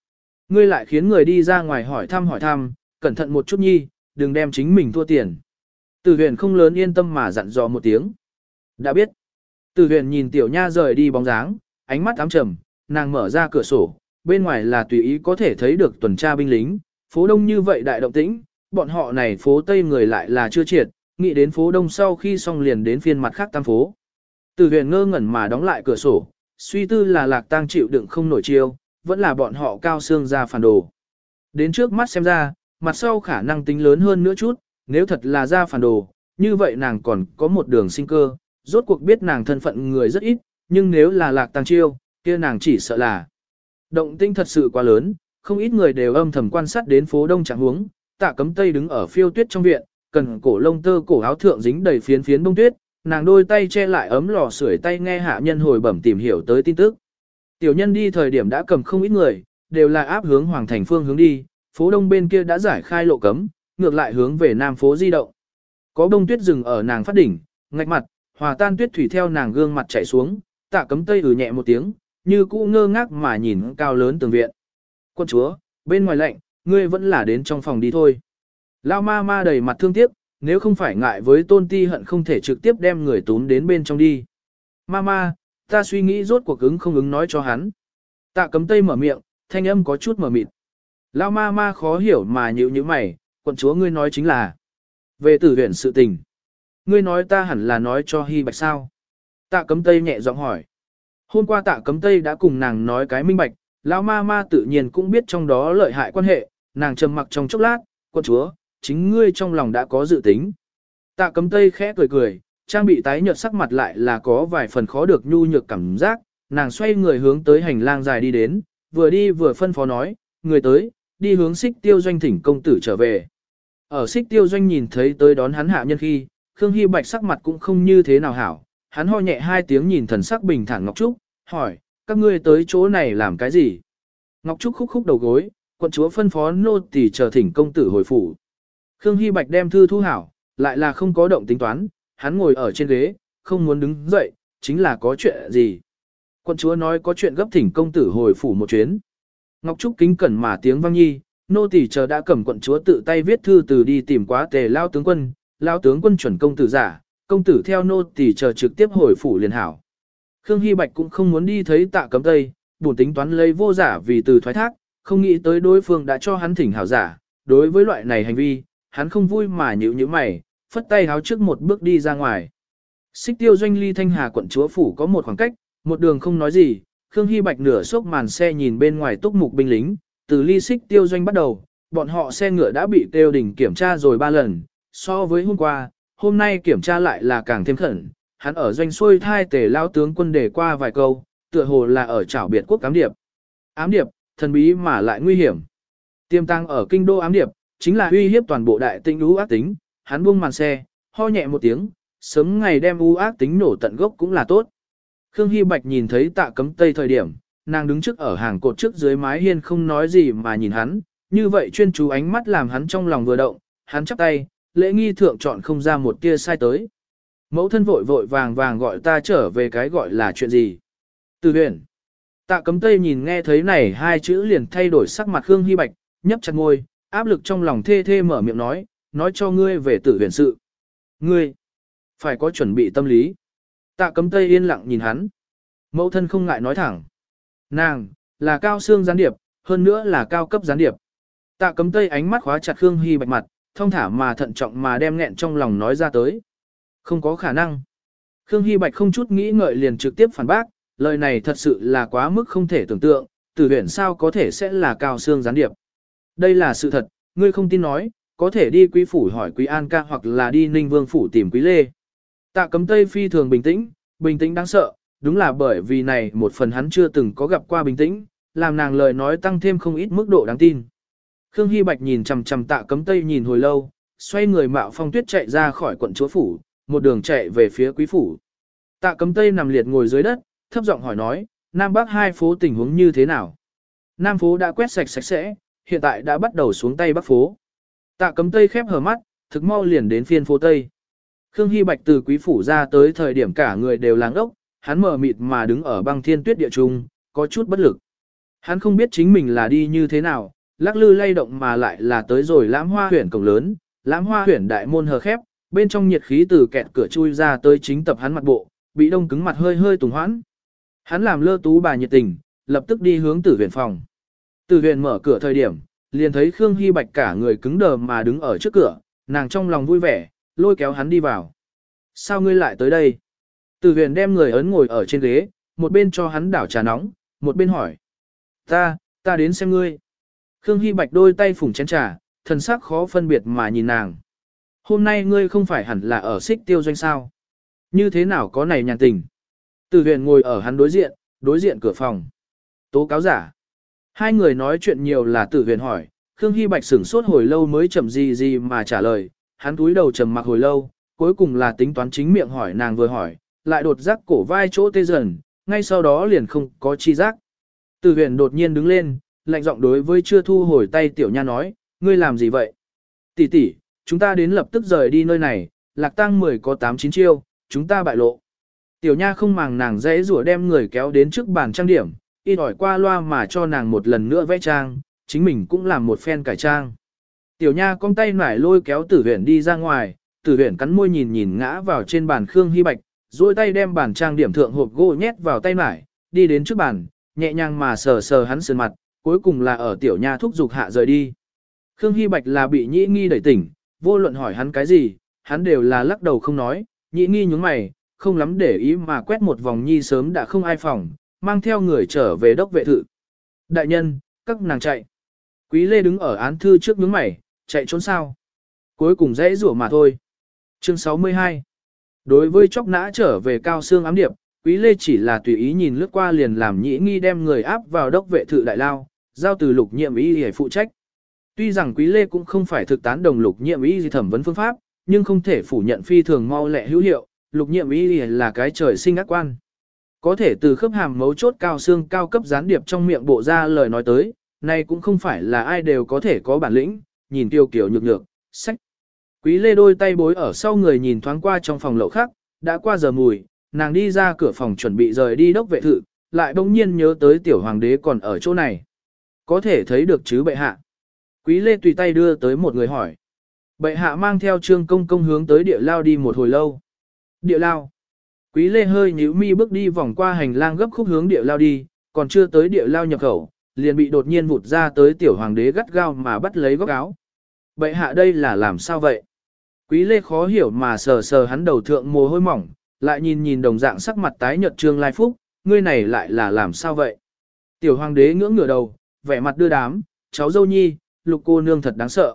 Ngươi lại khiến người đi ra ngoài hỏi thăm, cẩn thận một chút nhi, đừng đem chính mình thua tiền. Tử huyền không lớn yên tâm mà dặn dò một tiếng. Đã biết. Tử huyền nhìn tiểu nha rời đi bóng dáng, ánh mắt ám trầm, nàng mở ra cửa sổ, bên ngoài là tùy ý có thể thấy được tuần tra binh lính, phố đông như vậy đại động tĩnh, bọn họ này phố Tây người lại là chưa triệt, nghĩ đến phố đông sau khi xong liền đến phiên mặt khác tam phố. Tử huyền ngơ ngẩn mà đóng lại cửa sổ, suy tư là Lạc Tang chịu đựng không nổi chiêu, vẫn là bọn họ cao xương ra phản đồ. Đến trước mắt xem ra, mặt sau khả năng tính lớn hơn nữa chút, nếu thật là ra phản đồ, như vậy nàng còn có một đường sinh cơ, rốt cuộc biết nàng thân phận người rất ít, nhưng nếu là Lạc Tang chiêu, kia nàng chỉ sợ là động tinh thật sự quá lớn, không ít người đều âm thầm quan sát đến phố đông trạng huống. Tạ Cấm Tây đứng ở phiêu tuyết trong viện, cần cổ lông tơ cổ áo thượng dính đầy phiến phiến bông tuyết, nàng đôi tay che lại ấm lò sưởi tay nghe hạ nhân hồi bẩm tìm hiểu tới tin tức. Tiểu nhân đi thời điểm đã cầm không ít người, đều là áp hướng hoàng thành phương hướng đi, phố đông bên kia đã giải khai lộ cấm, ngược lại hướng về nam phố di động. Có bông tuyết dừng ở nàng phát đỉnh, ngạch mặt, hòa tan tuyết thủy theo nàng gương mặt chảy xuống, Tạ Cấm Tây nhẹ một tiếng, như cũ ngơ ngác mà nhìn cao lớn tường viện. Quân chúa, bên ngoài lạnh, ngươi vẫn là đến trong phòng đi thôi. Lao ma ma đầy mặt thương tiếc, nếu không phải ngại với tôn ti hận không thể trực tiếp đem người tún đến bên trong đi. Ma, ta suy nghĩ rốt cuộc ứng không ứng nói cho hắn. Tạ Cấm Tây mở miệng, thanh âm có chút mờ mịt. Lao ma khó hiểu mà nhíu như mày, quận chúa ngươi nói chính là về Tử Huyền sự tình. Ngươi nói ta hẳn là nói cho Hy Bạch sao? Tạ Cấm Tây nhẹ giọng hỏi. Hôm qua Tạ Cấm Tây đã cùng nàng nói cái minh bạch, lão ma tự nhiên cũng biết trong đó lợi hại quan hệ, nàng trầm mặc trong chốc lát, quận chúa, chính ngươi trong lòng đã có dự tính. Tạ Cấm Tây khẽ cười, trang bị tái nhợt sắc mặt lại là có vài phần khó được nhu nhược cảm giác, nàng xoay người hướng tới hành lang dài đi đến, vừa đi vừa phân phó nói, người tới, đi hướng Xích Tiêu Doanh thỉnh công tử trở về. Ở Xích Tiêu Doanh nhìn thấy tới đón hắn hạ nhân khi, Khương Hy Bạch sắc mặt cũng không như thế nào hảo, hắn ho nhẹ hai tiếng nhìn thần sắc bình thản Ngọc Trúc, hỏi, các ngươi tới chỗ này làm cái gì? Ngọc Trúc khúc đầu gối, quận chúa phân phó nô tỳ chờ thỉnh công tử hồi phủ. Khương Hy Bạch đem thư thu hảo, lại là không có động tính toán, hắn ngồi ở trên ghế, không muốn đứng dậy, chính là có chuyện gì? Quận chúa nói có chuyện gấp thỉnh công tử hồi phủ một chuyến. Ngọc Trúc kính cẩn mà tiếng vang nhi, nô tỳ chờ đã cầm quận chúa tự tay viết thư từ đi tìm quá Tề lao tướng quân chuẩn công tử giả, công tử theo nô tỳ chờ trực tiếp hồi phủ liền hảo. Khương Hy Bạch cũng không muốn đi thấy Tạ Cấm Tây, buồn tính toán lấy vô giả vì từ thoái thác, không nghĩ tới đối phương đã cho hắn thỉnh hảo giả, đối với loại này hành vi, hắn không vui mà nhíu mày, phất tay háo trước một bước đi ra ngoài. Xích Tiêu Doanh ly Thanh Hà quận chúa phủ có một khoảng cách, một đường không nói gì, Khương Hy Bạch nửa xốc màn xe nhìn bên ngoài túc mục binh lính, từ ly Xích Tiêu Doanh bắt đầu, bọn họ xe ngựa đã bị kêu đỉnh kiểm tra rồi 3 lần, so với hôm qua, hôm nay kiểm tra lại là càng thêm khẩn. Hắn ở doanh xuôi thai Tề lao tướng quân để qua vài câu, tựa hồ là ở chảo biệt quốc ám điệp. Ám điệp, thần bí mà lại nguy hiểm. Tiềm tàng ở kinh đô ám điệp, chính là uy hiếp toàn bộ đại tinh ú ác tính. Hắn buông màn xe, ho nhẹ một tiếng, sớm ngày đem ú ác tính nổ tận gốc cũng là tốt. Khương Hy Bạch nhìn thấy Tạ Cấm Tây thời điểm, nàng đứng trước ở hàng cột trước dưới mái hiên không nói gì mà nhìn hắn, như vậy chuyên chú ánh mắt làm hắn trong lòng vừa động, hắn chắp tay, lễ nghi thượng chọn không ra một tia sai tới. Mẫu thân vội vàng gọi ta trở về cái gọi là chuyện gì. Từ huyền. Tạ Cấm Tây nhìn nghe thấy này hai chữ liền thay đổi sắc mặt Khương Hy Bạch, nhấp chặt môi, áp lực trong lòng thê mở miệng nói cho ngươi về Tử Huyền sự. Ngươi, phải có chuẩn bị tâm lý. Tạ Cấm Tây yên lặng nhìn hắn. Mẫu thân không ngại nói thẳng. Nàng, là cao xương gián điệp, hơn nữa là cao cấp gián điệp. Tạ Cấm Tây ánh mắt khóa chặt Khương Hy Bạch mặt, thông thả mà thận trọng mà đem nghẹn trong lòng nói ra tới. Không có khả năng. Khương Hy Bạch không chút nghĩ ngợi liền trực tiếp phản bác, lời này thật sự là quá mức không thể tưởng tượng, Tử Huyền sao có thể sẽ là cao xương gián điệp. Đây là sự thật, ngươi không tin nói, có thể đi Quý phủ hỏi Quý An ca hoặc là đi Ninh Vương phủ tìm Quý Lê. Tạ Cấm Tây phi thường bình tĩnh đáng sợ, đúng là bởi vì này một phần hắn chưa từng có gặp qua bình tĩnh, làm nàng lời nói tăng thêm không ít mức độ đáng tin. Khương Hy Bạch nhìn chằm chằm Tạ Cấm Tây nhìn hồi lâu, xoay người mạo phong tuyết chạy ra khỏi quận chúa phủ, một đường chạy về phía Quý phủ. Tạ Cấm Tây nằm liệt ngồi dưới đất, thấp giọng hỏi nói, Nam Bắc hai phố tình huống như thế nào? Nam phố đã quét sạch sẽ, hiện tại đã bắt đầu xuống tay Bắc phố. Tạ Cấm Tây khép hờ mắt, thực mau liền đến phiên phố Tây. Khương Hy Bạch từ Quý phủ ra tới thời điểm cả người đều láng ốc, hắn mờ mịt mà đứng ở băng thiên tuyết địa trung, có chút bất lực. Hắn không biết chính mình là đi như thế nào, lắc lư lay động mà lại là tới rồi Lãm Hoa huyện cổng lớn, Lãm Hoa huyện đại môn hờ khép, bên trong nhiệt khí từ kẹt cửa chui ra tới chính tập hắn mặt bộ, bị đông cứng mặt hơi hơi tùng hoãn. Hắn làm lơ tú bà nhiệt tình, lập tức đi hướng Tử Huyền phòng. Tử Huyền mở cửa thời điểm, liền thấy Khương Hy Bạch cả người cứng đờ mà đứng ở trước cửa, nàng trong lòng vui vẻ, lôi kéo hắn đi vào. Sao ngươi lại tới đây? Tử Huyền đem người ấn ngồi ở trên ghế, một bên cho hắn đảo trà nóng, một bên hỏi. Ta đến xem ngươi. Khương Hy Bạch đôi tay phủng chén trà, thần sắc khó phân biệt mà nhìn nàng. Hôm nay ngươi không phải hẳn là ở Xích Tiêu Doanh sao? Như thế nào có này nhàn tình? Tử Huyền ngồi ở hắn đối diện cửa phòng. Tố cáo giả. Hai người nói chuyện nhiều là Tử Huyền hỏi, Khương Hy Bạch sửng sốt hồi lâu mới chậm gì mà trả lời, hắn túi đầu trầm mặc hồi lâu, cuối cùng là tính toán chính miệng hỏi nàng vừa hỏi, lại đột giác cổ vai chỗ tê dần, ngay sau đó liền không có chi giác. Tử Huyền đột nhiên đứng lên, lạnh giọng đối với chưa thu hồi tay Tiểu Nha nói, ngươi làm gì vậy? Tỷ tỷ, chúng ta đến lập tức rời đi nơi này, Lạc Tang 10 có 8-9 chiêu, chúng ta bại lộ. Tiểu Nha không màng nàng dễ rủa đem người kéo đến trước bàn trang điểm, y đòi qua loa mà cho nàng một lần nữa vẽ trang, chính mình cũng làm một phen cải trang. Tiểu Nha cong tay nải lôi kéo Tử Huyền đi ra ngoài, Tử Huyền cắn môi nhìn ngã vào trên bàn Khương Hy Bạch, duỗi tay đem bàn trang điểm thượng hộp gỗ nhét vào tay nải, đi đến trước bàn, nhẹ nhàng mà sờ sờ hắn sườn mặt, cuối cùng là ở Tiểu Nha thúc giục hạ rời đi. Khương Hy Bạch là bị Nhĩ Nghi đẩy tỉnh, vô luận hỏi hắn cái gì, hắn đều là lắc đầu không nói, Nhĩ Nghi nhướng mày, không lắm để ý mà quét một vòng nhi sớm đã không ai phòng, mang theo người trở về đốc vệ thự. Đại nhân, các nàng chạy. Quý Lê đứng ở án thư trước nhướng mày, chạy trốn sao? Cuối cùng dễ rủa mà thôi. Chương 62. Đối với chóc nã trở về Cao Xương ám điệp, Quý Lê chỉ là tùy ý nhìn lướt qua liền làm Nhĩ Nghi đem người áp vào đốc vệ thự đại lao, giao từ Lục Nhiệm Y để phụ trách. Tuy rằng Quý Lê cũng không phải thực tán đồng Lục Nhiệm Y thẩm vấn phương pháp, nhưng không thể phủ nhận phi thường mau lẹ hữu hiệu, Lục Nhiệm Y là cái trời sinh ác quan. Có thể từ khớp hàm mấu chốt Cao Xương cao cấp gián điệp trong miệng bộ ra lời nói tới, này cũng không phải là ai đều có thể có bản lĩnh, nhìn tiêu kiểu nhược nhược, sách. Quý Lê đôi tay bối ở sau người nhìn thoáng qua trong phòng lậu khác, đã qua giờ mùi, nàng đi ra cửa phòng chuẩn bị rời đi đốc vệ thự, lại bỗng nhiên nhớ tới tiểu hoàng đế còn ở chỗ này. Có thể thấy được chứ bệ hạ. Quý Lê tùy tay đưa tới một người hỏi. Bệ hạ mang theo Trương Công Công hướng tới địa lao đi một hồi lâu. Địa lao. Quý Lê hơi nhíu mi bước đi vòng qua hành lang gấp khúc hướng địa lao đi, còn chưa tới địa lao nhập khẩu, liền bị đột nhiên vụt ra tới tiểu hoàng đế gắt gao mà bắt lấy góc áo. Bệ hạ đây là làm sao vậy? Quý Lê khó hiểu mà sờ sờ hắn đầu thượng mồ hôi mỏng, lại nhìn đồng dạng sắc mặt tái nhợt Trương Lai Phúc, ngươi này lại là làm sao vậy? Tiểu hoàng đế ngưỡng ngửa đầu, vẻ mặt đưa đám, cháu dâu nhi, Lục cô nương thật đáng sợ.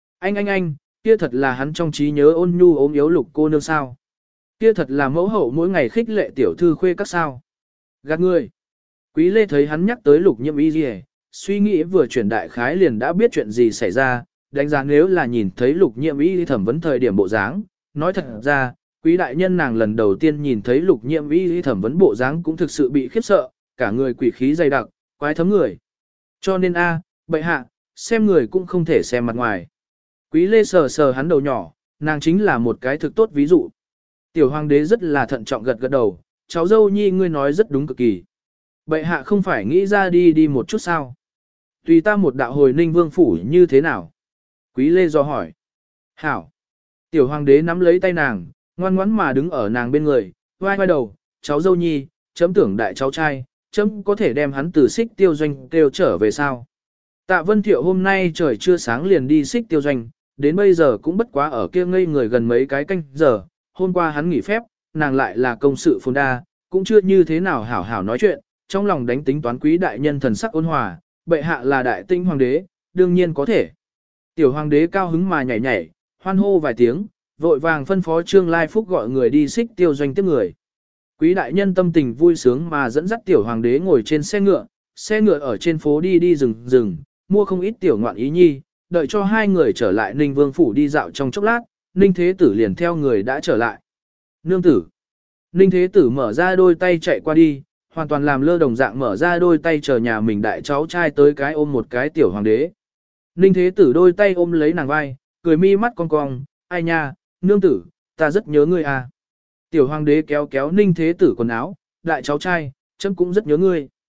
Anh, kia thật là hắn trong trí nhớ ôn nhu ốm yếu Lục cô nương sao? Kia thật là mẫu hậu mỗi ngày khích lệ tiểu thư khuê các sao? Gạt ngươi. Quý Lê thấy hắn nhắc tới Lục Nhiệm Y gì, suy nghĩ vừa chuyển đại khái liền đã biết chuyện gì xảy ra, đánh giá nếu là nhìn thấy Lục Nhiệm Y thẩm vấn thời điểm bộ dáng, nói thật ra, quý đại nhân nàng lần đầu tiên nhìn thấy Lục Nhiệm Y thẩm vấn bộ dáng cũng thực sự bị khiếp sợ, cả người quỷ khí dày đặc, quái thấm người. Cho nên bệ hạ, xem người cũng không thể xem mặt ngoài. Quý Lê sờ sờ hắn đầu nhỏ, nàng chính là một cái thực tốt ví dụ. Tiểu hoàng đế rất là thận trọng gật đầu, cháu dâu nhi ngươi nói rất đúng cực kỳ. Bệ hạ không phải nghĩ ra đi một chút sao? Tùy ta một đạo hồi Ninh Vương phủ như thế nào? Quý Lê do hỏi. Hảo. Tiểu hoàng đế nắm lấy tay nàng, ngoan ngoãn mà đứng ở nàng bên người, vai đầu, cháu dâu nhi, chấm tưởng đại cháu trai, chấm có thể đem hắn từ Xích Tiêu Doanh kêu trở về sao? Tạ Vân Thiệu hôm nay trời chưa sáng liền đi Xích Tiêu Doanh, đến bây giờ cũng bất quá ở kia ngây người gần mấy cái canh giờ, hôm qua hắn nghỉ phép, nàng lại là công sự phồn đa, cũng chưa như thế nào hảo hảo nói chuyện, trong lòng đánh tính toán quý đại nhân thần sắc ôn hòa, bệ hạ là đại tinh hoàng đế, đương nhiên có thể. Tiểu hoàng đế cao hứng mà nhảy, hoan hô vài tiếng, vội vàng phân phó Trương Lai Phúc gọi người đi Xích Tiêu Doanh tiếp người. Quý đại nhân tâm tình vui sướng mà dẫn dắt tiểu hoàng đế ngồi trên xe ngựa ở trên phố đi rừng, mua không ít tiểu ngoạn ý nhi, đợi cho hai người trở lại Ninh Vương phủ đi dạo trong chốc lát, Ninh Thế Tử liền theo người đã trở lại. Nương tử. Ninh Thế Tử mở ra đôi tay chạy qua đi, hoàn toàn làm lơ đồng dạng mở ra đôi tay chờ nhà mình đại cháu trai tới cái ôm một cái tiểu hoàng đế. Ninh Thế Tử đôi tay ôm lấy nàng vai, cười mi mắt cong cong, ai nha, nương tử, ta rất nhớ ngươi à. Tiểu hoàng đế kéo Ninh Thế Tử quần áo, đại cháu trai, chấm cũng rất nhớ ngươi.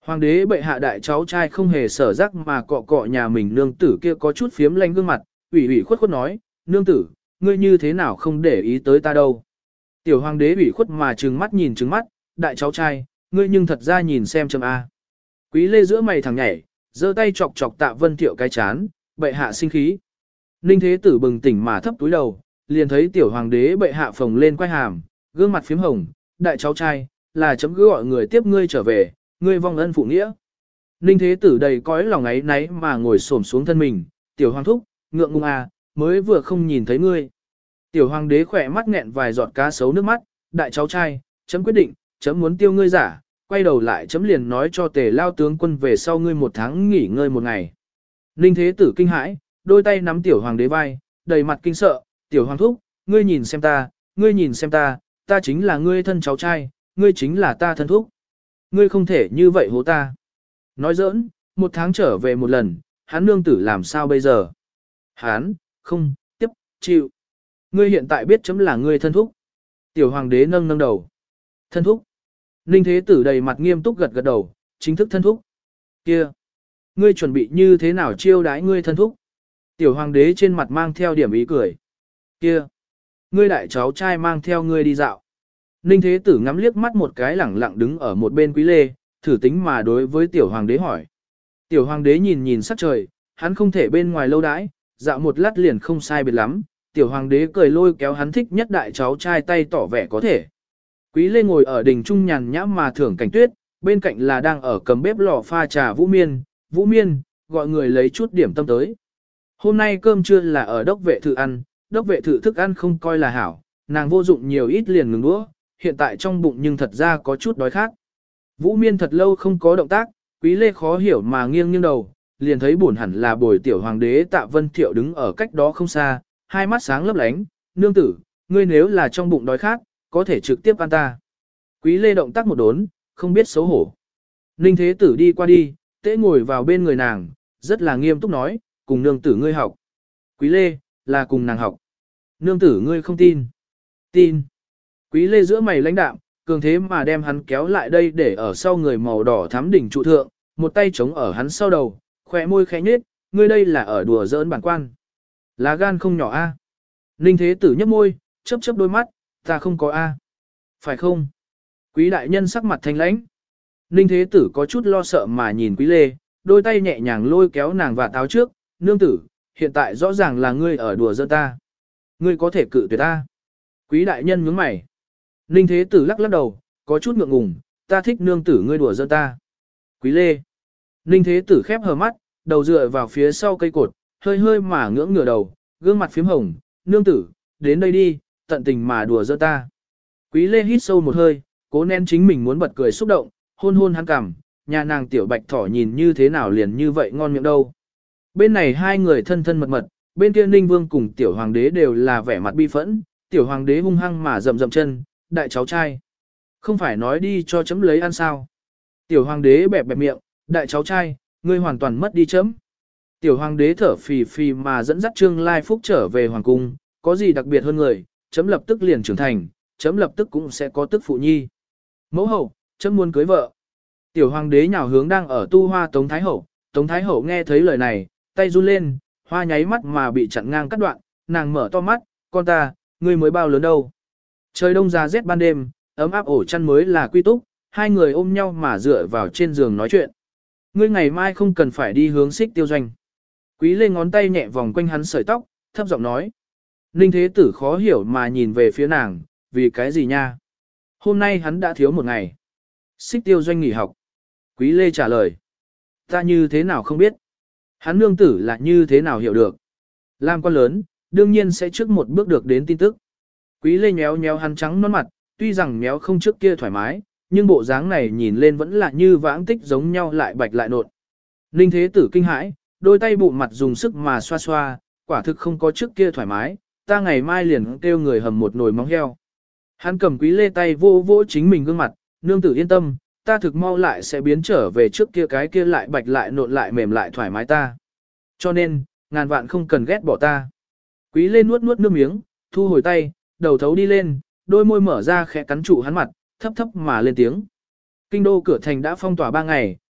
Hoàng đế bệ hạ đại cháu trai không hề sở giác mà cọ cọ nhà mình nương tử kia có chút phiếm lanh gương mặt, ủy ủy khuất khuất nói, nương tử, ngươi như thế nào không để ý tới ta đâu. Tiểu hoàng đế ủy khuất mà trừng mắt nhìn trừng mắt, đại cháu trai, ngươi nhưng thật ra nhìn xem chấm A. Quý lê giữa mày thẳng nhảy, giơ tay chọc chọc Tạ Vân Thiệu cái chán, bệ hạ sinh khí. Ninh thế tử bừng tỉnh mà thấp túi đầu, liền thấy tiểu hoàng đế bệ hạ phồng lên quay hàm, gương mặt phím hồng, đại cháu trai, là chấm cứ gọi người tiếp ngươi trở về, ngươi vong ân phụ nghĩa. Ninh thế tử đầy cõi lòng ấy náy mà ngồi xổm xuống thân mình, tiểu hoàng thúc, ngượng ngùng à, mới vừa không nhìn thấy ngươi. Tiểu hoàng đế khỏe mắt nghẹn vài giọt cá sấu nước mắt, đại cháu trai, chấm quyết định, chấm muốn tiêu ngươi giả, quay đầu lại chấm liền nói cho Tề Lao tướng quân về sau ngươi 1 tháng nghỉ ngơi 1 ngày. Ninh thế tử kinh hãi, đôi tay nắm tiểu hoàng đế vai, đầy mặt kinh sợ, tiểu hoàng thúc, ngươi nhìn xem ta, ngươi nhìn xem ta, ta chính là ngươi thân cháu trai, ngươi chính là ta thân thúc. Ngươi không thể như vậy hố ta. Nói giỡn, 1 tháng trở về 1 lần, hắn nương tử làm sao bây giờ? Hắn, không, tiếp, chịu. Ngươi hiện tại biết chấm là ngươi thân thúc. Tiểu hoàng đế nâng nâng đầu. Thân thúc. Ninh thế tử đầy mặt nghiêm túc gật gật đầu, chính thức thân thúc. Kia. Ngươi chuẩn bị như thế nào chiêu đãi ngươi thân thúc? Tiểu hoàng đế trên mặt mang theo điểm ý cười. Kia. Ngươi đại cháu trai mang theo ngươi đi dạo. Ninh thế tử ngắm liếc mắt một cái lẳng lặng đứng ở một bên quý lê, thử tính mà đối với tiểu hoàng đế hỏi. Tiểu hoàng đế nhìn nhìn sắc trời, hắn không thể bên ngoài lâu đãi, dạo một lát liền không sai biệt lắm. Tiểu hoàng đế cười lôi kéo hắn thích nhất đại cháu trai tay tỏ vẻ có thể. Quý lê ngồi ở đình trung nhàn nhã mà thưởng cảnh tuyết, bên cạnh là đang ở cầm bếp lò pha trà Vũ Miên. Vũ Miên, gọi người lấy chút điểm tâm tới. Hôm nay cơm trưa là ở đốc vệ thự ăn, đốc vệ thự thức ăn không coi là hảo, nàng vô dụng nhiều ít liền ngừng đũa, hiện tại trong bụng nhưng thật ra có chút đói khát. Vũ Miên thật lâu không có động tác, Quý lê khó hiểu mà nghiêng nghiêng đầu, liền thấy buồn hẳn là bồi tiểu hoàng đế Tạ Vân Thiệu đứng ở cách đó không xa, hai mắt sáng lấp lánh, nương tử, ngươi nếu là trong bụng đói khát, có thể trực tiếp ăn ta. Quý lê động tác một đốn, không biết xấu hổ. Ninh thế tử đi qua đi, tế ngồi vào bên người nàng, rất là nghiêm túc nói, cùng nương tử ngươi học. Quý lê, là cùng nàng học. Nương tử ngươi không tin. Tin. Quý lê giữa mày lãnh đạm, cường thế mà đem hắn kéo lại đây để ở sau người màu đỏ thắm đỉnh trụ thượng, một tay chống ở hắn sau đầu, khỏe môi khẽ nhếch, ngươi đây là ở đùa giỡn bản quan. Lá gan không nhỏ a. Ninh thế tử nhấp môi, chớp chớp đôi mắt, ta không có a. Phải không? Quý đại nhân sắc mặt thanh lãnh. Ninh thế tử có chút lo sợ mà nhìn quý lê, đôi tay nhẹ nhàng lôi kéo nàng và táo trước, nương tử, hiện tại rõ ràng là ngươi ở đùa giỡn ta. Ngươi có thể cự tuyệt ta. Quý đại nhân nhướng mày. Ninh thế tử lắc lắc đầu, có chút ngượng ngùng, ta thích nương tử ngươi đùa giỡn ta. Quý lê. Ninh thế tử khép hờ mắt, đầu dựa vào phía sau cây cột, hơi hơi mà ngưỡng ngửa đầu, gương mặt phím hồng, nương tử, đến đây đi, tận tình mà đùa giỡn ta. Quý lê hít sâu một hơi, cố nén chính mình muốn bật cười xúc động, hôn hôn hắn cằm, nhà nàng tiểu bạch thỏ nhìn như thế nào liền như vậy ngon miệng đâu. Bên này hai người thân thân mật mật, bên kia Ninh Vương cùng tiểu hoàng đế đều là vẻ mặt bi phẫn, tiểu hoàng đế hung hăng mà rậm rậm chân, đại cháu trai. Không phải nói đi cho chấm lấy ăn sao. Tiểu hoàng đế bẹp bẹp miệng, đại cháu trai, ngươi hoàn toàn mất đi chấm. Tiểu hoàng đế thở phì phì mà dẫn dắt Trương Lai Phúc trở về hoàng cung, có gì đặc biệt hơn người, chấm lập tức liền trưởng thành, chấm lập tức cũng sẽ có tức phụ nhi. Mẫu hậu, chấm muốn cưới vợ. Tiểu hoàng đế nhào hướng đang ở tu hoa Tống Thái Hậu nghe thấy lời này, tay run lên, hoa nháy mắt mà bị chặn ngang cắt đoạn, nàng mở to mắt, con ta, ngươi mới bao lớn đâu. Trời đông ra rét ban đêm, ấm áp ổ chăn mới là quy túc, hai người ôm nhau mà dựa vào trên giường nói chuyện. Ngươi ngày mai không cần phải đi hướng Xích Tiêu Doanh. Quý lê ngón tay nhẹ vòng quanh hắn sợi tóc, thấp giọng nói. Ninh thế tử khó hiểu mà nhìn về phía nàng, vì cái gì nha? Hôm nay hắn đã thiếu 1 ngày. Xích Tiêu Doanh nghỉ học. Quý lê trả lời. Ta như thế nào không biết. Hắn nương tử là như thế nào hiểu được. Làm quan lớn, đương nhiên sẽ trước một bước được đến tin tức. Quý lê nhéo nhéo hắn trắng nón mặt, tuy rằng méo không trước kia thoải mái, nhưng bộ dáng này nhìn lên vẫn là như vãng tích giống nhau lại bạch lại nộn. Ninh thế tử kinh hãi, đôi tay bụng mặt dùng sức mà xoa xoa, quả thực không có trước kia thoải mái, ta ngày mai liền kêu người hầm một nồi móng heo. Hắn cầm quý lê tay vô vỗ chính mình gương mặt, nương tử yên tâm, ta thực mau lại sẽ biến trở về trước kia cái kia lại bạch lại nộn lại mềm lại thoải mái ta. Cho nên, ngàn vạn không cần ghét bỏ ta. Quý lê nuốt nuốt nước miếng, thu hồi tay, đầu thấu đi lên, đôi môi mở ra khẽ cắn trụ hắn mặt, thấp thấp mà lên tiếng. Kinh đô cửa thành đã phong tỏa 3 ngày,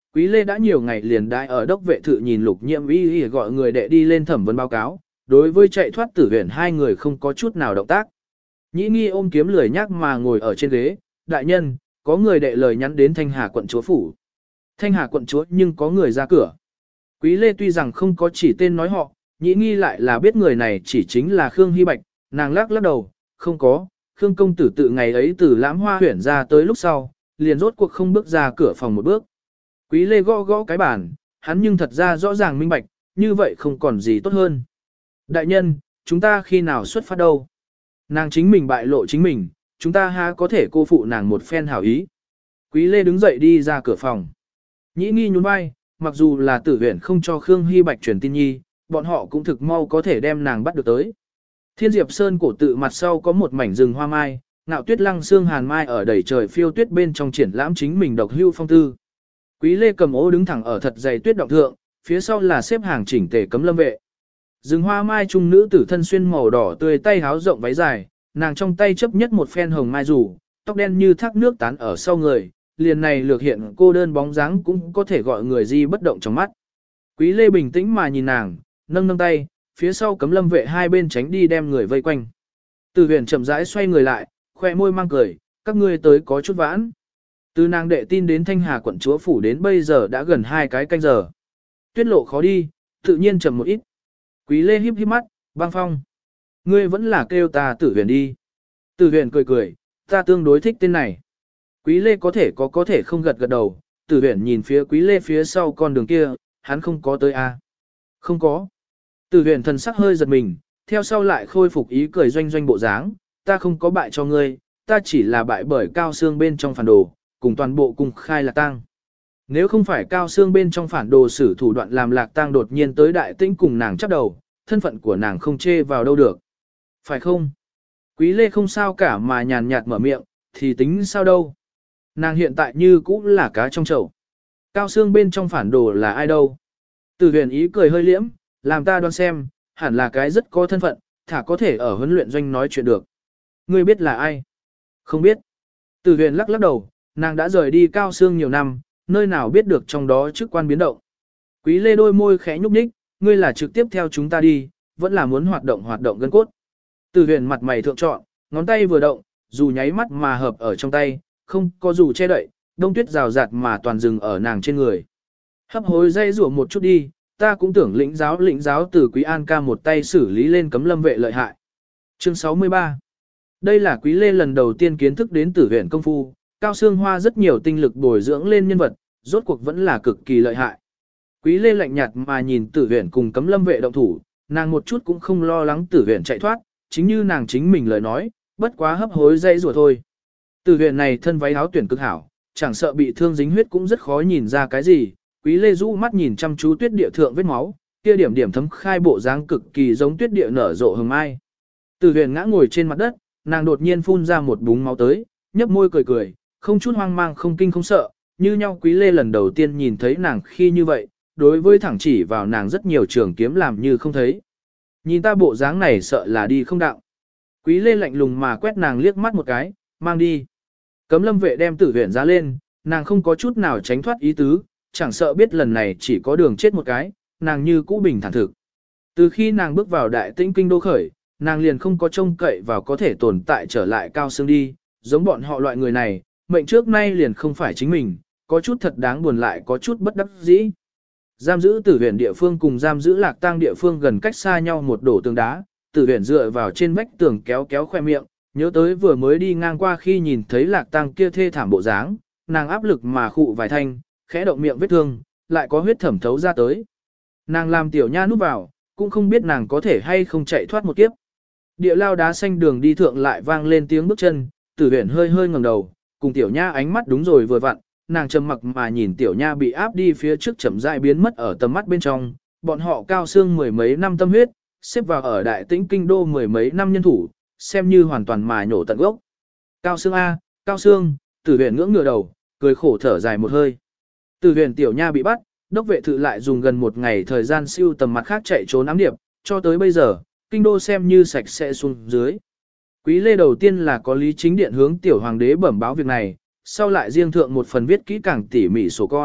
Quý Lê đã nhiều ngày liền đãi ở đốc vệ thự nhìn Lục Nhiệm Y gọi người đệ đi lên thẩm vấn báo cáo, đối với chạy thoát Tử Huyền hai người không có chút nào động tác. Nhĩ Nghi ôm kiếm lười nhác mà ngồi ở trên ghế, đại nhân, có người đệ lời nhắn đến Thanh Hà quận chúa phủ. Thanh Hà quận chúa nhưng có người ra cửa. Quý Lê tuy rằng không có chỉ tên nói họ, Nhĩ Nghi lại là biết người này chỉ chính là Khương Hy Bạch, nàng lắc lắc đầu, không có, Khương công tử tự ngày ấy từ Lãm Hoa huyển ra tới lúc sau, liền rốt cuộc không bước ra cửa phòng một bước. Quý Lê gõ gõ cái bàn, hắn nhưng thật ra rõ ràng minh bạch, như vậy không còn gì tốt hơn. Đại nhân, chúng ta khi nào xuất phát đâu? Nàng chính mình bại lộ chính mình, chúng ta há có thể cô phụ nàng một phen hảo ý. Quý Lê đứng dậy đi ra cửa phòng. Nhĩ Nghi nhún vai, mặc dù là Tử Huyền không cho Khương Hy Bạch truyền tin nhi, bọn họ cũng thực mau có thể đem nàng bắt được tới. Thiên Diệp Sơn cổ tự mặt sau có một mảnh rừng hoa mai, ngạo tuyết lăng xương hàn mai ở đầy trời phiêu tuyết bên trong triển lãm chính mình độc hưu phong tư. Quý Lê cầm ố đứng thẳng ở thật dày tuyết động thượng, phía sau là xếp hàng chỉnh tề cấm lâm vệ. Rừng hoa mai trung nữ tử thân xuyên màu đỏ tươi tay háo rộng váy dài, nàng trong tay chấp nhất một phen hồng mai rủ, tóc đen như thác nước tán ở sau người, liền này lược hiện cô đơn bóng dáng cũng có thể gọi người di bất động trong mắt. Quý Lê bình tĩnh mà nhìn nàng, nâng nâng tay, phía sau cấm lâm vệ hai bên tránh đi đem người vây quanh. Từ Huyền chậm rãi xoay người lại, khoe môi mang cười, các ngươi tới có chút vãn. Từ nàng đệ tin đến Thanh Hà quận chúa phủ đến bây giờ đã gần 2 cái canh giờ. Tuyết lộ khó đi, tự nhiên chậm một ít. Quý Lê híp híp mắt, Băng Phong. Ngươi vẫn là kêu ta Tử Huyền đi. Tử Huyền cười cười, ta tương đối thích tên này. Quý Lê có thể không gật gật đầu, Tử Huyền nhìn phía Quý Lê phía sau con đường kia, hắn không có tới a. Không có. Tử Huyền thần sắc hơi giật mình, theo sau lại khôi phục ý cười doanh doanh bộ dáng, ta không có bại cho ngươi, ta chỉ là bại bởi Cao Xương bên trong phản đồ, cùng toàn bộ cùng khai lạc tang. Nếu không phải Cao Xương bên trong phản đồ sử thủ đoạn làm lạc tang đột nhiên tới Đại Tĩnh cùng nàng chấp đầu, thân phận của nàng không chê vào đâu được. Phải không? Quý Lê không sao cả mà nhàn nhạt mở miệng, thì tính sao đâu. Nàng hiện tại như cũng là cá trong chậu. Cao Xương bên trong phản đồ là ai đâu? Tử Huyền ý cười hơi liễm, làm ta đoán xem, hẳn là cái rất có thân phận, thả có thể ở huấn luyện doanh nói chuyện được. Ngươi biết là ai? Không biết. Tử Huyền lắc lắc đầu, nàng đã rời đi Cao Xương nhiều năm, nơi nào biết được trong đó chức quan biến động. Quý Lê đôi môi khẽ nhúc nhích, ngươi là trực tiếp theo chúng ta đi, vẫn là muốn hoạt động gân cốt. Tử Huyền mặt mày thượng trọn, ngón tay vừa động, dù nháy mắt mà hợp ở trong tay, không có dù che đậy, đông tuyết rào rạt mà toàn dừng ở nàng trên người. Hấp hối dây rủa một chút đi, ta cũng tưởng lĩnh giáo từ Quý An ca một tay xử lý lên cấm lâm vệ lợi hại. Chương 63. Đây là Quý Lê lần đầu tiên kiến thức đến Tử Huyền công phu, Cao Xương hoa rất nhiều tinh lực bồi dưỡng lên nhân vật, rốt cuộc vẫn là cực kỳ lợi hại. Quý Lê lạnh nhạt mà nhìn Tử Huyền cùng cấm lâm vệ động thủ, nàng một chút cũng không lo lắng Tử Huyền chạy thoát, chính như nàng chính mình lời nói, bất quá hấp hối dây rủa thôi. Tử Huyền này thân váy áo tuyển cực hảo, chẳng sợ bị thương dính huyết cũng rất khó nhìn ra cái gì. Quý Lê rũ mắt nhìn chăm chú tuyết địa thượng vết máu, kia điểm điểm thấm khai bộ dáng cực kỳ giống tuyết địa nở rộ hồng mai. Tử Huyền ngã ngồi trên mặt đất, nàng đột nhiên phun ra một búng máu tới, nhấp môi cười cười, không chút hoang mang không kinh không sợ, như nhau. Quý Lê lần đầu tiên nhìn thấy nàng khi như vậy, đối với thẳng chỉ vào nàng rất nhiều trường kiếm làm như không thấy. Nhìn ta bộ dáng này sợ là đi không đạo. Quý Lê lạnh lùng mà quét nàng liếc mắt một cái, mang đi. Cấm lâm vệ đem Tử Huyền giá lên, nàng không có chút nào tránh thoát ý tứ, chẳng sợ biết lần này chỉ có đường chết một cái, nàng như cũ bình thản thực. Từ khi nàng bước vào Đại Tĩnh kinh đô khởi, nàng liền không có trông cậy vào có thể tồn tại trở lại Cao Xương đi, giống bọn họ loại người này, mệnh trước nay liền không phải chính mình, có chút thật đáng buồn lại có chút bất đắc dĩ. Giam giữ Tử Huyền địa phương cùng giam giữ Lạc Tang địa phương gần cách xa nhau một đổ tường đá, Tử Huyền dựa vào trên vách tường kéo kéo khoe miệng, nhớ tới vừa mới đi ngang qua khi nhìn thấy Lạc Tang kia thê thảm bộ dáng, nàng áp lực mà khụ vài thanh, khẽ động miệng vết thương, lại có huyết thẩm thấu ra tới. Nàng làm tiểu nha núp vào, cũng không biết nàng có thể hay không chạy thoát một kiếp. Địa lao đá xanh đường đi thượng lại vang lên tiếng bước chân, Tử Huyền hơi hơi ngẩng đầu, cùng tiểu nha ánh mắt đúng rồi vừa vặn, nàng trầm mặc mà nhìn tiểu nha bị áp đi phía trước chậm rãi biến mất ở tầm mắt bên trong, bọn họ Cao Xương mười mấy năm tâm huyết, xếp vào ở Đại Tĩnh kinh đô mười mấy năm nhân thủ, xem như hoàn toàn mà nhổ tận gốc. Cao Xương a, Cao Xương, Tử Huyền ngưỡng ngửa đầu, cười khổ thở dài một hơi. Tử Huyền tiểu nha bị bắt, đốc vệ thự lại dùng gần một ngày thời gian siêu tầm mặt khác chạy trốn ám điệp, cho tới bây giờ, kinh đô xem như sạch sẽ xuống dưới. Quý Lê đầu tiên là có Lý Chính Điện hướng tiểu hoàng đế bẩm báo việc này, sau lại riêng thượng một phần viết kỹ càng tỉ mỉ sổ con,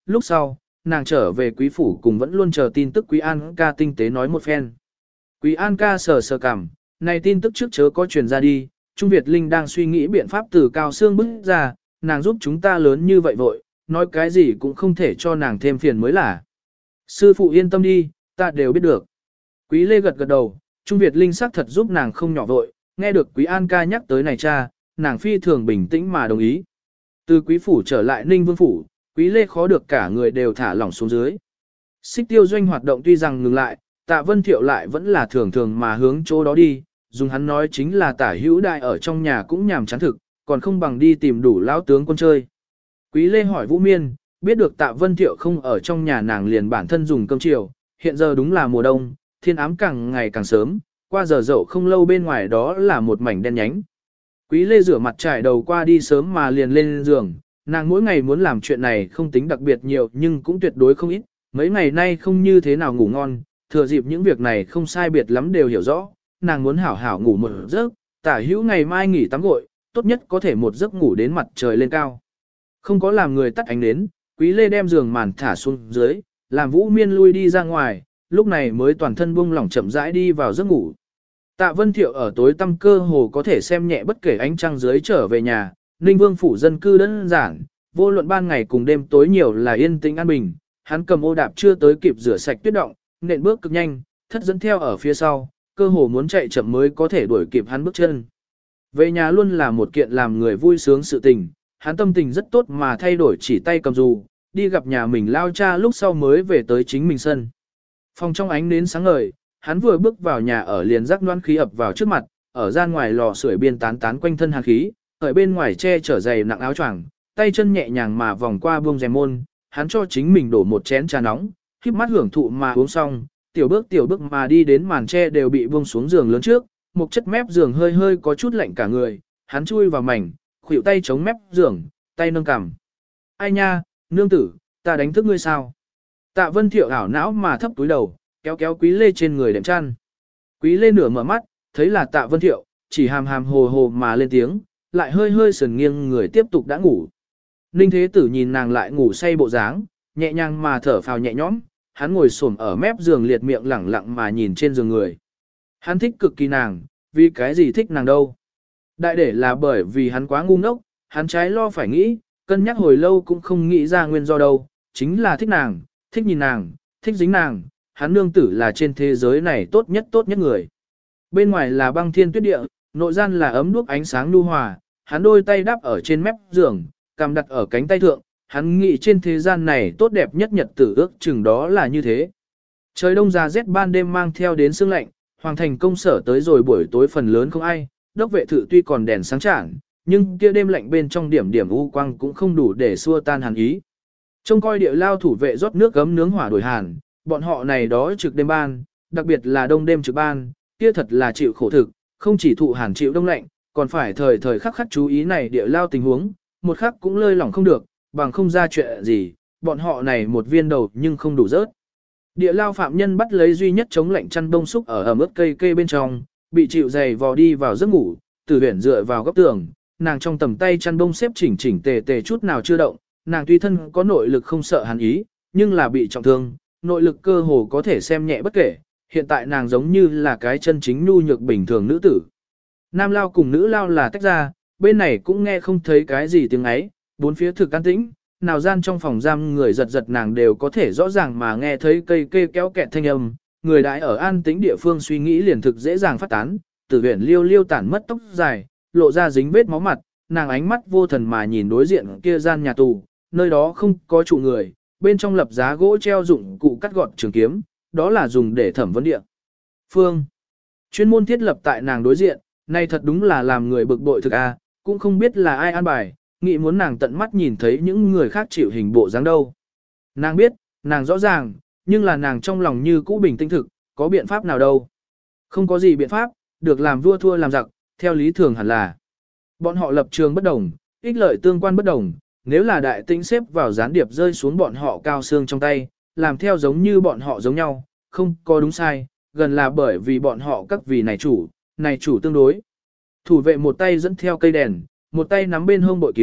lúc sau, nàng trở về quý phủ cùng vẫn luôn chờ tin tức Quý An ca tinh tế nói một phen. Quý An ca sờ sờ cằm, này tin tức trước chớ có truyền ra đi, Trung Việt Linh đang suy nghĩ biện pháp từ cao xương bức ra, nàng giúp chúng ta lớn như vậy vội, nói cái gì cũng không thể cho nàng thêm phiền mới là. Sư phụ yên tâm đi, ta đều biết được. Quý Lê gật gật đầu, Trung Việt Linh xác thật giúp nàng không nhỏ vội, nghe được Quý An ca nhắc tới này cha, nàng phi thường bình tĩnh mà đồng ý. Từ quý phủ trở lại Ninh Vương phủ, Quý Lê khó được cả người đều thả lỏng xuống dưới. Xích tiêu doanh hoạt động tuy rằng ngừng lại, Tạ Vân Thiệu lại vẫn là thường thường mà hướng chỗ đó đi, dùng hắn nói chính là Tả Hữu Đại ở trong nhà cũng nhàm chán thực, còn không bằng đi tìm đủ lão tướng quân chơi. Quý Lê hỏi Vũ Miên, biết được Tạ Vân Thiệu không ở trong nhà nàng liền bản thân dùng cơm chiều, hiện giờ đúng là mùa đông, thiên ám càng ngày càng sớm, qua giờ dậu không lâu bên ngoài đó là một mảnh đen nhánh. Quý Lê rửa mặt trải đầu qua đi sớm mà liền lên giường, nàng mỗi ngày muốn làm chuyện này không tính đặc biệt nhiều nhưng cũng tuyệt đối không ít, mấy ngày nay không như thế nào ngủ ngon, thừa dịp những việc này không sai biệt lắm đều hiểu rõ, nàng muốn hảo hảo ngủ một giấc, Tả Hữu ngày mai nghỉ tắm gội, tốt nhất có thể một giấc ngủ đến mặt trời lên cao. Không có làm người tắt ánh nến, Quý Lê đem giường màn thả xuống dưới, làm Vũ Miên lui đi ra ngoài, lúc này mới toàn thân buông lỏng chậm rãi đi vào giấc ngủ. Tạ Vân Thiệu ở tối tăm cơ hồ có thể xem nhẹ bất kể ánh trăng dưới trở về nhà, Ninh Vương phủ dân cư đơn giản, vô luận ban ngày cùng đêm tối nhiều là yên tĩnh an bình, hắn cầm ô đạp chưa tới kịp rửa sạch tuyết động, nện bước cực nhanh, thất dẫn theo ở phía sau, cơ hồ muốn chạy chậm mới có thể đuổi kịp hắn bước chân. Về nhà luôn là một kiện làm người vui sướng sự tình, hắn tâm tình rất tốt mà thay đổi chỉ tay cầm dù, đi gặp nhà mình lao cha lúc sau mới về tới chính mình sân. Phòng trong ánh nến sáng ngời, hắn vừa bước vào nhà ở liền rắc loan khí ập vào trước mặt, ở gian ngoài lò sưởi biên tán tán quanh thân hàn khí, ở bên ngoài che chở dày nặng áo choàng, tay chân nhẹ nhàng mà vòng qua buông rèm môn, hắn cho chính mình đổ một chén trà nóng, khép mắt hưởng thụ mà uống xong, tiểu bước mà đi đến màn tre đều bị buông xuống giường lớn trước, một chất mép giường hơi hơi có chút lạnh cả người, hắn chui vào mảnh, khuỷu tay chống mép giường, tay nâng cằm. Ai nha, nương tử, ta đánh thức ngươi sao? Tạ Vân Thiệu ảo não mà thấp túi đầu, kéo kéo Quý Lê trên người đệm chăn. Quý Lê nửa mở mắt, thấy là Tạ Vân Thiệu, chỉ hàm hàm hồ hồ mà lên tiếng, lại hơi hơi sườn nghiêng người tiếp tục đã ngủ. Ninh Thế Tử nhìn nàng lại ngủ say bộ dáng, nhẹ nhàng mà thở phào nhẹ nhõm, hắn ngồi xổm ở mép giường liệt miệng lẳng lặng mà nhìn trên giường người. Hắn thích cực kỳ nàng, vì cái gì thích nàng đâu? Đại để là bởi vì hắn quá ngu ngốc, hắn trái lo phải nghĩ, cân nhắc hồi lâu cũng không nghĩ ra nguyên do đâu, chính là thích nàng, thích nhìn nàng, thích dính nàng, hắn nương tử là trên thế giới này tốt nhất người. Bên ngoài là băng thiên tuyết địa, nội gian là ấm đuốc ánh sáng nhu hòa, hắn đôi tay đắp ở trên mép giường, cằm đặt ở cánh tay thượng, hắn nghĩ trên thế gian này tốt đẹp nhất nhật tử ước chừng đó là như thế. Trời đông ra rét ban đêm mang theo đến sương lạnh, hoàng thành công sở tới rồi buổi tối phần lớn không ai, đốc vệ thự tuy còn đèn sáng trảng, nhưng kia đêm lạnh bên trong điểm điểm u quang cũng không đủ để xua tan hàn ý. Trông coi địa lao thủ vệ rót nước gấm nướng hỏa đổi hàn, bọn họ này đó trực đêm ban, đặc biệt là đông đêm trực ban, kia thật là chịu khổ thực, không chỉ thụ hàn chịu đông lạnh, còn phải thời thời khắc khắc chú ý này địa lao tình huống, một khắc cũng lơi lỏng không được, bằng không ra chuyện gì, bọn họ này một viên đầu nhưng không đủ rớt. Địa lao phạm nhân bắt lấy duy nhất chống lạnh chăn đông xúc ở ẩm ướt cây kê bên trong, bị chịu dày vò đi vào giấc ngủ, Tử Uyển dựa vào góc tường, nàng trong tầm tay chăn đông xếp chỉnh chỉnh tề tề chút nào chưa động, nàng tuy thân có nội lực không sợ hàn ý, nhưng là bị trọng thương, nội lực cơ hồ có thể xem nhẹ bất kể, hiện tại nàng giống như là cái chân chính nhu nhược bình thường nữ tử. Nam lao cùng nữ lao là tách ra, bên này cũng nghe không thấy cái gì tiếng ấy, bốn phía thực an tĩnh, nào gian trong phòng giam người giật giật nàng đều có thể rõ ràng mà nghe thấy cây kê kéo kẹt thanh âm, người đại ở an tĩnh địa phương suy nghĩ liền thực dễ dàng phát tán, Tử Uyển liêu liêu tản mất tóc dài, lộ ra dính vết máu mặt, nàng ánh mắt vô thần mà nhìn đối diện kia gian nhà tù, nơi đó không có trụ người, bên trong lập giá gỗ treo dụng cụ cắt gọt trường kiếm, đó là dùng để thẩm vấn địa. Phương chuyên môn thiết lập tại nàng đối diện, này thật đúng là làm người bực bội thực a, cũng không biết là ai an bài, nghĩ muốn nàng tận mắt nhìn thấy những người khác chịu hình bộ dáng đâu. Nàng biết, nàng rõ ràng, nhưng là nàng trong lòng như cũ bình tĩnh thực, có biện pháp nào đâu. Không có gì biện pháp, được làm vua thua làm giặc, theo lý thường hẳn là. Bọn họ lập trường bất đồng, ích lợi tương quan bất đồng, nếu là đại tĩnh xếp vào gián điệp rơi xuống bọn họ cao xương trong tay, làm theo giống như bọn họ giống nhau, không có đúng sai, gần là bởi vì bọn họ các vì này chủ tương đối. Thủ vệ một tay dẫn theo cây đèn, một tay nắm bên hông bội kiếm,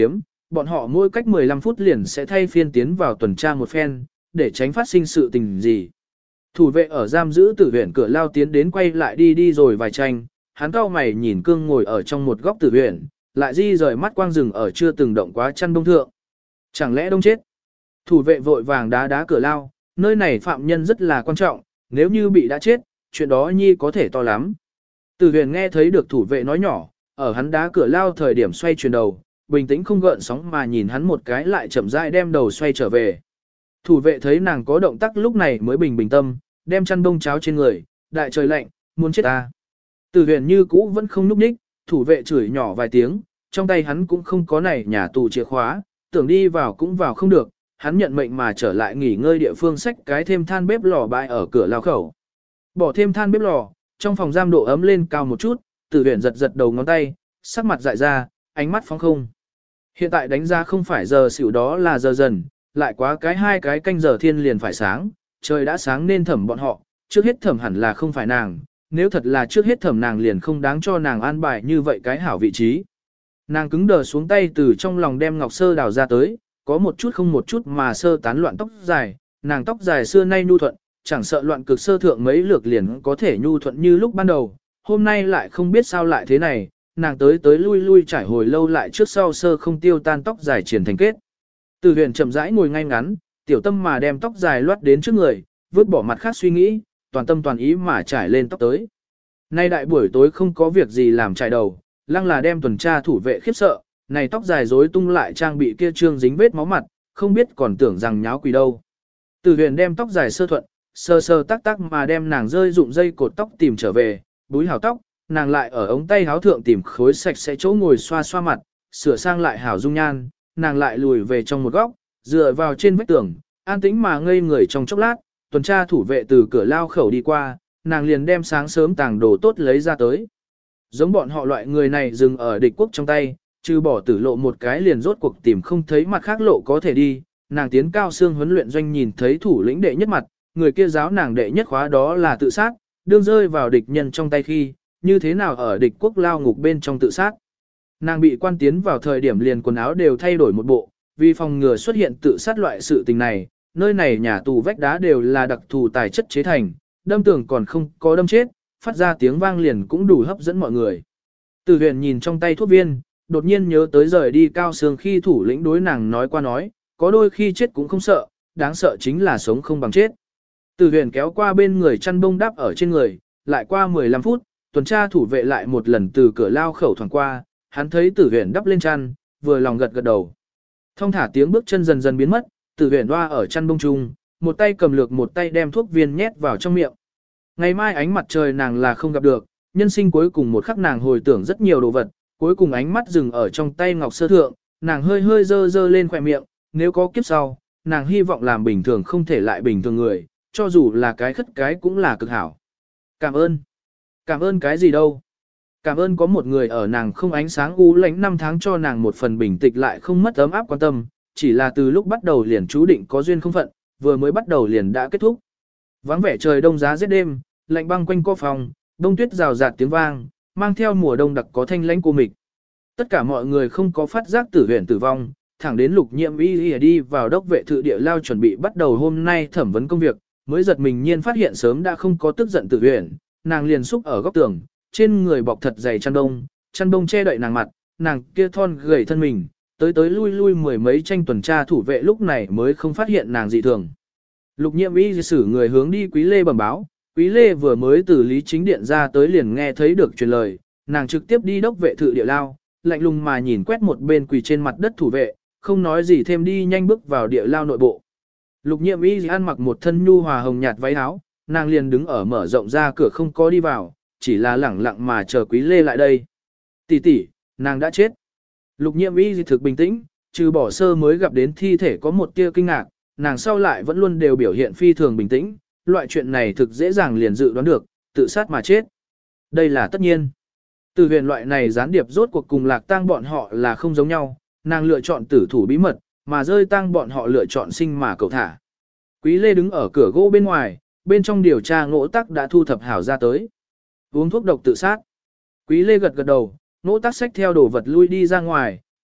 bọn họ mỗi cách 15 phút liền sẽ thay phiên tiến vào tuần tra một phen, để tránh phát sinh sự tình gì. Thủ vệ ở giam giữ tử viện cửa lao tiến đến quay lại đi rồi vài tranh, hắn cau mày nhìn cương ngồi ở trong một góc tử viện, lại di rời mắt quang rừng ở chưa từng động quá chăn đông thượng. Chẳng lẽ đông chết? Thủ vệ vội vàng đá cửa lao, nơi này phạm nhân rất là quan trọng, nếu như bị đã chết, chuyện đó nhi có thể to lắm. Tử huyền nghe thấy được thủ vệ nói nhỏ, ở hắn đá cửa lao thời điểm xoay chuyển đầu, bình tĩnh không gợn sóng mà nhìn hắn một cái lại chậm rãi đem đầu xoay trở về. Thủ vệ thấy nàng có động tác lúc này mới bình tâm, đem chăn bông cháo trên người, đại trời lạnh, muốn chết ta. Tử huyền như cũ vẫn không núp ních, thủ vệ chửi nhỏ vài tiếng, trong tay hắn cũng không có này nhà tù chìa khóa, tưởng đi vào cũng vào không được, hắn nhận mệnh mà trở lại nghỉ ngơi địa phương xách cái thêm than bếp lò bãi ở cửa lao khẩu. Bỏ thêm than bếp lò, trong phòng giam độ ấm lên cao một chút, Tử huyền giật đầu ngón tay, sắc mặt dại ra, ánh mắt phóng không. Hiện tại đánh ra không phải giờ xỉu đó là giờ dần, lại quá cái 2 cái canh giờ thiên liền phải sáng, trời đã sáng nên thẩm bọn họ, trước hết thẩm hẳn là không phải nàng, nếu thật là trước hết thẩm nàng liền không đáng cho nàng an bài như vậy cái hảo vị trí. Nàng cứng đờ xuống tay từ trong lòng đem ngọc sơ đào ra tới, có một chút không một chút mà sơ tán loạn tóc dài, nàng tóc dài xưa nay nhu thuận, chẳng sợ loạn cực sơ thượng mấy lược liền có thể nhu thuận như lúc ban đầu, hôm nay lại không biết sao lại thế này, nàng tới lui trải hồi lâu lại trước sau sơ không tiêu tan tóc dài triển thành kết. Từ huyền chậm rãi ngồi ngay ngắn, tiểu tâm mà đem tóc dài loát đến trước người, vứt bỏ mặt khác suy nghĩ, toàn tâm toàn ý mà trải lên tóc tới. Nay đại buổi tối không có việc gì làm trải đầu, lăng là đem tuần tra thủ vệ khiếp sợ, này tóc dài rối tung lại trang bị kia trương dính vết máu mặt, không biết còn tưởng rằng nháo quỷ đâu. Từ huyền đem tóc dài sơ thuận, sơ tác mà đem nàng rơi dụng dây cột tóc tìm trở về, búi hảo tóc, nàng lại ở ống tay háo thượng tìm khối sạch sẽ chỗ ngồi xoa xoa mặt, sửa sang lại hảo dung nhan, nàng lại lùi về trong một góc, dựa vào trên vách tường, an tĩnh mà ngây người trong chốc lát, tuần tra thủ vệ từ cửa lao khẩu đi qua, nàng liền đem sáng sớm tàng đồ tốt lấy ra tới. Giống bọn họ loại người này dừng ở địch quốc trong tay, trừ bỏ tử lộ một cái liền rốt cuộc tìm không thấy mặt khác lộ có thể đi, nàng tiến cao xương huấn luyện doanh nhìn thấy thủ lĩnh đệ nhất mặt, người kia giáo nàng đệ nhất khóa đó là tự sát, đương rơi vào địch nhân trong tay khi, như thế nào ở địch quốc lao ngục bên trong tự sát. Nàng bị quan tiến vào thời điểm liền quần áo đều thay đổi một bộ, vì phòng ngừa xuất hiện tự sát loại sự tình này, nơi này nhà tù vách đá đều là đặc thù tài chất chế thành, đâm tường còn không có đâm chết, phát ra tiếng vang liền cũng đủ hấp dẫn mọi người. Từ huyền nhìn trong tay thuốc viên, đột nhiên nhớ tới rời đi cao sương khi thủ lĩnh đối nàng nói qua nói, có đôi khi chết cũng không sợ, đáng sợ chính là sống không bằng chết. Từ huyền kéo qua bên người chăn bông đắp ở trên người, lại qua 15 phút, tuần tra thủ vệ lại một lần từ cửa lao khẩu thoảng qua, hắn thấy Tử huyền đắp lên chăn, vừa lòng gật đầu. Thông thả tiếng bước chân dần dần biến mất, Tử huyền đoa ở chăn bông chung, một tay cầm lược một tay đem thuốc viên nhét vào trong miệng. Ngày mai ánh mặt trời nàng là không gặp được, nhân sinh cuối cùng một khắc nàng hồi tưởng rất nhiều đồ vật, cuối cùng ánh mắt dừng ở trong tay ngọc sơ thượng, nàng hơi dơ lên khỏe miệng, nếu có kiếp sau, nàng hy vọng làm bình thường không thể lại bình thường người, cho dù là cái khất cái cũng là cực hảo. Cảm ơn. Cảm ơn cái gì đâu. Cảm ơn có một người ở nàng không ánh sáng u lãnh 5 tháng cho nàng một phần bình tịch lại không mất ấm áp quan tâm, chỉ là từ lúc bắt đầu liền chú định có duyên không phận, vừa mới bắt đầu liền đã kết thúc. Vắng vẻ trời đông giá rét đêm, lạnh băng quanh co phòng, đông tuyết rào rạt tiếng vang, mang theo mùa đông đặc có thanh lãnh cô mịch. Tất cả mọi người không có phát giác Tử huyền tử vong, thẳng đến Lục Nhiệm Y đi vào đốc vệ thự địa lao chuẩn bị bắt đầu hôm nay thẩm vấn công việc, mới giật mình nhiên phát hiện sớm đã không có tức giận Tử huyền, nàng liền xúc ở góc tường, trên người bọc thật dày chăn đông che đậy nàng mặt, nàng kia thon gầy thân mình, tới lui mười mấy tranh tuần tra thủ vệ lúc này mới không phát hiện nàng dị thường. Lục Nhiệm Y xử người hướng đi Quý Lê bẩm báo, Quý Lê vừa mới từ Lý Chính Điện ra tới liền nghe thấy được truyền lời, nàng trực tiếp đi đốc vệ thự địa lao, lạnh lùng mà nhìn quét một bên quỳ trên mặt đất thủ vệ, không nói gì thêm đi nhanh bước vào địa lao nội bộ. Lục Nhiệm Y ăn mặc một thân nhu hòa hồng nhạt váy áo, nàng liền đứng ở mở rộng ra cửa không có đi vào, chỉ là lẳng lặng mà chờ Quý Lê lại đây. Tỷ, nàng đã chết. Lục Nhiệm Y thực bình tĩnh, trừ bỏ sơ mới gặp đến thi thể có một tia kinh ngạc, nàng sau lại vẫn luôn đều biểu hiện phi thường bình tĩnh, loại chuyện này thực dễ dàng liền dự đoán được, tự sát mà chết. Đây là tất nhiên. Từ huyền loại này gián điệp rốt cuộc cùng Lạc Tang bọn họ là không giống nhau, nàng lựa chọn tử thủ bí mật, mà rơi Tang bọn họ lựa chọn sinh mà cầu thả. Quý Lê đứng ở cửa gỗ bên ngoài, bên trong điều tra Ngỗ Tắc đã thu thập hảo ra tới. Uống thuốc độc tự sát. Quý Lê gật đầu, Ngỗ Tắc xách theo đồ vật lui đi ra ngoài,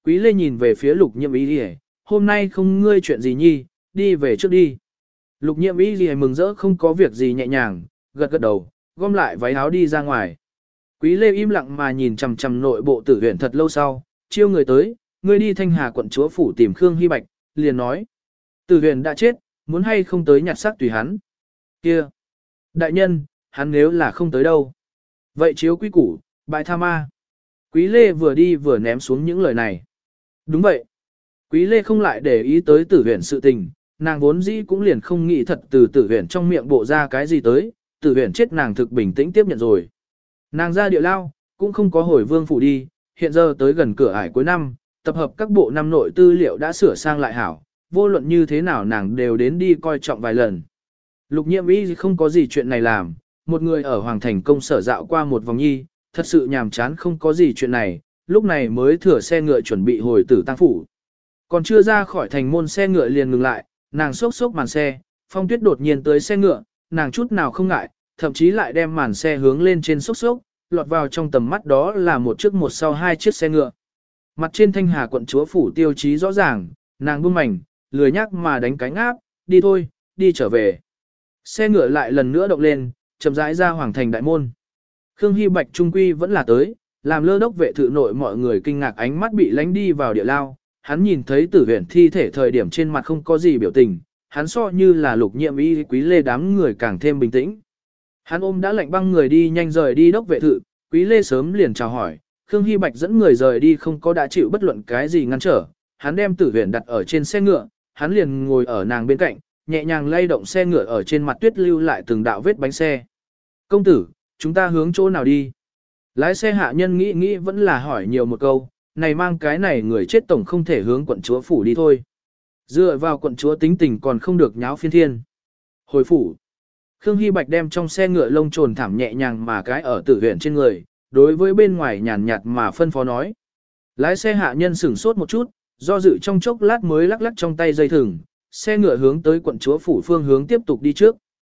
Quý Lê nhìn về phía Lục Nhiệm Y, hôm nay không ngươi chuyện gì nhi, đi về trước đi. Lục Nhiệm Y mừng rỡ không có việc gì nhẹ nhàng, gật gật đầu, gom lại váy áo đi ra ngoài. Quý Lê im lặng mà nhìn chằm chằm nội bộ tử huyện thật lâu sau, chiêu người tới, ngươi đi Thanh Hà quận chúa phủ tìm Khương Hy Bạch, liền nói. Tử huyện đã chết, muốn hay không tới nhặt xác tùy hắn. Kia! Đại nhân, hắn nếu là không tới đâu. Vậy chiếu quý củ, bại tha ma. Quý Lê vừa đi vừa ném xuống những lời này. Đúng vậy. Quý Lê không lại để ý tới tử huyện sự tình, nàng vốn dĩ cũng liền không nghĩ thật từ tử huyện trong miệng bộ ra cái gì tới, tử huyện chết nàng thực bình tĩnh tiếp nhận rồi. Nàng ra địa lao, cũng không có hồi vương phủ đi, hiện giờ tới gần cửa ải cuối năm, tập hợp các bộ năm nội tư liệu đã sửa sang lại hảo, vô luận như thế nào nàng đều đến đi coi trọng vài lần. Lục Nhiệm Y không có gì chuyện này làm, một người ở Hoàng Thành công sở dạo qua một vòng nhi, thật sự nhàm chán không có gì chuyện này, lúc này mới thửa xe ngựa chuẩn bị hồi tử tang phủ. Còn chưa ra khỏi thành môn xe ngựa liền ngừng lại, nàng xốc xốc màn xe, Phong Tuyết đột nhiên tới xe ngựa, nàng chút nào không ngại, thậm chí lại đem màn xe hướng lên trên xốc xốc, lọt vào trong tầm mắt đó là một trước một sau hai chiếc xe ngựa. Mặt trên Thanh Hà quận chúa phủ tiêu chí rõ ràng, nàng buông mảnh, lười nhắc mà đánh cánh áp, đi thôi, đi trở về. Xe ngựa lại lần nữa động lên, chậm rãi ra Hoàng Thành đại môn. Khương Hy Bạch trung quy vẫn là tới, làm lơ đốc vệ thự nội mọi người kinh ngạc ánh mắt bị lánh đi vào địa lao. Hắn nhìn thấy tử huyện thi thể thời điểm trên mặt không có gì biểu tình, hắn so như là Lục Nhiệm Y Quý Lê đám người càng thêm bình tĩnh. Hắn ôm đã lạnh băng người đi nhanh rời đi đốc vệ thự, Quý Lê sớm liền chào hỏi, Khương Hy Bạch dẫn người rời đi không có đã chịu bất luận cái gì ngăn trở, hắn đem tử huyện đặt ở trên xe ngựa, hắn liền ngồi ở nàng bên cạnh, nhẹ nhàng lay động xe ngựa ở trên mặt tuyết lưu lại từng đạo vết bánh xe. Công tử, chúng ta hướng chỗ nào đi? Lái xe hạ nhân nghĩ vẫn là hỏi nhiều một câu, này mang cái này người chết tổng không thể hướng quận chúa phủ đi thôi. Dựa vào quận chúa tính tình còn không được nháo phiên thiên. Hồi phủ. Khương Hy Bạch đem trong xe ngựa lông trồn thảm nhẹ nhàng mà cái ở tử huyện trên người, đối với bên ngoài nhàn nhạt mà phân phó nói. Lái xe hạ nhân sửng sốt một chút, do dự trong chốc lát mới lắc lắc trong tay dây thừng, xe ngựa hướng tới quận chúa phủ phương hướng tiếp tục đi trước.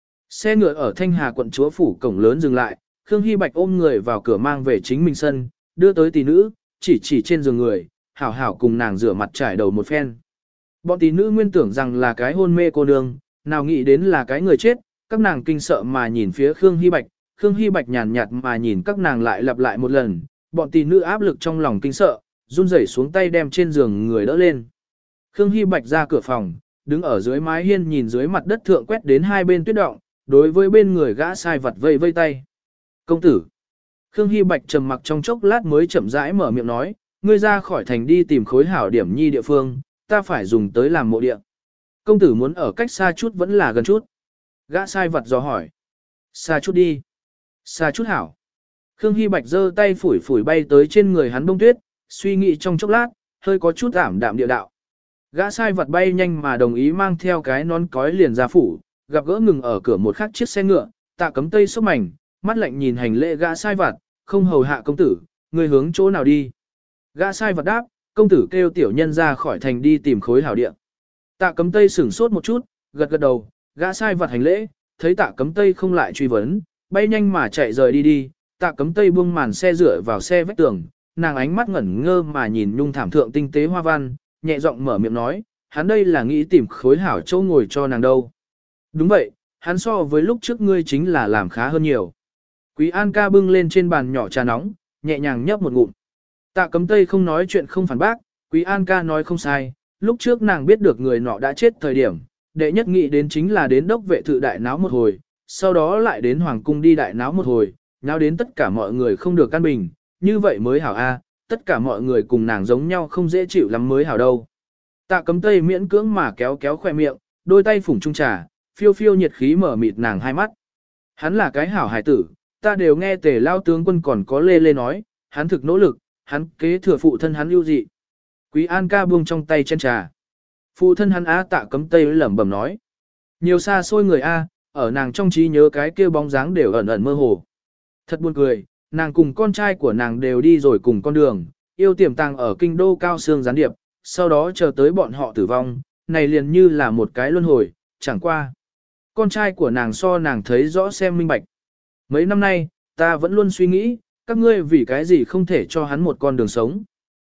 Xe ngựa ở Thanh Hà quận chúa phủ cổng lớn dừng lại, Khương Hy Bạch ôm người vào cửa mang về chính mình sân, đưa tới tỷ nữ, chỉ trên giường người, hảo hảo cùng nàng rửa mặt trải đầu một phen. Bọn tỷ nữ nguyên tưởng rằng là cái hôn mê cô nương, nào nghĩ đến là cái người chết, các nàng kinh sợ mà nhìn phía Khương Hy Bạch nhàn nhạt mà nhìn các nàng lại lặp lại một lần, bọn tỷ nữ áp lực trong lòng kinh sợ, run rẩy xuống tay đem trên giường người đỡ lên. Khương Hy Bạch ra cửa phòng, đứng ở dưới mái hiên nhìn dưới mặt đất thượng quét đến hai bên tuyết động, đối với bên người gã sai vật vây vây tay. Công tử. Khương Hy Bạch trầm mặc trong chốc lát mới chậm rãi mở miệng nói, ngươi ra khỏi thành đi tìm khối hảo điểm nhi địa phương, ta phải dùng tới làm mộ địa. Công tử muốn ở cách xa chút vẫn là gần chút. Gã sai vật dò hỏi. Xa chút đi. Xa chút hảo. Khương Hy Bạch giơ tay phủi phủi bay tới trên người hắn bông tuyết, suy nghĩ trong chốc lát, hơi có chút ảm đạm địa đạo. Gã sai vật bay nhanh mà đồng ý mang theo cái nón cói liền ra phủ, gặp gỡ ngừng ở cửa một khắc chiếc xe ngựa, Tạ Cấm Tây sốc mảnh, mắt lạnh nhìn hành lễ gã sai vật, không hầu hạ công tử, người hướng chỗ nào đi. Gã sai vật đáp, công tử kêu tiểu nhân ra khỏi thành đi tìm khối hảo địa. Tạ Cấm Tây sửng sốt một chút, gật gật đầu, gã sai vật hành lễ, thấy Tạ Cấm Tây không lại truy vấn, bay nhanh mà chạy rời đi. Tạ Cấm Tây buông màn xe rửa vào xe vách tường, nàng ánh mắt ngẩn ngơ mà nhìn nhung thảm thượng tinh tế hoa văn, nhẹ giọng mở miệng nói, hắn đây là nghĩ tìm khối hảo chỗ ngồi cho nàng đâu. Đúng vậy, hắn so với lúc trước ngươi chính là làm khá hơn nhiều. Quý An ca bưng lên trên bàn nhỏ trà nóng, nhẹ nhàng nhấp một ngụm. Tạ Cấm Tây không nói chuyện không phản bác, Quý An ca nói không sai, lúc trước nàng biết được người nọ đã chết thời điểm, đệ nhất nghĩ đến chính là đến đốc vệ thự đại náo một hồi, sau đó lại đến hoàng cung đi đại náo một hồi, náo đến tất cả mọi người không được căn bình, như vậy mới hảo a, tất cả mọi người cùng nàng giống nhau không dễ chịu lắm mới hảo đâu. Tạ Cấm Tây miễn cưỡng mà kéo kéo khoe miệng, đôi tay phủng chung trà, phiêu phiêu nhiệt khí mở mịt nàng hai mắt. Hắn là cái hảo hài tử, ta đều nghe Tề lao tướng quân còn có lê nói, hắn thực nỗ lực, hắn kế thừa phụ thân hắn ưu dị. Quý An ca buông trong tay chén trà. Phụ thân hắn á. Tạ Cấm Tây lẩm bẩm nói. Nhiều xa xôi người a, ở nàng trong trí nhớ cái kia bóng dáng đều ẩn ẩn mơ hồ. Thật buồn cười, nàng cùng con trai của nàng đều đi rồi cùng con đường, yêu tiềm tàng ở kinh đô cao xương gián điệp, sau đó chờ tới bọn họ tử vong, này liền như là một cái luân hồi, chẳng qua. Con trai của nàng so nàng thấy rõ xem minh bạch. Mấy năm nay, ta vẫn luôn suy nghĩ, các ngươi vì cái gì không thể cho hắn một con đường sống.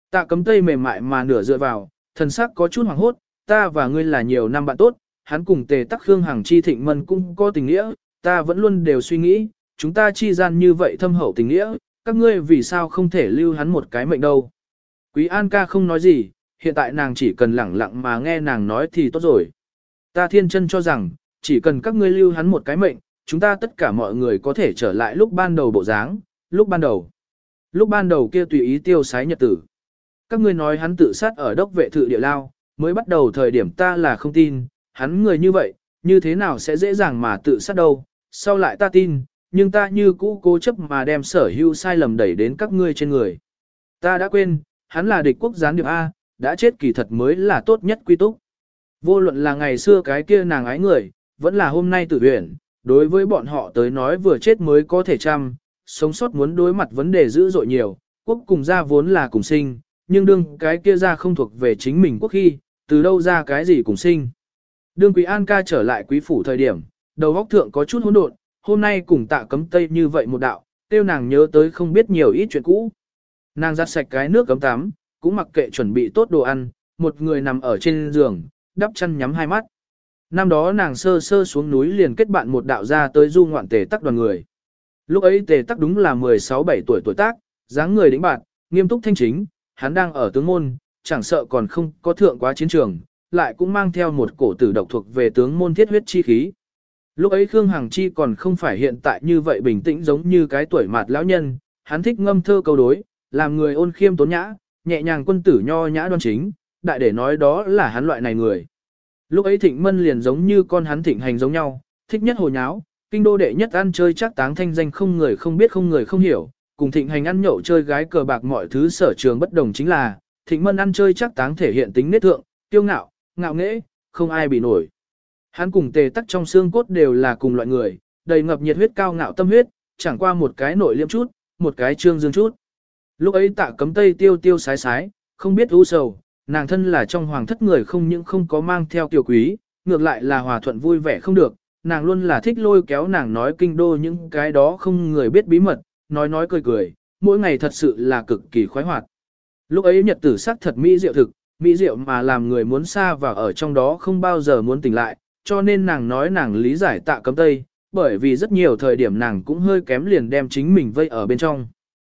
Tạ Cấm Tây mềm mại mà nửa dựa vào, thần sắc có chút hoảng hốt, ta và ngươi là nhiều năm bạn tốt, hắn cùng Tề Tắc Khương Hằng chi Thịnh Mân cũng có tình nghĩa, ta vẫn luôn đều suy nghĩ, chúng ta chi gian như vậy thâm hậu tình nghĩa, các ngươi vì sao không thể lưu hắn một cái mệnh đâu. Quý An ca không nói gì, hiện tại nàng chỉ cần lẳng lặng mà nghe nàng nói thì tốt rồi. Ta thiên chân cho rằng, chỉ cần các ngươi lưu hắn một cái mệnh, chúng ta tất cả mọi người có thể trở lại lúc ban đầu bộ dáng, lúc ban đầu kia tùy ý tiêu sái nhật tử. Các ngươi nói hắn tự sát ở đốc vệ thự địa lao, mới bắt đầu thời điểm ta là không tin, hắn người như vậy, như thế nào sẽ dễ dàng mà tự sát đâu, sau lại ta tin, nhưng ta như cũ cố chấp mà đem sở hữu sai lầm đẩy đến các ngươi trên người. Ta đã quên, hắn là địch quốc gián điệp A, đã chết kỳ thật mới là tốt nhất quy túc. Vô luận là ngày xưa cái kia nàng ái người, vẫn là hôm nay tử huyển, đối với bọn họ tới nói vừa chết mới có thể chăm, sống sót muốn đối mặt vấn đề dữ dội nhiều, quốc cùng gia vốn là cùng sinh, nhưng đương cái kia ra không thuộc về chính mình quốc khi, từ đâu ra cái gì cùng sinh. Đương Quý An ca trở lại quý phủ thời điểm, đầu óc thượng có chút hỗn độn, hôm nay cùng Tạ Cấm Tây như vậy một đạo, tiêu nàng nhớ tới không biết nhiều ít chuyện cũ. Nàng giặt sạch cái nước cấm tắm, cũng mặc kệ chuẩn bị tốt đồ ăn, một người nằm ở trên giường, đắp chăn nhắm hai mắt. Năm đó nàng sơ sơ xuống núi liền kết bạn một đạo ra tới du ngoạn Tề Tắc đoàn người. Lúc ấy Tề Tắc đúng là 16-17 tuổi tác, dáng người đĩnh bạt, nghiêm túc thanh chính, hắn đang ở tướng môn, chẳng sợ còn không có thượng quá chiến trường, lại cũng mang theo một cổ tử độc thuộc về tướng môn thiết huyết chi khí. Lúc ấy Khương Hằng Chi còn không phải hiện tại như vậy bình tĩnh giống như cái tuổi mạt lão nhân, hắn thích ngâm thơ câu đối, làm người ôn khiêm tốn nhã, nhẹ nhàng quân tử nho nhã đoan chính, đại để nói đó là hắn loại này người. Lúc ấy Thịnh Mân liền giống như con hắn Thịnh Hành giống nhau, thích nhất hồ nháo, kinh đô đệ nhất ăn chơi chắc táng thanh danh không người không biết không người không hiểu, cùng Thịnh Hành ăn nhậu chơi gái cờ bạc mọi thứ sở trường bất đồng chính là, Thịnh Mân ăn chơi chắc táng thể hiện tính nết thượng, kiêu ngạo, ngạo nghễ, không ai bị nổi. Hắn cùng Tề Tắc trong xương cốt đều là cùng loại người, đầy ngập nhiệt huyết cao ngạo tâm huyết, chẳng qua một cái nội liêm chút, một cái trương dương chút. Lúc ấy Tạ Cấm Tây tiêu tiêu sái sái, không biết u sầu, nàng thân là trong hoàng thất người không những không có mang theo tiểu quý, ngược lại là hòa thuận vui vẻ không được, nàng luôn là thích lôi kéo nàng nói kinh đô những cái đó không người biết bí mật, nói cười cười, mỗi ngày thật sự là cực kỳ khoái hoạt. Lúc ấy nhật tử sắc thật mỹ diệu thực, mỹ diệu mà làm người muốn xa vào ở trong đó không bao giờ muốn tỉnh lại, cho nên nàng nói nàng lý giải Tạ Cấm Tây, bởi vì rất nhiều thời điểm nàng cũng hơi kém liền đem chính mình vây ở bên trong.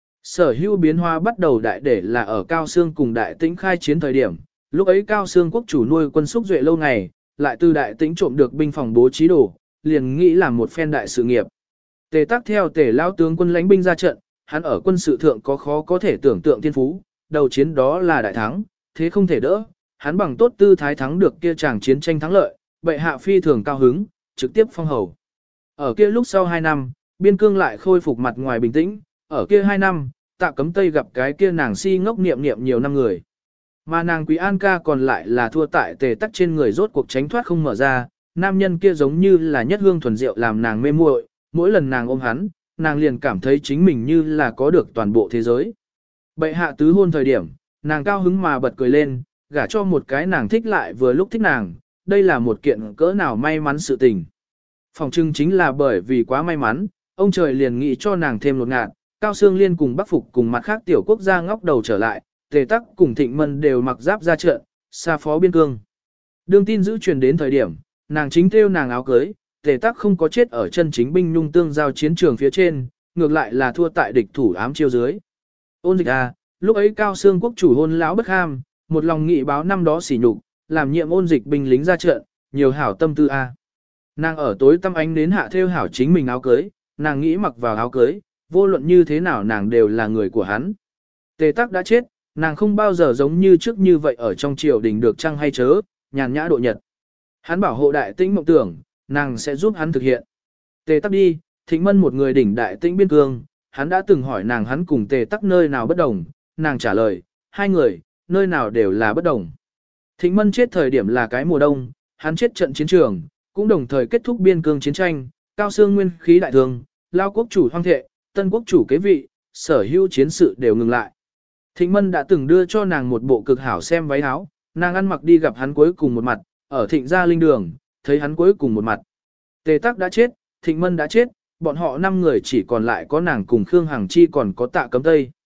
Sở hữu biến hóa bắt đầu đại để là ở Cao Xương cùng Đại Tĩnh khai chiến thời điểm, lúc ấy Cao Xương quốc chủ nuôi quân xúc duệ lâu ngày, lại từ Đại Tĩnh trộm được binh phòng bố trí đồ, liền nghĩ làm một phen đại sự nghiệp. Tề Tắc theo Tề lão tướng quân lãnh binh ra trận, hắn ở quân sự thượng có khó có thể tưởng tượng thiên phú, đầu chiến đó là đại thắng, thế không thể đỡ, hắn bằng tốt tư thái thắng được kia chàng chiến tranh thắng lợi, bệ hạ phi thường cao hứng, trực tiếp phong hầu. Ở kia lúc sau 2 năm, biên cương lại khôi phục mặt ngoài bình tĩnh, ở kia 2 năm, Tạ Cấm Tây gặp cái kia nàng si ngốc niệm niệm nhiều năm người. Mà nàng Quý An ca còn lại là thua tại Tề Tắc trên người rốt cuộc tránh thoát không mở ra, nam nhân kia giống như là nhất hương thuần rượu làm nàng mê muội, mỗi lần nàng ôm hắn, nàng liền cảm thấy chính mình như là có được toàn bộ thế giới. Bệ hạ tứ hôn thời điểm, nàng cao hứng mà bật cười lên, gả cho một cái nàng thích lại vừa lúc thích nàng, đây là một kiện cỡ nào may mắn sự tình. Phòng trưng chính là bởi vì quá may mắn, ông trời liền nghĩ cho nàng thêm một ngạt, Cao Xương Liên cùng Bắc Phục cùng mặt khác tiểu quốc gia ngóc đầu trở lại, Tề Tắc cùng Thịnh Mân đều mặc giáp ra trận, xa phó biên cương. Đương tin giữ truyền đến thời điểm, nàng chính thêu nàng áo cưới, Tề Tắc không có chết ở chân chính binh nhung tương giao chiến trường phía trên, ngược lại là thua tại địch thủ ám chiêu dưới. Ôn Dịch à, lúc ấy Cao Xương quốc chủ hôn lão bất ham, một lòng nghị báo năm đó sỉ nhục, làm nhiệm Ôn Dịch binh lính ra trận, nhiều hảo tâm tư a. Nàng ở tối tăm ánh đến hạ thêu hảo chính mình áo cưới, nàng nghĩ mặc vào áo cưới, vô luận như thế nào nàng đều là người của hắn. Tề Tắc đã chết, nàng không bao giờ giống như trước như vậy ở trong triều đình được chăng hay chớ, nhàn nhã độ nhật. Hắn bảo hộ Đại Tĩnh mộng tưởng, nàng sẽ giúp hắn thực hiện. Tề Tắc đi, Thịnh Mân một người đỉnh Đại Tĩnh biên cương, hắn đã từng hỏi nàng hắn cùng Tề Tắc nơi nào bất đồng, nàng trả lời, hai người, nơi nào đều là bất đồng. Thịnh Mân chết thời điểm là cái mùa đông, hắn chết trận chiến trường, cũng đồng thời kết thúc biên cương chiến tranh, Cao Xương nguyên khí đại thương, lao quốc chủ hoang thệ, tân quốc chủ kế vị, sở hữu chiến sự đều ngừng lại. Thịnh Mân đã từng đưa cho nàng một bộ cực hảo xem váy áo, nàng ăn mặc đi gặp hắn cuối cùng một mặt, ở Thịnh gia linh đường, thấy hắn cuối cùng một mặt. Tề Tắc đã chết, Thịnh Mân đã chết, bọn họ 5 người chỉ còn lại có nàng cùng Khương Hằng Chi còn có Tạ Cấm Tây.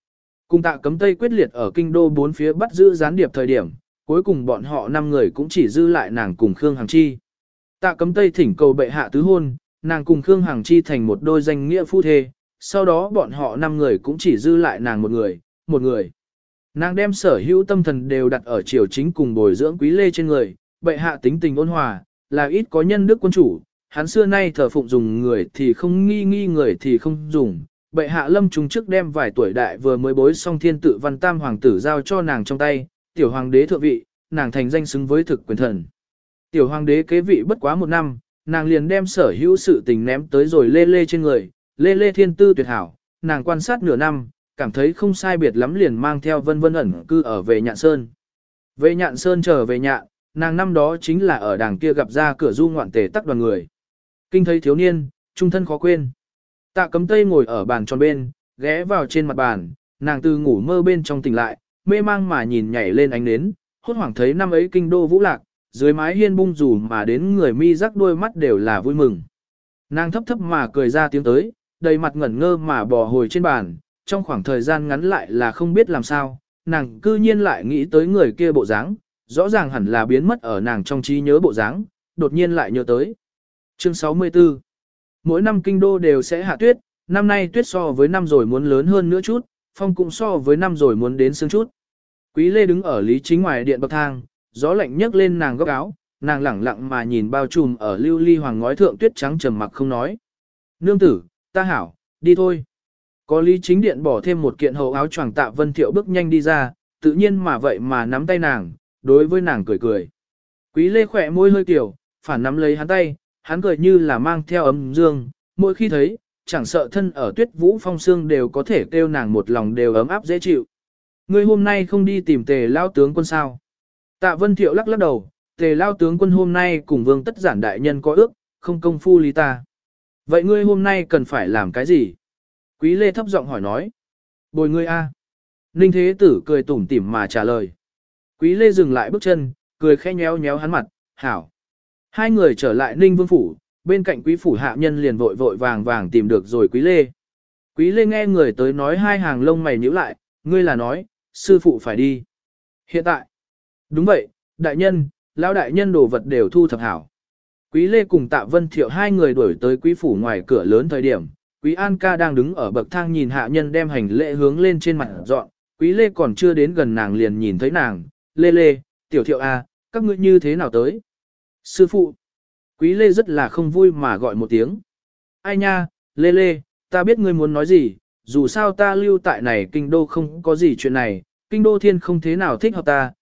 Cùng Tạ Cấm Tây quyết liệt ở kinh đô bốn phía bắt giữ gián điệp thời điểm, cuối cùng bọn họ 5 người cũng chỉ dư lại nàng cùng Khương Hằng Chi. Tạ Cấm Tây thỉnh cầu bệ hạ tứ hôn, nàng cùng Khương Hằng Chi thành một đôi danh nghĩa phu thê, sau đó bọn họ 5 người cũng chỉ dư lại nàng một người. Nàng đem sở hữu tâm thần đều đặt ở triều chính cùng bồi dưỡng Quý Lê trên người, bệ hạ tính tình ôn hòa, là ít có nhân đức quân chủ, hắn xưa nay thờ phụng dùng người thì không nghi người thì không dùng. Bệ hạ lâm trung trước đem vài tuổi đại vừa mới bối xong thiên tự văn tam hoàng tử giao cho nàng trong tay, tiểu hoàng đế thượng vị, nàng thành danh xứng với thực quyền thần. Tiểu hoàng đế kế vị bất quá 1 năm, nàng liền đem sở hữu sự tình ném tới rồi Lê Lê trên người, Lê Lê thiên tư tuyệt hảo, nàng quan sát nửa năm, cảm thấy không sai biệt lắm liền mang theo Vân Vân ẩn cư ở về Nhạn Sơn. Về Nhạn Sơn trở về Nhạn, nàng năm đó chính là ở đàng kia gặp ra cửa du ngoạn tề tắc đoàn người. Kinh thấy thiếu niên, trung thân khó quên. Tạ Cấm Tây ngồi ở bàn tròn bên, ghé vào trên mặt bàn, nàng từ ngủ mơ bên trong tỉnh lại, mê mang mà nhìn nhảy lên ánh nến, hốt hoảng thấy năm ấy kinh đô vũ lạc, dưới mái hiên bung dù mà đến người mi rắc đôi mắt đều là vui mừng. Nàng thấp thấp mà cười ra tiếng tới, đầy mặt ngẩn ngơ mà bò hồi trên bàn, trong khoảng thời gian ngắn lại là không biết làm sao, nàng cư nhiên lại nghĩ tới người kia bộ dáng, rõ ràng hẳn là biến mất ở nàng trong trí nhớ bộ dáng, đột nhiên lại nhớ tới. Chương 64. Mỗi năm kinh đô đều sẽ hạ tuyết, năm nay tuyết so với năm rồi muốn lớn hơn nữa chút, phong cũng so với năm rồi muốn đến sương chút. Quý Lê đứng ở Lý Chính ngoài điện bậc thang, gió lạnh nhấc lên nàng góc áo, nàng lẳng lặng mà nhìn bao trùm ở lưu ly hoàng ngói thượng tuyết trắng trầm mặc không nói. Nương tử, ta hảo, đi thôi. Có Lý Chính điện bỏ thêm một kiện hậu áo choàng Tạ Vân Thiệu bước nhanh đi ra, tự nhiên mà vậy mà nắm tay nàng, đối với nàng cười cười. Quý Lê khỏe môi hơi kiểu, phản nắm lấy hắn tay, hắn cười như là mang theo ấm dương, mỗi khi thấy, chẳng sợ thân ở tuyết vũ phong sương đều có thể kêu nàng một lòng đều ấm áp dễ chịu. Ngươi hôm nay không đi tìm Tề lao tướng quân sao? Tạ Vân Thiệu lắc lắc đầu, Tề lao tướng quân hôm nay cùng Vương Tất Giản đại nhân có ước, không công phu lý ta. Vậy ngươi hôm nay cần phải làm cái gì? Quý Lê thấp giọng hỏi nói. Bồi ngươi a. Ninh Thế Tử cười tủm tỉm mà trả lời. Quý Lê dừng lại bước chân, cười khẽ nhéo nhéo hắn mặt, hảo. Hai người trở lại Ninh Vương Phủ, bên cạnh quý phủ hạ nhân liền vội vội vàng vàng tìm được rồi Quý Lê. Quý Lê nghe người tới nói hai hàng lông mày nhíu lại, ngươi là nói, sư phụ phải đi. Hiện tại. Đúng vậy, đại nhân, lão đại nhân đồ vật đều thu thập hảo. Quý Lê cùng Tạ Vân Thiệu hai người đuổi tới quý phủ ngoài cửa lớn thời điểm, Quý An ca đang đứng ở bậc thang nhìn hạ nhân đem hành lễ hướng lên trên mặt dọn, Quý Lê còn chưa đến gần nàng liền nhìn thấy nàng, Lê Lê, Tiểu Thiệu a, các ngươi như thế nào tới? Sư phụ. Quý Lê rất là không vui mà gọi một tiếng. Ai nha, Lê Lê, ta biết ngươi muốn nói gì, dù sao ta lưu tại này kinh đô không có gì chuyện này, kinh đô thiên không thế nào thích hợp ta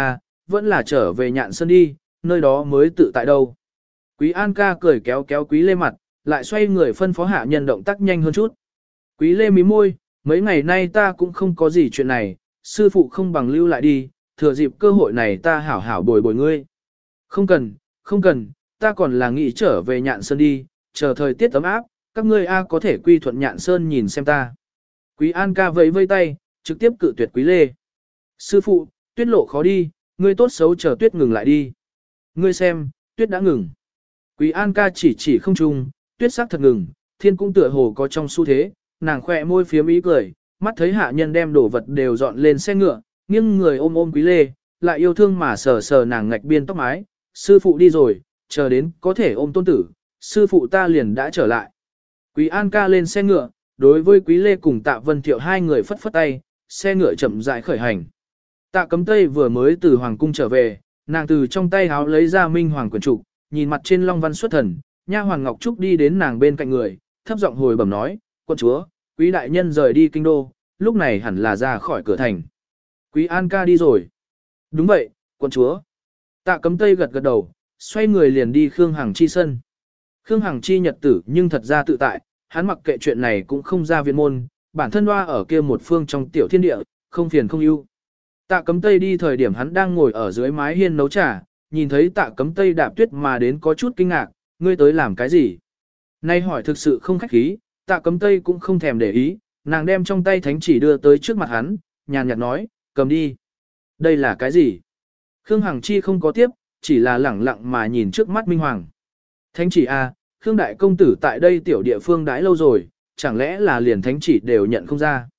vẫn là trở về Nhạn Sơn đi, nơi đó mới tự tại đâu. Quý An ca cười kéo kéo Quý Lê mặt, lại xoay người phân phó hạ nhân động tác nhanh hơn chút. Quý Lê mím môi, mấy ngày nay ta cũng không có gì chuyện này, sư phụ không bằng lưu lại đi, thừa dịp cơ hội này ta hảo hảo bồi bồi ngươi. Không cần, ta còn là nghĩ trở về Nhạn Sơn đi, chờ thời tiết ấm áp, các ngươi có thể quy thuận Nhạn Sơn nhìn xem ta. Quý An ca vẫy vây tay, trực tiếp cự tuyệt Quý Lê. Sư phụ, tuyết lộ khó đi, ngươi tốt xấu chờ tuyết ngừng lại đi. Ngươi xem, tuyết đã ngừng. Quý An ca chỉ không trung, tuyết sắc thật ngừng, thiên cũng tựa hồ có trong xu thế, nàng khỏe môi phiếm ý cười, mắt thấy hạ nhân đem đồ vật đều dọn lên xe ngựa, nghiêng người ôm ôm Quý Lê, lại yêu thương mà sờ sờ nàng ngạch biên tóc mái, sư phụ đi rồi, chờ đến có thể ôm tôn tử, sư phụ ta liền đã trở lại. Quý An ca lên xe ngựa, đối với Quý Lê cùng Tạ Vân Thiệu hai người phất phất tay, xe ngựa chậm rãi khởi hành. Tạ Cấm Tây vừa mới từ hoàng cung trở về, nàng từ trong tay háo lấy ra minh hoàng quyển trục, nhìn mặt trên long văn xuất thần, nha hoàng Ngọc Trúc đi đến nàng bên cạnh người, thấp giọng hồi bẩm nói, quân chúa, quý đại nhân rời đi kinh đô, lúc này hẳn là ra khỏi cửa thành. Quý An ca đi rồi. Đúng vậy, quân chúa. Tạ Cấm Tây gật gật đầu, xoay người liền đi Khương Hằng Chi sân. Khương Hằng Chi nhật tử nhưng thật ra tự tại, hắn mặc kệ chuyện này cũng không ra viện môn, bản thân hoa ở kia một phương trong tiểu thiên địa, không phiền không ưu. Tạ Cấm Tây đi thời điểm hắn đang ngồi ở dưới mái hiên nấu trà, nhìn thấy Tạ Cấm Tây đạp tuyết mà đến có chút kinh ngạc, ngươi tới làm cái gì? Nay hỏi thực sự không khách khí, Tạ Cấm Tây cũng không thèm để ý, nàng đem trong tay thánh chỉ đưa tới trước mặt hắn, nhàn nhạt nói, cầm đi. Đây là cái gì? Khương Hằng Chi không có tiếp, chỉ là lẳng lặng mà nhìn trước mắt Minh Hoàng. Thánh chỉ a, Khương đại công tử tại đây tiểu địa phương đãi lâu rồi, chẳng lẽ là liền thánh chỉ đều nhận không ra?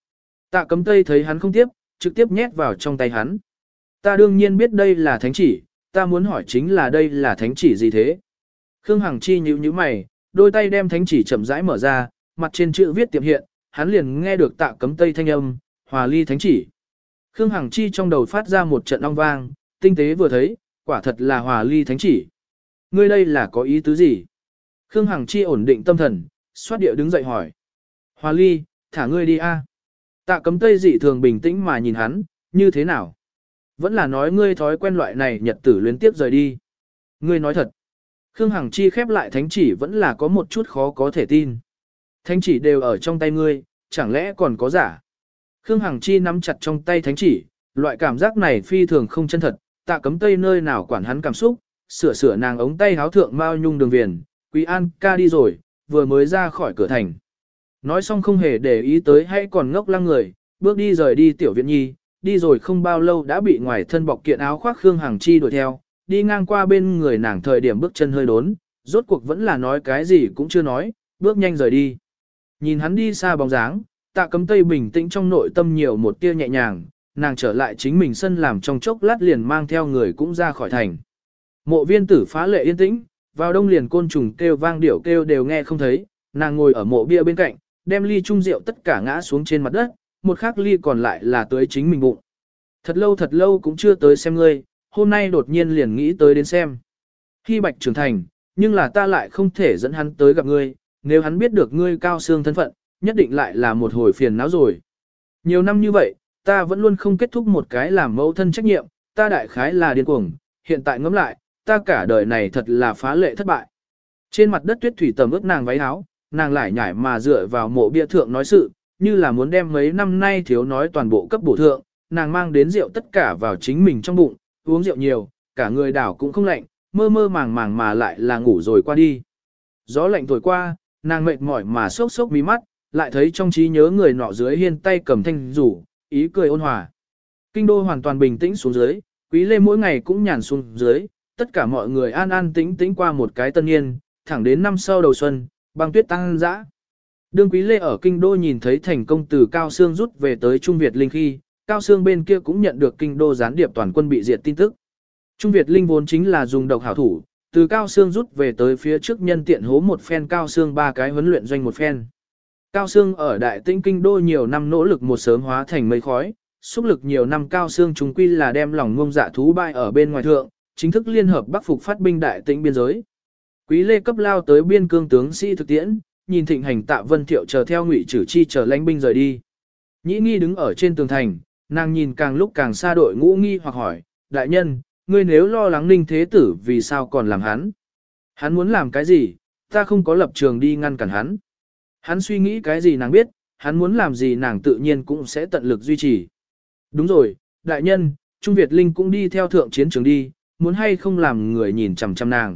Tạ Cấm Tây thấy hắn không tiếp, trực tiếp nhét vào trong tay hắn. Ta đương nhiên biết đây là thánh chỉ, ta muốn hỏi chính là đây là thánh chỉ gì thế? Khương Hằng Chi nhíu nhíu mày, đôi tay đem thánh chỉ chậm rãi mở ra, mặt trên chữ viết tiệm hiện, hắn liền nghe được Tạ Cấm Tây thanh âm, Hòa Ly thánh chỉ. Khương Hằng Chi trong đầu phát ra một trận ong vang, tinh tế vừa thấy, quả thật là Hòa Ly thánh chỉ. Ngươi đây là có ý tứ gì? Khương Hằng Chi ổn định tâm thần, xoát điệu đứng dậy hỏi. Hòa Ly, thả ngươi đi a. Tạ Cấm Tây dị thường bình tĩnh mà nhìn hắn, như thế nào? Vẫn là nói ngươi thói quen loại này nhật tử luyến tiếp rời đi. Ngươi nói thật. Khương Hằng Chi khép lại thánh chỉ vẫn là có một chút khó có thể tin. Thánh chỉ đều ở trong tay ngươi, chẳng lẽ còn có giả? Khương Hằng Chi nắm chặt trong tay thánh chỉ, loại cảm giác này phi thường không chân thật, Tạ Cấm Tây nơi nào quản hắn cảm xúc, sửa nàng ống tay háo thượng mao nhung đường viền, Quý An ca đi rồi, vừa mới ra khỏi cửa thành. Nói xong không hề để ý tới hay còn ngốc lăng người, bước đi rời đi tiểu viện nhi, đi rồi không bao lâu đã bị ngoài thân bọc kiện áo khoác Khương Hằng Chi đuổi theo, đi ngang qua bên người nàng thời điểm bước chân hơi đốn, rốt cuộc vẫn là nói cái gì cũng chưa nói, bước nhanh rời đi. Nhìn hắn đi xa bóng dáng, Tạ Cấm Tây bình tĩnh trong nội tâm nhiều một tia nhẹ nhàng, nàng trở lại chính mình sân làm trong chốc lát liền mang theo người cũng ra khỏi thành. Mộ Viên Tử phá lệ yên tĩnh, vào đông liền côn trùng kêu vang điệu kêu đều nghe không thấy, nàng ngồi ở mộ bia bên cạnh, đem ly chung rượu tất cả ngã xuống trên mặt đất, một khắc ly còn lại là tới chính mình bụng. Thật lâu cũng chưa tới xem ngươi, hôm nay đột nhiên liền nghĩ tới đến xem. Hy Bạch trưởng thành, nhưng là ta lại không thể dẫn hắn tới gặp ngươi, nếu hắn biết được ngươi cao xương thân phận, nhất định lại là một hồi phiền não rồi. Nhiều năm như vậy, ta vẫn luôn không kết thúc một cái làm mẫu thân trách nhiệm, ta đại khái là điên cuồng, hiện tại ngẫm lại, ta cả đời này thật là phá lệ thất bại. Trên mặt đất tuyết thủy tầm ướt nàng váy áo, nàng lại nhảy mà dựa vào mộ bia thượng nói sự, như là muốn đem mấy năm nay thiếu nói toàn bộ cấp bổ thượng, nàng mang đến rượu tất cả vào chính mình trong bụng, uống rượu nhiều, cả người đảo cũng không lạnh, mơ mơ màng màng mà lại là ngủ rồi qua đi. Gió lạnh thổi qua, nàng mệt mỏi mà sốc sốc mí mắt, lại thấy trong trí nhớ người nọ dưới hiên tay cầm thanh rủ, ý cười ôn hòa. Kinh đô hoàn toàn bình tĩnh xuống dưới, Quý Lê mỗi ngày cũng nhàn xuống dưới, tất cả mọi người an an tĩnh tĩnh qua một cái tân niên, thẳng đến năm sau đầu xuân, băng tuyết tăng dã. Đương Quý Lê ở kinh đô nhìn thấy thành công từ Cao Xương rút về tới Trung Việt Linh khi, Cao Xương bên kia cũng nhận được kinh đô gián điệp toàn quân bị diệt tin tức. Trung Việt Linh vốn chính là dùng độc hảo thủ, từ Cao Xương rút về tới phía trước nhân tiện hố một phen Cao Xương ba cái huấn luyện doanh một phen. Cao Xương ở Đại Tĩnh kinh đô nhiều năm nỗ lực một sớm hóa thành mây khói, xúc lực nhiều năm Cao Xương chúng quy là đem lòng ngông dạ thú bại ở bên ngoài thượng, chính thức liên hợp Bắc phục phát binh Đại Tĩnh biên giới. Quý Lê cấp lao tới biên cương tướng sĩ thực tiễn, nhìn Thịnh Hành Tạ Vân Thiệu chờ theo Ngụy Trử Chi chờ lãnh binh rời đi. Nhĩ Nghi đứng ở trên tường thành, nàng nhìn càng lúc càng xa đội ngũ nghi hoặc hỏi, đại nhân, ngươi nếu lo lắng Ninh Thế Tử vì sao còn làm hắn? Hắn muốn làm cái gì, ta không có lập trường đi ngăn cản hắn. Hắn suy nghĩ cái gì nàng biết, hắn muốn làm gì nàng tự nhiên cũng sẽ tận lực duy trì. Đúng rồi, đại nhân, Trung Việt Linh cũng đi theo thượng chiến trường đi, muốn hay không làm người nhìn chằm chằm nàng.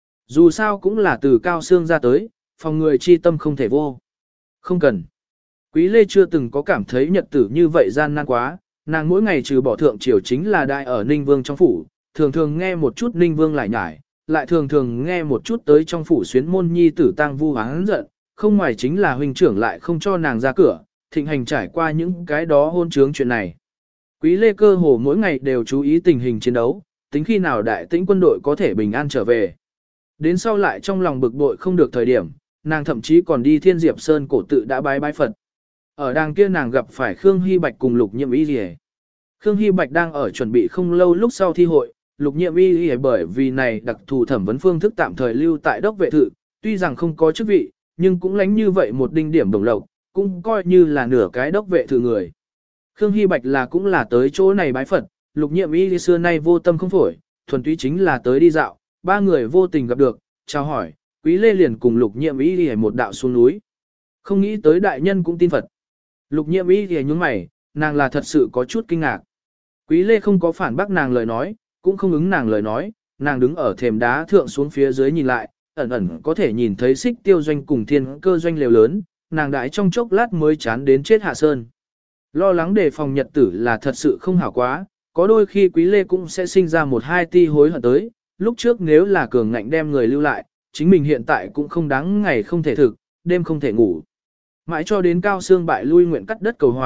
Dù sao cũng là từ Cao Xương ra tới, phòng người chi tâm không thể vô. Không cần. Quý Lê chưa từng có cảm thấy nhật tử như vậy gian nan quá, nàng mỗi ngày trừ bỏ thượng triều chính là đại ở Ninh Vương trong phủ, thường thường nghe một chút Ninh Vương lại nhải, lại thường thường nghe một chút tới trong phủ xuyến môn nhi tử tang vu hắn giận, không ngoài chính là huynh trưởng lại không cho nàng ra cửa, Thịnh Hành trải qua những cái đó hôn trướng chuyện này. Quý Lê cơ hồ mỗi ngày đều chú ý tình hình chiến đấu, tính khi nào Đại Tĩnh quân đội có thể bình an trở về. Đến sau lại trong lòng bực bội không được thời điểm, nàng thậm chí còn đi Thiên Diệp Sơn cổ tự đã bái Phật. Ở đàng kia nàng gặp phải Khương Hy Bạch cùng Lục Nhiệm Y Lìa. Khương Hy Bạch đang ở chuẩn bị không lâu lúc sau thi hội, Lục Nhiệm Y Lìa bởi vì này đặc thù thẩm vấn phương thức tạm thời lưu tại đốc vệ thự, tuy rằng không có chức vị, nhưng cũng lánh như vậy một đinh điểm đồng lộc, cũng coi như là nửa cái đốc vệ thự người. Khương Hy Bạch cũng là tới chỗ này bái Phật, Lục Nhiệm Y Lìa xưa nay vô tâm không phổi, thuần túy chính là tới đi dạo, ba người vô tình gặp được, chào hỏi, Quý Lê liền cùng Lục Nhiệm Y Lìa một đạo xuống núi. Không nghĩ tới đại nhân cũng tin Phật. Lục Nhiệm Y thì nhướng mày, nàng là thật sự có chút kinh ngạc. Quý Lê không có phản bác nàng lời nói, cũng không ứng nàng lời nói, nàng đứng ở thềm đá thượng xuống phía dưới nhìn lại, ẩn ẩn có thể nhìn thấy Xích Tiêu doanh cùng Thiên Cơ doanh lều lớn, nàng đãi trong chốc lát mới chán đến chết hạ sơn. Lo lắng đề phòng nhật tử là thật sự không hảo quá, có đôi khi Quý Lê cũng sẽ sinh ra một hai ti hối hận tới, lúc trước nếu là cường ngạnh đem người lưu lại, chính mình hiện tại cũng không đáng ngày không thể thực, đêm không thể ngủ. Mãi cho đến Cao Xương bại lui nguyện cắt đất cầu hòa,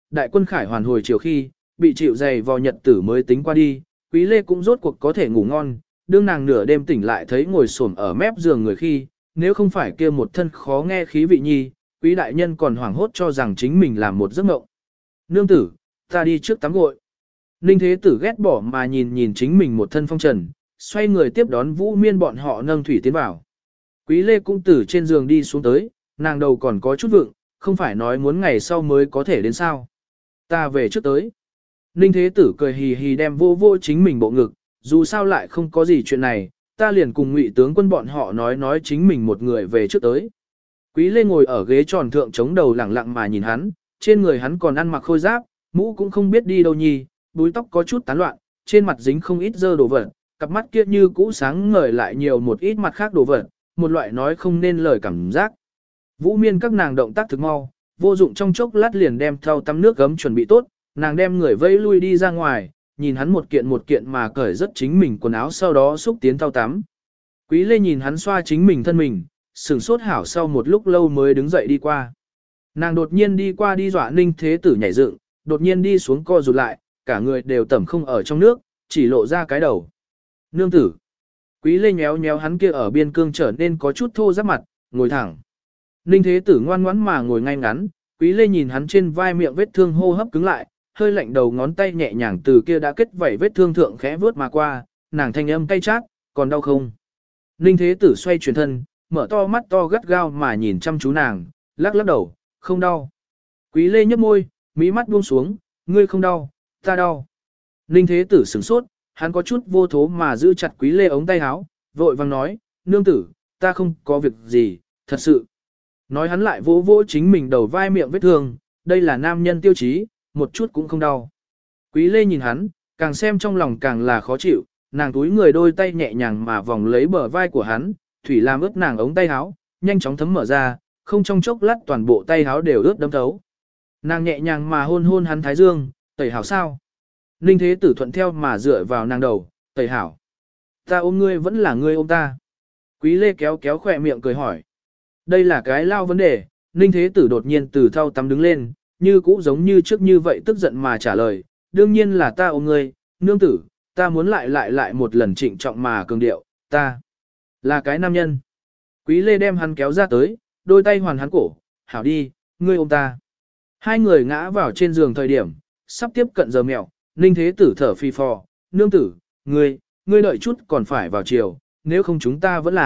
đại quân khải hoàn hồi chiều khi, bị chịu dày vào nhật tử mới tính qua đi, Quý Lê cũng rốt cuộc có thể ngủ ngon, đương nàng nửa đêm tỉnh lại thấy ngồi xổm ở mép giường người khi, nếu không phải kia một thân khó nghe khí vị nhi, Quý đại nhân còn hoảng hốt cho rằng chính mình làm một giấc mộng. Nương tử, ta đi trước tắm gội. Ninh Thế Tử ghét bỏ mà nhìn nhìn chính mình một thân phong trần, xoay người tiếp đón Vũ Miên bọn họ nâng thủy tiến vào. Quý Lê cũng từ trên giường đi xuống tới, nàng đầu còn có chút vượng, không phải nói muốn ngày sau mới có thể đến sao. Ta về trước tới. Ninh Thế Tử cười hì hì đem vô vô chính mình bộ ngực, dù sao lại không có gì chuyện này, ta liền cùng Ngụy tướng quân bọn họ nói chính mình một người về trước tới. Quý Lê ngồi ở ghế tròn thượng chống đầu lẳng lặng mà nhìn hắn, trên người hắn còn ăn mặc khôi giáp, mũ cũng không biết đi đâu nhì, búi tóc có chút tán loạn, trên mặt dính không ít dơ đồ vật, cặp mắt kia như cũ sáng ngời lại nhiều một ít mặt khác đồ vật, một loại nói không nên lời cảm giác. Vũ Miên các nàng động tác thực mau, vô dụng trong chốc lát liền đem thau tắm nước gấm chuẩn bị tốt, nàng đem người vây lui đi ra ngoài, nhìn hắn một kiện mà cởi rất chính mình quần áo sau đó xúc tiến thau tắm. Quý Lê nhìn hắn xoa chính mình thân mình, sửng sốt hảo sau một lúc lâu mới đứng dậy đi qua. Nàng đột nhiên đi qua đi dọa Ninh Thế Tử nhảy dựng, đột nhiên đi xuống co rụt lại, cả người đều tẩm không ở trong nước, chỉ lộ ra cái đầu. Nương tử. Quý Lê nhéo nhéo hắn kia ở biên cương trở nên có chút thô ráp mặt, ngồi thẳng. Ninh Thế Tử ngoan ngoãn mà ngồi ngay ngắn, Quý Lê nhìn hắn trên vai miệng vết thương hô hấp cứng lại, hơi lạnh đầu ngón tay nhẹ nhàng từ kia đã kết vảy vết thương thượng khẽ vướt mà qua, nàng thanh âm cay chát, còn đau không? Ninh Thế Tử xoay chuyển thân, mở to mắt to gắt gao mà nhìn chăm chú nàng, lắc lắc đầu, không đau. Quý Lê nhếch môi, mí mắt buông xuống, ngươi không đau, ta đau. Ninh Thế Tử sửng sốt, hắn có chút vô thố mà giữ chặt Quý Lê ống tay áo, vội vàng nói, nương tử, ta không có việc gì, thật sự. Nói hắn lại vỗ vỗ chính mình đầu vai miệng vết thương, đây là nam nhân tiêu chí, một chút cũng không đau. Quý Lê nhìn hắn, càng xem trong lòng càng là khó chịu, nàng túi người đôi tay nhẹ nhàng mà vòng lấy bờ vai của hắn, thủy làm ướt nàng ống tay áo, nhanh chóng thấm mở ra, không trong chốc lát toàn bộ tay áo đều ướt đẫm thấu. Nàng nhẹ nhàng mà hôn hôn hắn thái dương, tẩy hảo sao? Ninh Thế Tử thuận theo mà dựa vào nàng đầu, tẩy hảo. Ta ôm ngươi vẫn là ngươi ôm ta. Quý Lê kéo kéo khỏe miệng cười hỏi. Đây là cái lao vấn đề, Ninh Thế Tử đột nhiên từ thau tắm đứng lên, như cũ giống như trước như vậy tức giận mà trả lời, đương nhiên là ta ôm ngươi, nương tử, ta muốn lại một lần trịnh trọng mà cường điệu, ta là cái nam nhân. Quý Lê đem hắn kéo ra tới, đôi tay hoàn hắn cổ, hảo đi, ngươi ôm ta. Hai người ngã vào trên giường thời điểm, sắp tiếp cận giờ mẹo, Ninh Thế Tử thở phì phò, nương tử, ngươi đợi chút còn phải vào chiều, nếu không chúng ta vẫn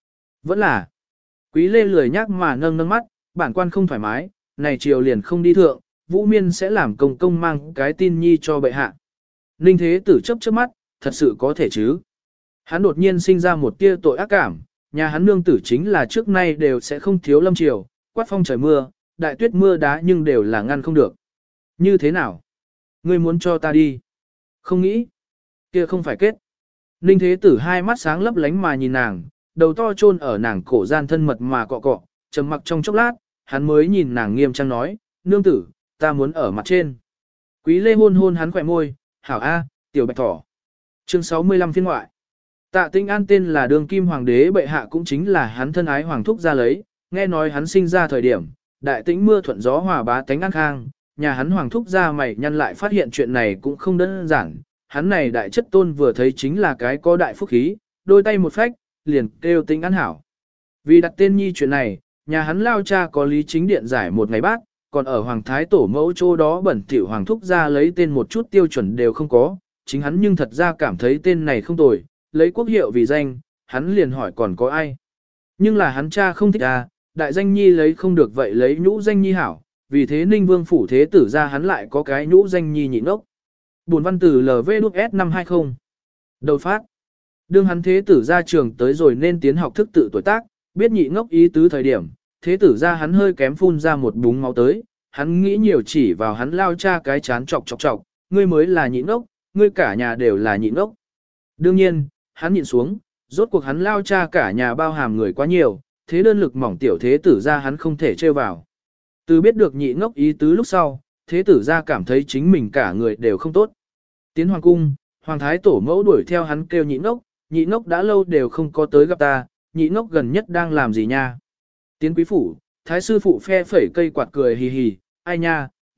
là. Quý Lê lười nhác mà nâng nâng mắt, bản quan không thoải mái, này chiều liền không đi thượng, Vũ Miên sẽ làm công công mang cái tin nhi cho bệ hạ. Ninh Thế Tử chớp chớp mắt, thật sự có thể chứ. Hắn đột nhiên sinh ra một tia tội ác cảm, nhà hắn nương tử chính là trước nay đều sẽ không thiếu lâm chiều, quát phong trời mưa, đại tuyết mưa đá nhưng đều là ngăn không được. Như thế nào? Ngươi muốn cho ta đi? Không nghĩ. Kia không phải kết. Ninh Thế Tử hai mắt sáng lấp lánh mà nhìn nàng, đầu to chôn ở nàng cổ gian thân mật mà cọ cọ, trầm mặc trong chốc lát, hắn mới nhìn nàng nghiêm trang nói, nương tử, ta muốn ở mặt trên. Quý Lê hôn hôn hắn khỏe môi, hảo a, tiểu bạch thỏ. Chương 65 phiên ngoại. Tạ Tinh An tên là đương kim hoàng đế bệ hạ cũng chính là hắn thân ái hoàng thúc ra lấy, nghe nói hắn sinh ra thời điểm, đại tĩnh mưa thuận gió hòa bá tánh an khang, nhà hắn hoàng thúc ra mày nhăn lại phát hiện chuyện này cũng không đơn giản, hắn này đại chất tôn vừa thấy chính là cái có đại phúc khí, đôi tay một phách, liền kêu Tinh An hảo. Vì đặt tên nhi chuyện này, nhà hắn lao cha có lý chính điện giải một ngày bác, còn ở hoàng thái tổ mẫu chỗ đó bẩn thỉu hoàng thúc ra lấy tên một chút tiêu chuẩn đều không có, chính hắn nhưng thật ra cảm thấy tên này không tồi, lấy quốc hiệu vì danh, hắn liền hỏi còn có ai. Nhưng là hắn cha không thích đại danh nhi lấy không được vậy lấy nhũ danh nhi hảo, vì thế Ninh Vương phủ thế tử ra hắn lại có cái nhũ danh nhi nhịn ốc. Buồn văn tử LVS năm 20. Đầu phát. Đương hắn thế tử ra trường tới rồi nên tiến học thức tự tuổi tác, biết nhị ngốc ý tứ thời điểm, thế tử ra hắn hơi kém phun ra một búng máu tới, hắn nghĩ nhiều chỉ vào hắn lao cha cái chán chọc, ngươi mới là nhị ngốc, ngươi cả nhà đều là nhị ngốc. Đương nhiên, hắn nhịn xuống, rốt cuộc hắn lao cha cả nhà bao hàm người quá nhiều, thế đơn lực mỏng tiểu thế tử ra hắn không thể trêu vào. Từ biết được nhị ngốc ý tứ lúc sau, thế tử ra cảm thấy chính mình cả người đều không tốt. Tiến hoàng cung, hoàng thái tổ mẫu đuổi theo hắn kêu nhị ngốc đã lâu đều không có tới gặp ta, nhị ngốc gần nhất đang làm gì nha. Tiến quý phủ, thái sư phụ phe phẩy cây quạt cười hì hì, ai nha,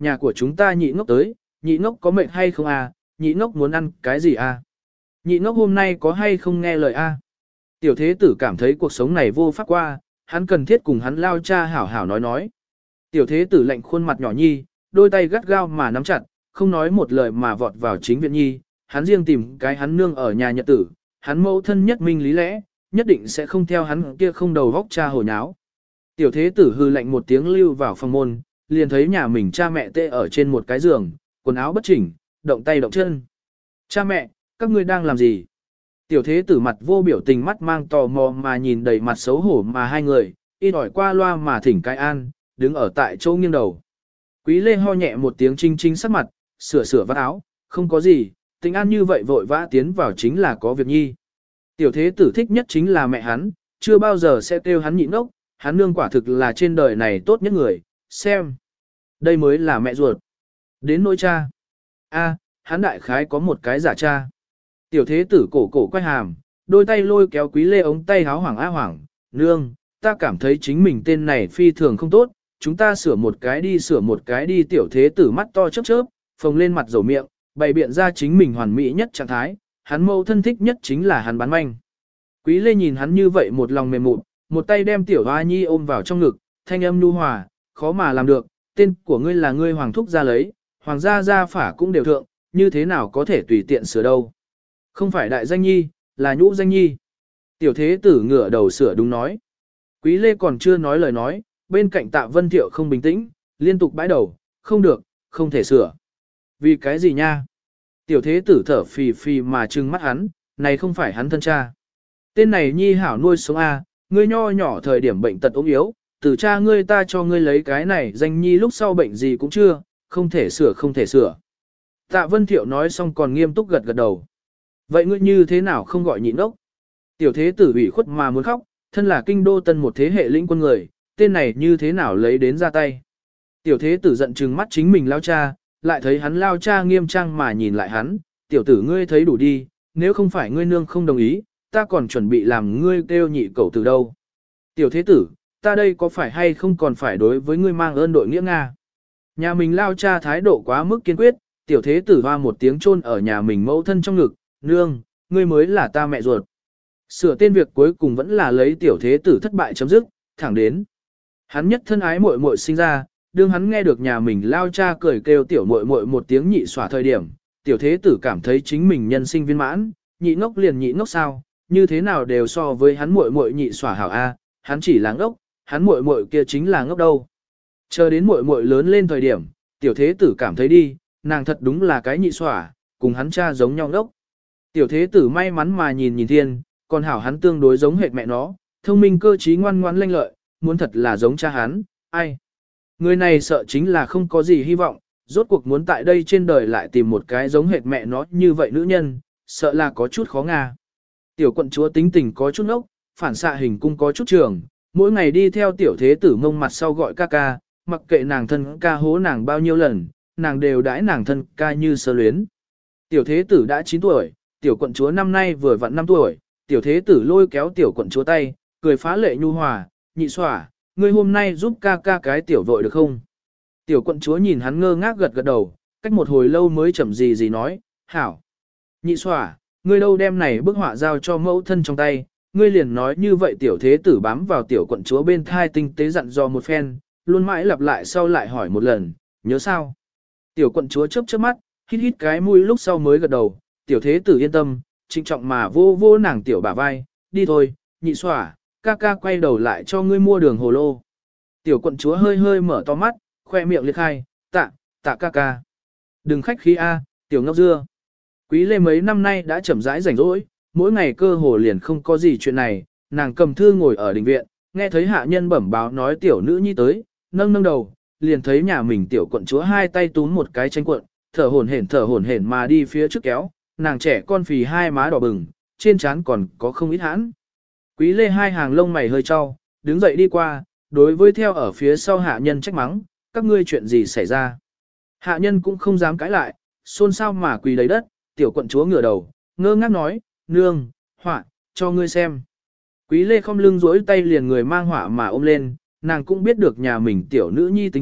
nhà của chúng ta nhị ngốc tới, nhị ngốc có mệt hay không à, nhị ngốc muốn ăn cái gì à? Nhị ngốc hôm nay có hay không nghe lời a? Tiểu thế tử cảm thấy cuộc sống này vô pháp qua, hắn cần thiết cùng hắn lao cha hảo hảo nói. Tiểu thế tử lạnh khuôn mặt nhỏ nhi, đôi tay gắt gao mà nắm chặt, không nói một lời mà vọt vào chính viện nhi, hắn riêng tìm cái hắn nương ở nhà nhật tử, hắn mẫu thân nhất minh lý lẽ, nhất định sẽ không theo hắn kia không đầu vóc cha hồ nháo. Tiểu thế tử hư lạnh một tiếng lưu vào phòng môn, liền thấy nhà mình cha mẹ tê ở trên một cái giường, quần áo bất chỉnh, động tay động chân. Cha mẹ, các ngươi đang làm gì? Tiểu thế tử mặt vô biểu tình mắt mang tò mò mà nhìn đầy mặt xấu hổ mà hai người, y đòi qua loa mà thỉnh cái an, đứng ở tại chỗ nghiêng đầu. Quý lê ho nhẹ một tiếng chinh chinh sắc mặt, sửa vắt áo, không có gì, tình an như vậy vội vã tiến vào chính là có việc nhi. Tiểu thế tử thích nhất chính là mẹ hắn, chưa bao giờ sẽ kêu hắn nhịn ngốc, hắn nương quả thực là trên đời này tốt nhất người, xem. Đây mới là mẹ ruột. Đến nỗi cha. A, hắn đại khái có một cái giả cha. Tiểu thế tử cổ quay hàm, đôi tay lôi kéo quý lê ống tay háo hoảng hoảng, nương, ta cảm thấy chính mình tên này phi thường không tốt, chúng ta sửa một cái đi tiểu thế tử mắt to chớp chớp, phồng lên mặt dầu miệng, bày biện ra chính mình hoàn mỹ nhất trạng thái, hắn mâu thân thích nhất chính là hắn bán manh. Quý lê nhìn hắn như vậy một lòng mềm mụn, một tay đem tiểu hoa nhi ôm vào trong ngực, thanh âm nhu hòa, khó mà làm được, tên của ngươi là ngươi hoàng thúc ra lấy, hoàng gia phả cũng đều thượng, như thế nào có thể tùy tiện sửa đâu. Không phải đại danh nhi, là nhũ danh nhi. Tiểu thế tử ngửa đầu sửa đúng nói. Quý lê còn chưa nói lời nói, bên cạnh Tạ Vân Thiệu không bình tĩnh, liên tục bãi đầu, không được, không thể sửa. Vì cái gì nha? Tiểu thế tử thở phì phì mà trừng mắt hắn, này không phải hắn thân cha. Tên này nhi hảo nuôi sống A, ngươi nho nhỏ thời điểm bệnh tật ốm yếu, từ cha ngươi ta cho ngươi lấy cái này danh nhi lúc sau bệnh gì cũng chưa, không thể sửa. Tạ Vân Thiệu nói xong còn nghiêm túc gật đầu. Vậy ngươi như thế nào không gọi nhịn ốc? Tiểu thế tử ủy khuất mà muốn khóc, thân là kinh đô tân một thế hệ lĩnh quân người, tên này như thế nào lấy đến ra tay. Tiểu thế tử giận trừng mắt chính mình lao cha, lại thấy hắn lao cha nghiêm trang mà nhìn lại hắn, tiểu tử ngươi thấy đủ đi, nếu không phải ngươi nương không đồng ý, ta còn chuẩn bị làm ngươi kêu nhị cẩu từ đâu. Tiểu thế tử, ta đây có phải hay không còn phải đối với ngươi mang ơn đội nghĩa Nga. Nhà mình lao cha thái độ quá mức kiên quyết, tiểu thế tử hoa một tiếng chôn ở nhà mình mẫu thân trong ngực, nương, ngươi mới là ta mẹ ruột. Sửa tên việc cuối cùng vẫn là lấy tiểu thế tử thất bại chấm dứt, thẳng đến. Hắn nhất thân ái muội muội sinh ra, đương hắn nghe được nhà mình lao cha cười kêu tiểu muội muội một tiếng nhị xỏa thời điểm, tiểu thế tử cảm thấy chính mình nhân sinh viên mãn, nhị ngốc liền nhị ngốc sao, như thế nào đều so với hắn muội muội nhị xỏa hảo a, hắn chỉ là ngốc, hắn muội muội kia chính là ngốc đâu. Chờ đến muội muội lớn lên thời điểm, tiểu thế tử cảm thấy đi, nàng thật đúng là cái nhị xỏa, cùng hắn cha giống nhau ngốc. Tiểu thế tử may mắn mà nhìn thiên, còn hảo hắn tương đối giống hệt mẹ nó, thông minh cơ trí ngoan ngoãn lanh lợi, muốn thật là giống cha hắn, ai. Người này sợ chính là không có gì hy vọng, rốt cuộc muốn tại đây trên đời lại tìm một cái giống hệt mẹ nó như vậy nữ nhân, sợ là có chút khó nga. Tiểu quận chúa tính tình có chút ốc, phản xạ hình cung có chút trường, mỗi ngày đi theo tiểu thế tử ngông mặt sau gọi ca ca, mặc kệ nàng thân ca hố nàng bao nhiêu lần, nàng đều đãi nàng thân ca như sơ luyến. Tiểu thế tử đã 9 tuổi, tiểu quận chúa năm nay vừa vặn 5 tuổi, tiểu thế tử lôi kéo tiểu quận chúa tay, cười phá lệ nhu hòa, nhị xỏa, ngươi hôm nay giúp ca ca cái tiểu vội được không? Tiểu quận chúa nhìn hắn ngơ ngác gật đầu, cách một hồi lâu mới chậm gì nói, hảo. Nhị xỏa, ngươi đâu đem này bức họa giao cho mẫu thân trong tay, ngươi liền nói như vậy tiểu thế tử bám vào tiểu quận chúa bên thai tinh tế dặn dò một phen, luôn mãi lặp lại sau lại hỏi một lần, nhớ sao? Tiểu quận chúa chớp mắt, hít cái mũi lúc sau mới gật đầu, tiểu thế tử yên tâm, trịnh trọng mà vô nàng tiểu bả vai, đi thôi, nhị xỏa, ca ca quay đầu lại cho ngươi mua đường hồ lô. Tiểu quận chúa hơi mở to mắt, khoe miệng liệt khai, tạ ca ca. Đừng khách khí a, tiểu ngốc dưa. Quý lê mấy năm nay đã chậm rãi rảnh rỗi, mỗi ngày cơ hồ liền không có gì chuyện này, nàng cầm thư ngồi ở đình viện, nghe thấy hạ nhân bẩm báo nói tiểu nữ nhi tới, nâng đầu, liền thấy nhà mình tiểu quận chúa hai tay túm một cái tranh cuộn, thở hổn hển mà đi phía trước kéo, nàng trẻ con phì hai má đỏ bừng, trên trán còn có không ít hãn. Quý lê hai hàng lông mày hơi trao, đứng dậy đi qua, đối với theo ở phía sau hạ nhân trách mắng, các ngươi chuyện gì xảy ra. Hạ nhân cũng không dám cãi lại, xôn xao mà quỳ đầy đất, tiểu quận chúa ngửa đầu, ngơ ngác nói, nương, họa, cho ngươi xem. Quý lê không lưng duỗi tay liền người mang họa mà ôm lên, nàng cũng biết được nhà mình tiểu nữ nhi tính cách,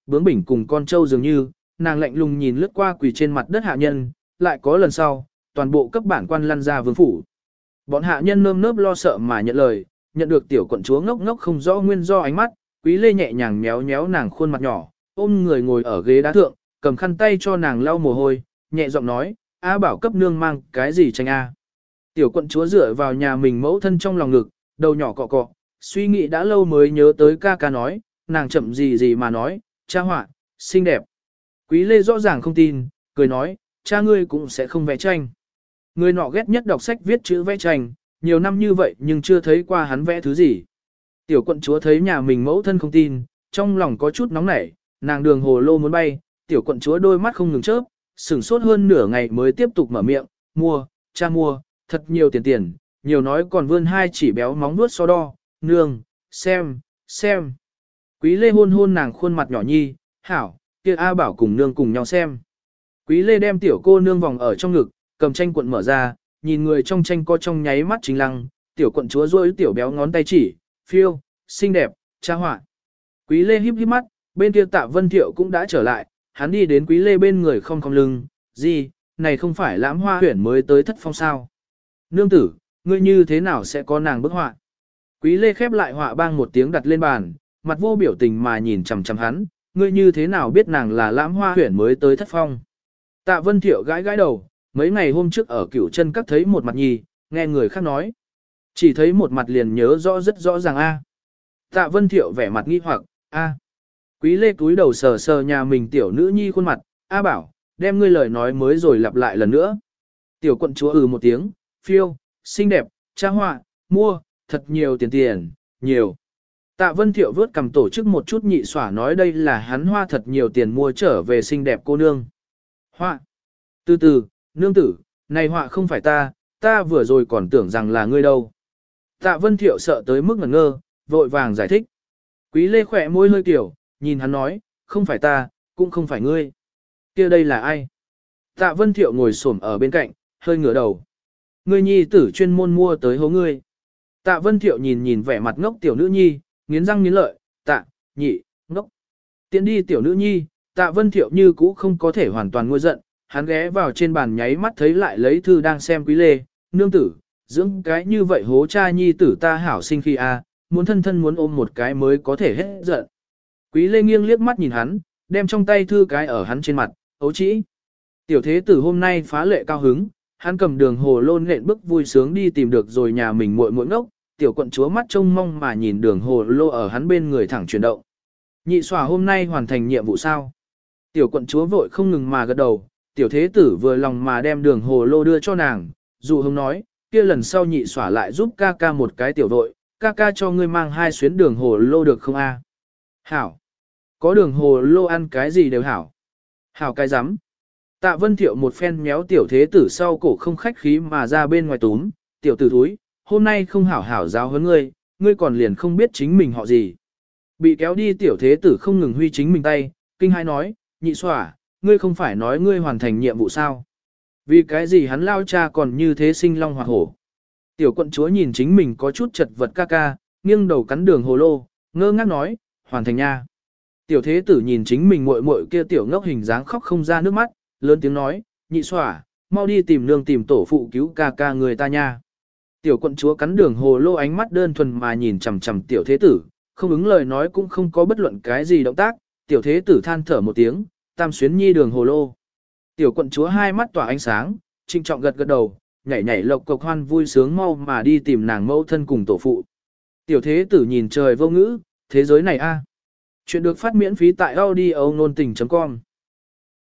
bướng bỉnh cùng con trâu dường như, nàng lạnh lùng nhìn lướt qua quỳ trên mặt đất hạ nhân, lại có lần sau, toàn bộ cấp bản quan lăn ra vương phủ. Bọn hạ nhân nơm nớp lo sợ mà nhận lời, nhận được tiểu quận chúa ngốc ngốc không rõ nguyên do ánh mắt, Quý Lê nhẹ nhàng méo méo nàng khuôn mặt nhỏ, ôm người ngồi ở ghế đá thượng, cầm khăn tay cho nàng lau mồ hôi, nhẹ giọng nói, "A Bảo cấp nương mang cái gì tranh a?" Tiểu quận chúa dựa vào nhà mình mẫu thân trong lòng ngực, đầu nhỏ cọ cọ, suy nghĩ đã lâu mới nhớ tới ca ca nói, nàng chậm gì gì mà nói, "Cha họa, xinh đẹp." Quý Lê rõ ràng không tin, cười nói, "Cha ngươi cũng sẽ không vẽ tranh." Người nọ ghét nhất đọc sách viết chữ vẽ tranh, nhiều năm như vậy nhưng chưa thấy qua hắn vẽ thứ gì. Tiểu quận chúa thấy nhà mình mẫu thân không tin, trong lòng có chút nóng nảy, nàng đường hồ lô muốn bay, tiểu quận chúa đôi mắt không ngừng chớp, sửng sốt hơn nửa ngày mới tiếp tục mở miệng, "Mua, cha mua, thật nhiều tiền, nhiều nói còn vươn hai chỉ béo móng vuốt so đo, nương, xem." Quý Lê hôn hôn nàng khuôn mặt nhỏ nhi, "Hảo, kia A Bảo cùng nương cùng nhau xem." Quý Lê đem tiểu cô nương vòng ở trong ngực, cầm tranh cuộn mở ra, nhìn người trong tranh co trong nháy mắt chính lăng, tiểu quận chúa rôi tiểu béo ngón tay chỉ, "Phiêu, xinh đẹp, cha họa." Quý Lê híp híp mắt, bên kia Tạ Vân Thiệu cũng đã trở lại, hắn đi đến Quý Lê bên người không lưng, "Gì, này không phải Lãm Hoa Huyển mới tới Thất Phong sao? Nương tử, ngươi như thế nào sẽ có nàng bức họa?" Quý Lê khép lại họa bang một tiếng đặt lên bàn, mặt vô biểu tình mà nhìn chằm chằm hắn, "Ngươi như thế nào biết nàng là Lãm Hoa Huyển mới tới Thất Phong?" Tạ Vân Thiệu gãi gãi đầu, mấy ngày hôm trước ở Cửu Chân Các thấy một mặt nhì, nghe người khác nói. Chỉ thấy một mặt liền nhớ rõ rất rõ ràng a. Tạ Vân Thiệu vẻ mặt nghi hoặc, "A." Quý Lê cúi đầu sờ sờ nhà mình tiểu nữ nhi khuôn mặt, "A Bảo, đem ngươi lời nói mới rồi lặp lại lần nữa." Tiểu quận chúa một tiếng, "Phiêu, xinh đẹp, cha họa, mua, thật nhiều tiền, nhiều." Tạ Vân Thiệu vớt cầm tổ chức một chút nhị xỏa nói đây là hắn hoa thật nhiều tiền mua trở về xinh đẹp cô nương. "Họa." "Từ từ, nương tử, này họa không phải ta vừa rồi còn tưởng rằng là ngươi đâu." Tạ Vân Thiệu sợ tới mức ngẩn ngơ, vội vàng giải thích. Quý Lê khỏe môi hơi kiểu, nhìn hắn nói, "Không phải ta, cũng không phải ngươi. Kia đây là ai?" Tạ Vân Thiệu ngồi xổm ở bên cạnh, hơi ngửa đầu. "Ngươi nhi tử chuyên môn mua tới hố ngươi." Tạ Vân Thiệu nhìn vẻ mặt ngốc tiểu nữ nhi, nghiến răng nghiến lợi, "Tạ, nhị, ngốc." Tiến đi tiểu nữ nhi, Tạ Vân Thiệu như cũ không có thể hoàn toàn nguôi giận, hắn ghé vào trên bàn nháy mắt thấy lại lấy thư đang xem Quý Lê, "Nương tử, dưỡng cái như vậy hố cha nhi tử ta hảo sinh khi a, muốn thân muốn ôm một cái mới có thể hết giận." Quý Lê nghiêng liếc mắt nhìn hắn, đem trong tay thư cái ở hắn trên mặt, ấu trĩ. Tiểu thế tử hôm nay phá lệ cao hứng, hắn cầm đường hồ lô nện bước vui sướng đi tìm được rồi nhà mình muội muội ngốc, tiểu quận chúa mắt trông mong mà nhìn đường hồ lô ở hắn bên người thẳng chuyển động. "Nhị xòa hôm nay hoàn thành nhiệm vụ sao?" Tiểu quận chúa vội không ngừng mà gật đầu, tiểu thế tử vừa lòng mà đem đường hồ lô đưa cho nàng, dụ hông nói, "Kia lần sau nhị xỏa lại giúp ca ca một cái tiểu đội, ca ca cho ngươi mang 2 xuyến đường hồ lô được không a?" "Hảo." Có đường hồ lô ăn cái gì đều hảo. "Hảo cái rắm." Tạ Vân Thiệu một phen méo tiểu thế tử sau cổ không khách khí mà ra bên ngoài túm, "Tiểu tử thúi, hôm nay không hảo hảo giáo huấn ngươi, ngươi còn liền không biết chính mình họ gì." Bị kéo đi tiểu thế tử không ngừng huy chính mình tay, kinh hãi nói, "Nhị xỏa, ngươi không phải nói ngươi hoàn thành nhiệm vụ sao? Vì cái gì hắn lao cha còn như thế sinh long hoặc hổ?" Tiểu quận chúa nhìn chính mình có chút chật vật ca ca, nghiêng đầu cắn đường hồ lô, ngơ ngác nói, "Hoàn thành nha." Tiểu thế tử nhìn chính mình muội muội kia tiểu ngốc hình dáng khóc không ra nước mắt, lớn tiếng nói, "Nhị xỏa, mau đi tìm nương tìm tổ phụ cứu ca ca người ta nha." Tiểu quận chúa cắn đường hồ lô ánh mắt đơn thuần mà nhìn chằm chằm tiểu thế tử, không ứng lời nói cũng không có bất luận cái gì động tác, tiểu thế tử than thở một tiếng, "Tam xuyến nhi đường hồ lô." Tiểu quận chúa hai mắt tỏa ánh sáng, trinh trọng gật gật đầu, nhảy nhảy lộc cộc hoan vui sướng mau mà đi tìm nàng mẫu thân cùng tổ phụ. Tiểu thế tử nhìn trời vô ngữ, thế giới này a. Chuyện được phát miễn phí tại audio nôn tình.com